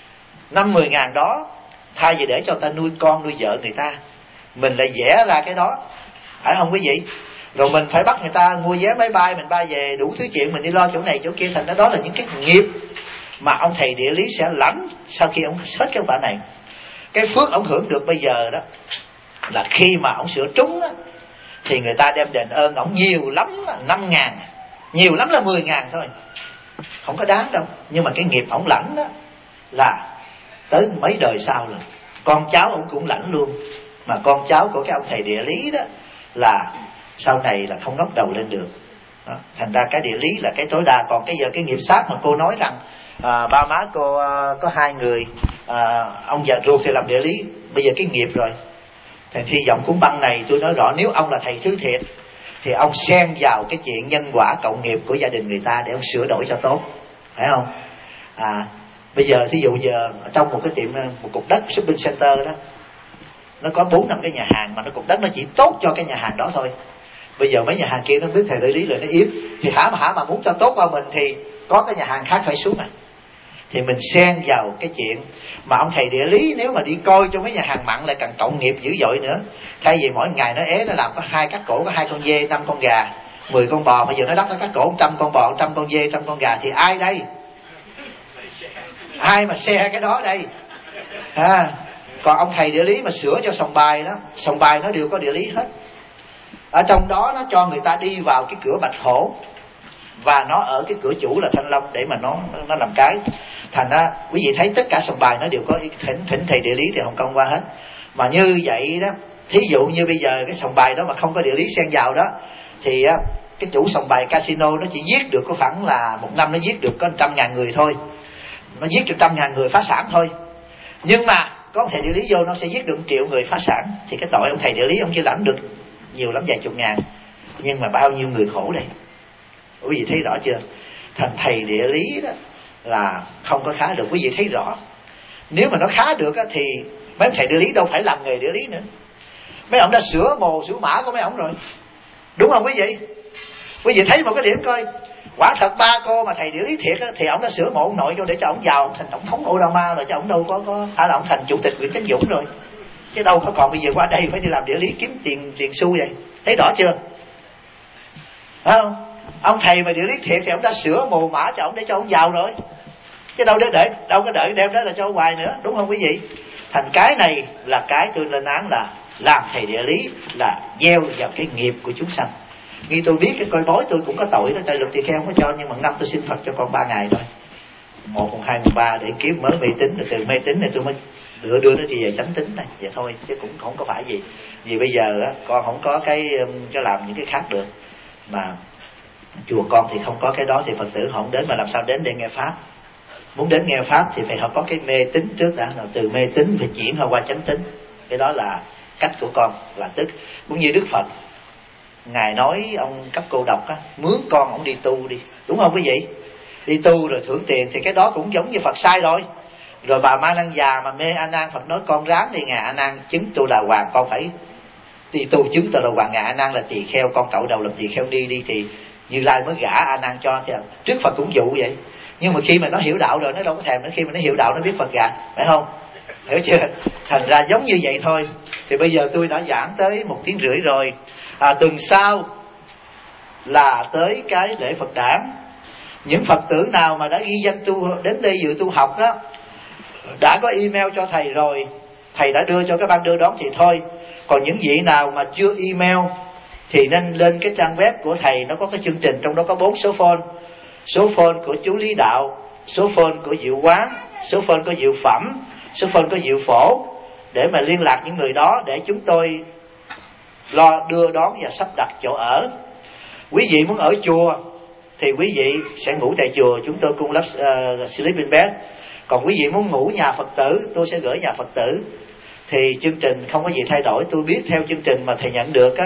5-10 ngàn đó, thay vì để cho người ta nuôi con nuôi vợ người ta, mình lại vẽ ra cái đó, phải không quý vị? Rồi mình phải bắt người ta mua vé máy bay, mình bay về, đủ thứ chuyện, mình đi lo chỗ này chỗ kia. Thành đó là những cái nghiệp mà ông thầy địa lý sẽ lãnh sau khi ông hết cái quả này. Cái phước ông hưởng được bây giờ đó là khi mà ông sửa trúng đó, thì người ta đem đền ơn ông nhiều lắm là 5.000, nhiều lắm là 10.000 thôi, không có đáng đâu. Nhưng mà cái nghiệp ông lãnh đó là tới mấy đời sau rồi, con cháu ông cũng lãnh luôn. Mà con cháu của cái ông thầy địa lý đó là sau này là không ngóc đầu lên được đó. Thành ra cái địa lý là cái tối đa. Còn cái giờ cái nghiệp sát mà cô nói rằng ba má cô có 2 người, ông già ruột thì làm địa lý, bây giờ cái nghiệp rồi. Thì hy vọng cuốn băng này tôi nói rõ, nếu ông là thầy thứ thiệt thì ông xen vào cái chuyện nhân quả cộng nghiệp của gia đình người ta để ông sửa đổi cho tốt, phải không? Bây giờ thí dụ giờ trong một cái tiệm, một cục đất shopping center đó, nó có 4-5 cái nhà hàng, mà nó cục đất nó chỉ tốt cho cái nhà hàng đó thôi. Bây giờ mấy nhà hàng kia nó biết thầy địa lý là nó yếu, thì hả mà muốn cho tốt qua mình thì có cái nhà hàng khác phải xuống thì mình xen vào cái chuyện. Mà ông thầy địa lý nếu mà đi coi cho mấy nhà hàng mặn lại càng tội nghiệp dữ dội nữa. Thay vì mỗi ngày nó ế nó làm có 2 cắt cổ, có 2 con dê, 5 con gà, 10 con bò, bây giờ nó đắp nó cắt cổ 100 con bò, 100 con dê, 100 con gà, thì ai đây? Ai mà xe cái đó đây? Còn ông thầy địa lý mà sửa cho sòng bài đó, sòng bài nó đều có địa lý hết. Ở trong đó nó cho người ta đi vào cái cửa Bạch Hổ, và nó ở cái cửa chủ là Thanh Long để mà nó làm cái. Thành ra quý vị thấy tất cả sòng bài nó đều có thỉnh thầy địa lý thì Hồng Kông qua hết. Mà như vậy đó, thí dụ như bây giờ cái sòng bài đó mà không có địa lý xen vào đó, thì cái chủ sòng bài casino nó chỉ giết được có khoảng là một năm nó giết được có 100.000 người thôi, nó giết cho 100.000 người phá sản thôi. Nhưng mà có ông thầy địa lý vô nó sẽ giết được 1 triệu người phá sản. Thì cái tội ông thầy địa lý ông chỉ lãnh được nhiều lắm vài chục ngàn, nhưng mà bao nhiêu người khổ đây. Quý vị thấy rõ chưa? Thành thầy địa lý đó là không có khá được. Quý vị thấy rõ, nếu mà nó khá được á, thì mấy ông thầy địa lý đâu phải làm nghề địa lý nữa. Mấy ông đã sửa mồ sửa mã của mấy ông rồi, đúng không quý vị? Quý vị thấy một cái điểm coi, quả thật ba cô mà thầy địa lý thiệt á, thì ông đã sửa mộ ông nội vô để cho ông giàu, ông thành tổng thống Obama rồi, chứ ông đâu có hay là ông thành chủ tịch Nguyễn Tấn Dũng rồi, chứ đâu có còn bây giờ qua đây phải đi làm địa lý kiếm tiền xu vậy. Thấy rõ chưa? Phải không? Ông thầy mà địa lý thiệt thì ông đã sửa mồ mã cho ông để cho ông giàu rồi, chứ đâu có đợi đem đó là cho ông hoài nữa, đúng không quý vị? Thành cái này là cái tôi lên án là làm thầy địa lý là gieo vào cái nghiệp của chúng sanh. Như tôi biết cái coi bói tôi cũng có tội đó, tại luật tỳ kheo không có cho, nhưng mà năm tôi xin Phật cho con 3 ngày thôi, 1, 2, 3 để kiếm mới mê tín, rồi từ mê tín này tôi mới đưa nó đi về chánh tín này, vậy thôi, chứ cũng không có phải gì. Vì bây giờ á, con không có cái làm những cái khác được, mà chùa con thì không có cái đó thì Phật tử họ không đến, mà làm sao đến để nghe pháp? Muốn đến nghe pháp thì phải họ có cái mê tín trước đã, rồi từ mê tín phải chuyển họ qua chánh tín. Cái đó là cách của con, là tức cũng như Đức Phật ngài nói ông cấp cô độc á, mướn con ông đi tu đi, đúng không quý vị? Đi tu rồi thưởng tiền, thì cái đó cũng giống như Phật sai rồi. Rồi bà Ma Năng già mà mê A Nan, Phật nói con ráng đi ngài A Nan chứng tu đà hoàng, con phải đi tu chứng tu đà hoàng. Ngài A Nan là tỳ kheo, con cậu đầu làm tỳ kheo đi thì Như Lai mới gả A Nan cho. Thì trước Phật cũng dụ vậy, nhưng mà khi mà nó hiểu đạo rồi nó đâu có thèm nữa, khi mà nó hiểu đạo nó biết Phật gả, phải không? Hiểu chưa? Thành ra giống như vậy thôi. Thì bây giờ tôi đã giảng tới 1 tiếng rưỡi rồi. Tuần sau là tới cái lễ Phật đản. Những Phật tử nào mà đã ghi danh tu đến đây dự tu học đó, đã có email cho thầy rồi, thầy đã đưa cho cái ban đưa đón thì thôi. Còn những vị nào mà chưa email thì nên lên cái trang web của thầy, nó có cái chương trình, trong đó có 4 số phone. Số phone của chú Lý Đạo, số phone của Diệu Quán, số phone của Diệu Phẩm, số phone của Diệu Phổ, để mà liên lạc những người đó để chúng tôi lo đưa đón và sắp đặt chỗ ở. Quý vị muốn ở chùa thì quý vị sẽ ngủ tại chùa, chúng tôi cung cấp sleeping bed. Còn quý vị muốn ngủ nhà Phật tử, tôi sẽ gửi nhà Phật tử. Thì chương trình không có gì thay đổi. Tôi biết theo chương trình mà thầy nhận được á,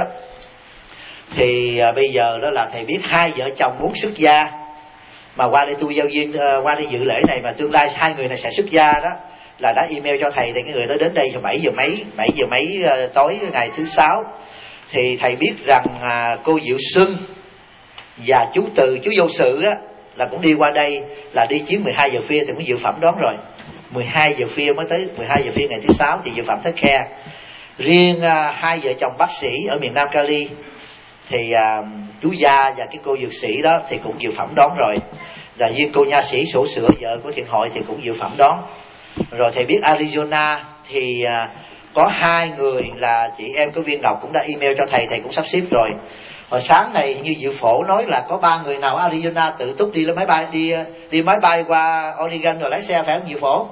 thì bây giờ đó là thầy biết 2 vợ chồng muốn xuất gia mà qua đây tu giao duyên, qua đây dự lễ này mà tương lai 2 người này sẽ xuất gia đó, là đã email cho thầy. Thì cái người đó đến đây vào 7 giờ mấy tối ngày thứ 6. Thì thầy biết rằng cô Diệu Xuân và chú Từ, chú Vô Sự á, là cũng đi qua đây, là đi chuyến 12 giờ phia thì cũng Diệu Phẩm đón rồi. 12 giờ phia mới tới, 12 giờ phia ngày thứ 6 thì Diệu Phẩm tới khe. Riêng 2 vợ chồng bác sĩ ở miền Nam Cali thì chú Gia và cái cô dược sĩ đó thì cũng Diệu Phẩm đón rồi. Là riêng cô nha sĩ sổ sửa vợ của Thiện Hội thì cũng Diệu Phẩm đón. Rồi thầy biết Arizona thì có 2 người là chị em của Viên Ngọc cũng đã email cho thầy, thầy cũng sắp xếp rồi. Hồi sáng này như Diệu Phổ nói là có 3 người nào Arizona tự túc đi lên máy bay, đi máy bay qua Oregon rồi lái xe, phải không Diệu Phổ?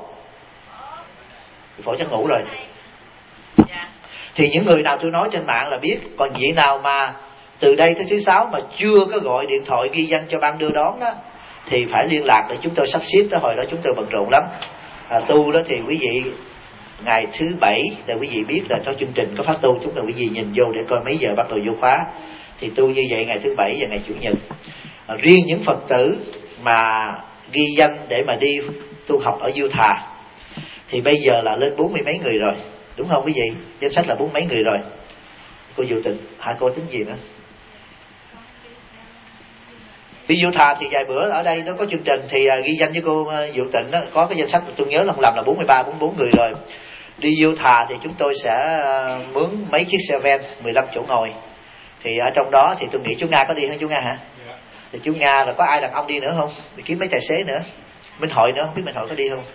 Diệu Phổ chắc ngủ rồi. Thì những người nào tôi nói trên mạng là biết. Còn vị nào mà từ đây tới thứ 6 mà chưa có gọi điện thoại ghi danh cho ban đưa đón đó thì phải liên lạc để chúng tôi sắp xếp. Tới hồi đó chúng tôi bận rộn lắm. Tu đó thì quý vị ngày thứ 7 là quý vị biết là trong chương trình có phát tu, chúng ta quý vị nhìn vô để coi mấy giờ bắt đầu vô khóa. Thì tu như vậy ngày thứ 7 và ngày Chủ nhật. Riêng những Phật tử mà ghi danh để mà đi tu học ở Utah thì bây giờ là lên 40 mấy người rồi, đúng không quý vị? Danh sách là 40 mấy người rồi. Cô Diệu Tịnh, 2 cô tính gì nữa? Đi vô thà thì vài bữa ở đây nó có chương trình thì ghi danh với cô Diệu Tịnh đó, có cái danh sách tôi nhớ không lầm là 43, 44 người rồi. Đi vô thà thì chúng tôi sẽ mướn mấy chiếc xe van 15 chỗ ngồi. Thì ở trong đó thì tôi nghĩ chú Nga có đi không chú Nga hả? Thì chú Nga là có ai đàn ông đi nữa không? Để kiếm mấy tài xế nữa. Minh Hội nữa, không biết Minh Hội có đi không?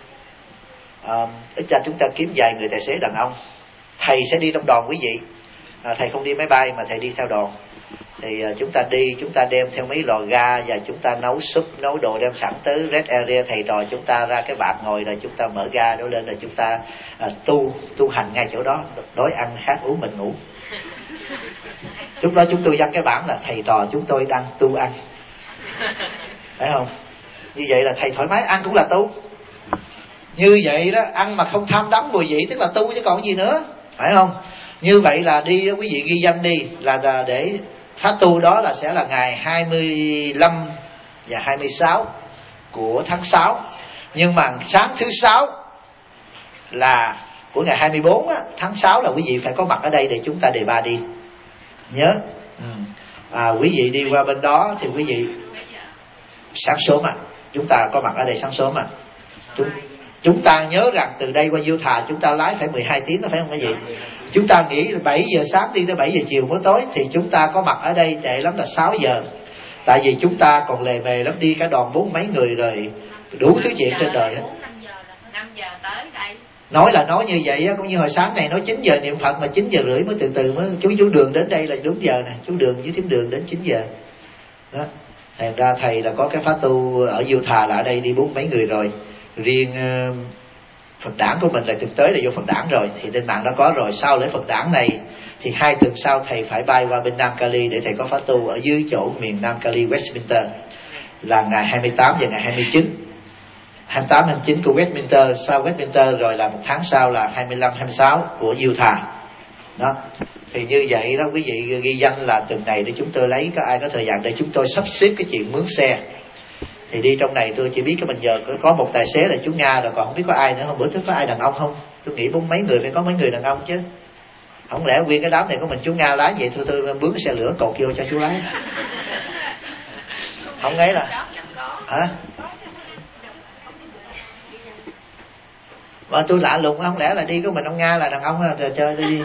Ít ra chúng ta kiếm vài người tài xế đàn ông. Thầy sẽ đi trong đoàn quý vị. Thầy không đi máy bay mà thầy đi theo đoàn. Thì chúng ta đi, chúng ta đem theo mấy lò ga và chúng ta nấu súp, nấu đồ đem sẵn tới Red Area. Thầy trò chúng ta ra cái bạt ngồi rồi chúng ta mở ga đổ lên rồi chúng ta tu hành ngay chỗ đó. Đói ăn khát uống mình ngủ. Lúc đó chúng tôi dăng cái bảng là thầy trò chúng tôi đang tu ăn. Phải không? Như vậy là thầy thoải mái, ăn cũng là tu. Như vậy đó, ăn mà không tham đắm mùi vị tức là tu chứ còn gì nữa. Phải không? Như vậy là đi, quý vị ghi danh đi, là để phát tu đó là sẽ là ngày 25 và 26 của tháng 6. Nhưng mà sáng thứ 6 là của ngày 24 á, tháng 6 là quý vị phải có mặt ở đây để chúng ta đề ba đi. Nhớ. Quý vị đi qua bên đó thì quý vị sáng sớm chúng ta có mặt ở đây sáng sớm chúng ta nhớ rằng từ đây qua Diêu Thà chúng ta lái phải 12 tiếng đó, phải không quý vị? Chúng ta nghĩ 7 giờ sáng đi tới 7 giờ chiều mới tối thì chúng ta có mặt ở đây trễ lắm là 6 giờ. Tại vì chúng ta còn lề mề lắm, đi cả đoàn 40 mấy người rồi đủ thứ chuyện trên đời. 5 giờ tới đây. Nói là nói như vậy cũng như hồi sáng này nói 9 giờ niệm Phật mà 9 giờ rưỡi mới từ từ mới chú Đường đến đây là đúng giờ nè, chú Đường với thím Đường đến 9 giờ. Đó. Thành ra thầy là có cái pháp tu ở Diêu Thà là ở đây đi 40 mấy người rồi. Riêng Phật đản của mình là thực tế là vô Phật đản rồi thì trên mạng đã có rồi. Sau lễ Phật đản này thì 2 tuần sau thầy phải bay qua bên Nam Cali để thầy có pháp tu ở dưới chỗ miền Nam Cali Westminster là ngày 28 và ngày 29. 28, 29 của Westminster, sau Westminster rồi là một tháng sau là 25, 26 của Diêu Thà. Đó. Thì như vậy đó quý vị ghi danh là tuần này để chúng tôi lấy có ai có thời gian để chúng tôi sắp xếp cái chuyện mướn xe. Thì đi trong này tôi chỉ biết cái mình giờ có một tài xế là chú Nga rồi còn không biết có ai nữa không. Bữa trước có ai đàn ông không? Tôi nghĩ 40 mấy người phải có mấy người đàn ông chứ. Không lẽ nguyên cái đám này có mình chú Nga lái vậy thôi tôi mướn cái xe lửa cột vô cho chú lái. Không ấy là hả? Mà tôi lạ lùng không lẽ là đi có mình ông Nga là đàn ông là chơi đi.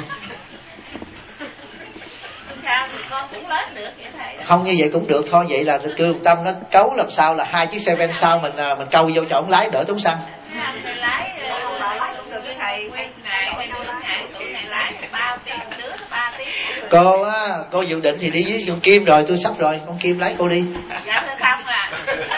Sao thì con cũng lớn được vậy thầy? Không như vậy cũng được thôi, vậy là tôi kêu Tâm nó cấu làm sao là 2 chiếc xe ven sau mình câu vô cho ông lái đỡ tốn xăng. Thầy lái cũng được với thầy. Nguyên ngày hay tụi này lái 3 tiếng đứa 3 tiếng. Cô dự định thì đi với con Kim rồi, tôi sắp rồi, con Kim lái cô đi. Dạ thưa xong à.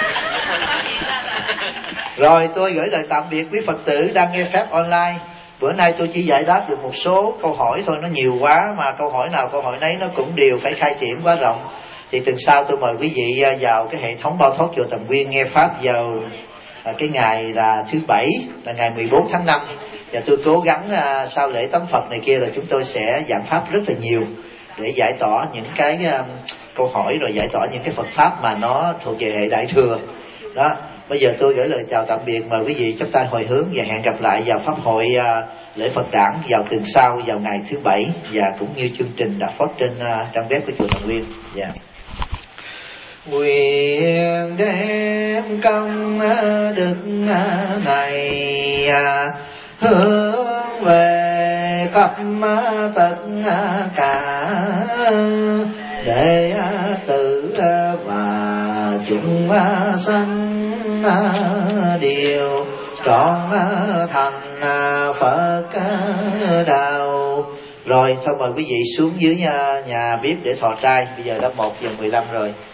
Rồi tôi gửi lời tạm biệt quý Phật tử đang nghe Pháp online. Bữa nay tôi chỉ giải đáp được một số câu hỏi thôi, nó nhiều quá mà câu hỏi nào câu hỏi nấy nó cũng đều phải khai triển quá rộng. Thì tuần sau tôi mời quý vị vào cái hệ thống Bao Thoát Chùa Tầm Quyên nghe Pháp vào cái ngày là thứ Bảy là ngày 14 tháng 5. Và tôi cố gắng sau lễ tắm Phật này kia là chúng tôi sẽ giảng Pháp rất là nhiều để giải tỏa những cái câu hỏi rồi giải tỏa những cái Phật Pháp mà nó thuộc về hệ Đại Thừa. Đó. Bây giờ tôi gửi lời chào tạm biệt, mời quý vị chắp tay hồi hướng và hẹn gặp lại vào pháp hội lễ Phật đản vào tuần sau vào ngày thứ Bảy và cũng như chương trình đã phát trên trang web của chùa Tầm Quyên. Dạ. Nguyện đem công đức này hướng về khắp tất cả để tự và chúng sanh đều trọn thành Phật đạo. Rồi thôi mời quý vị xuống dưới nhà bếp để thọ trai. Bây giờ đã 1:15 rồi.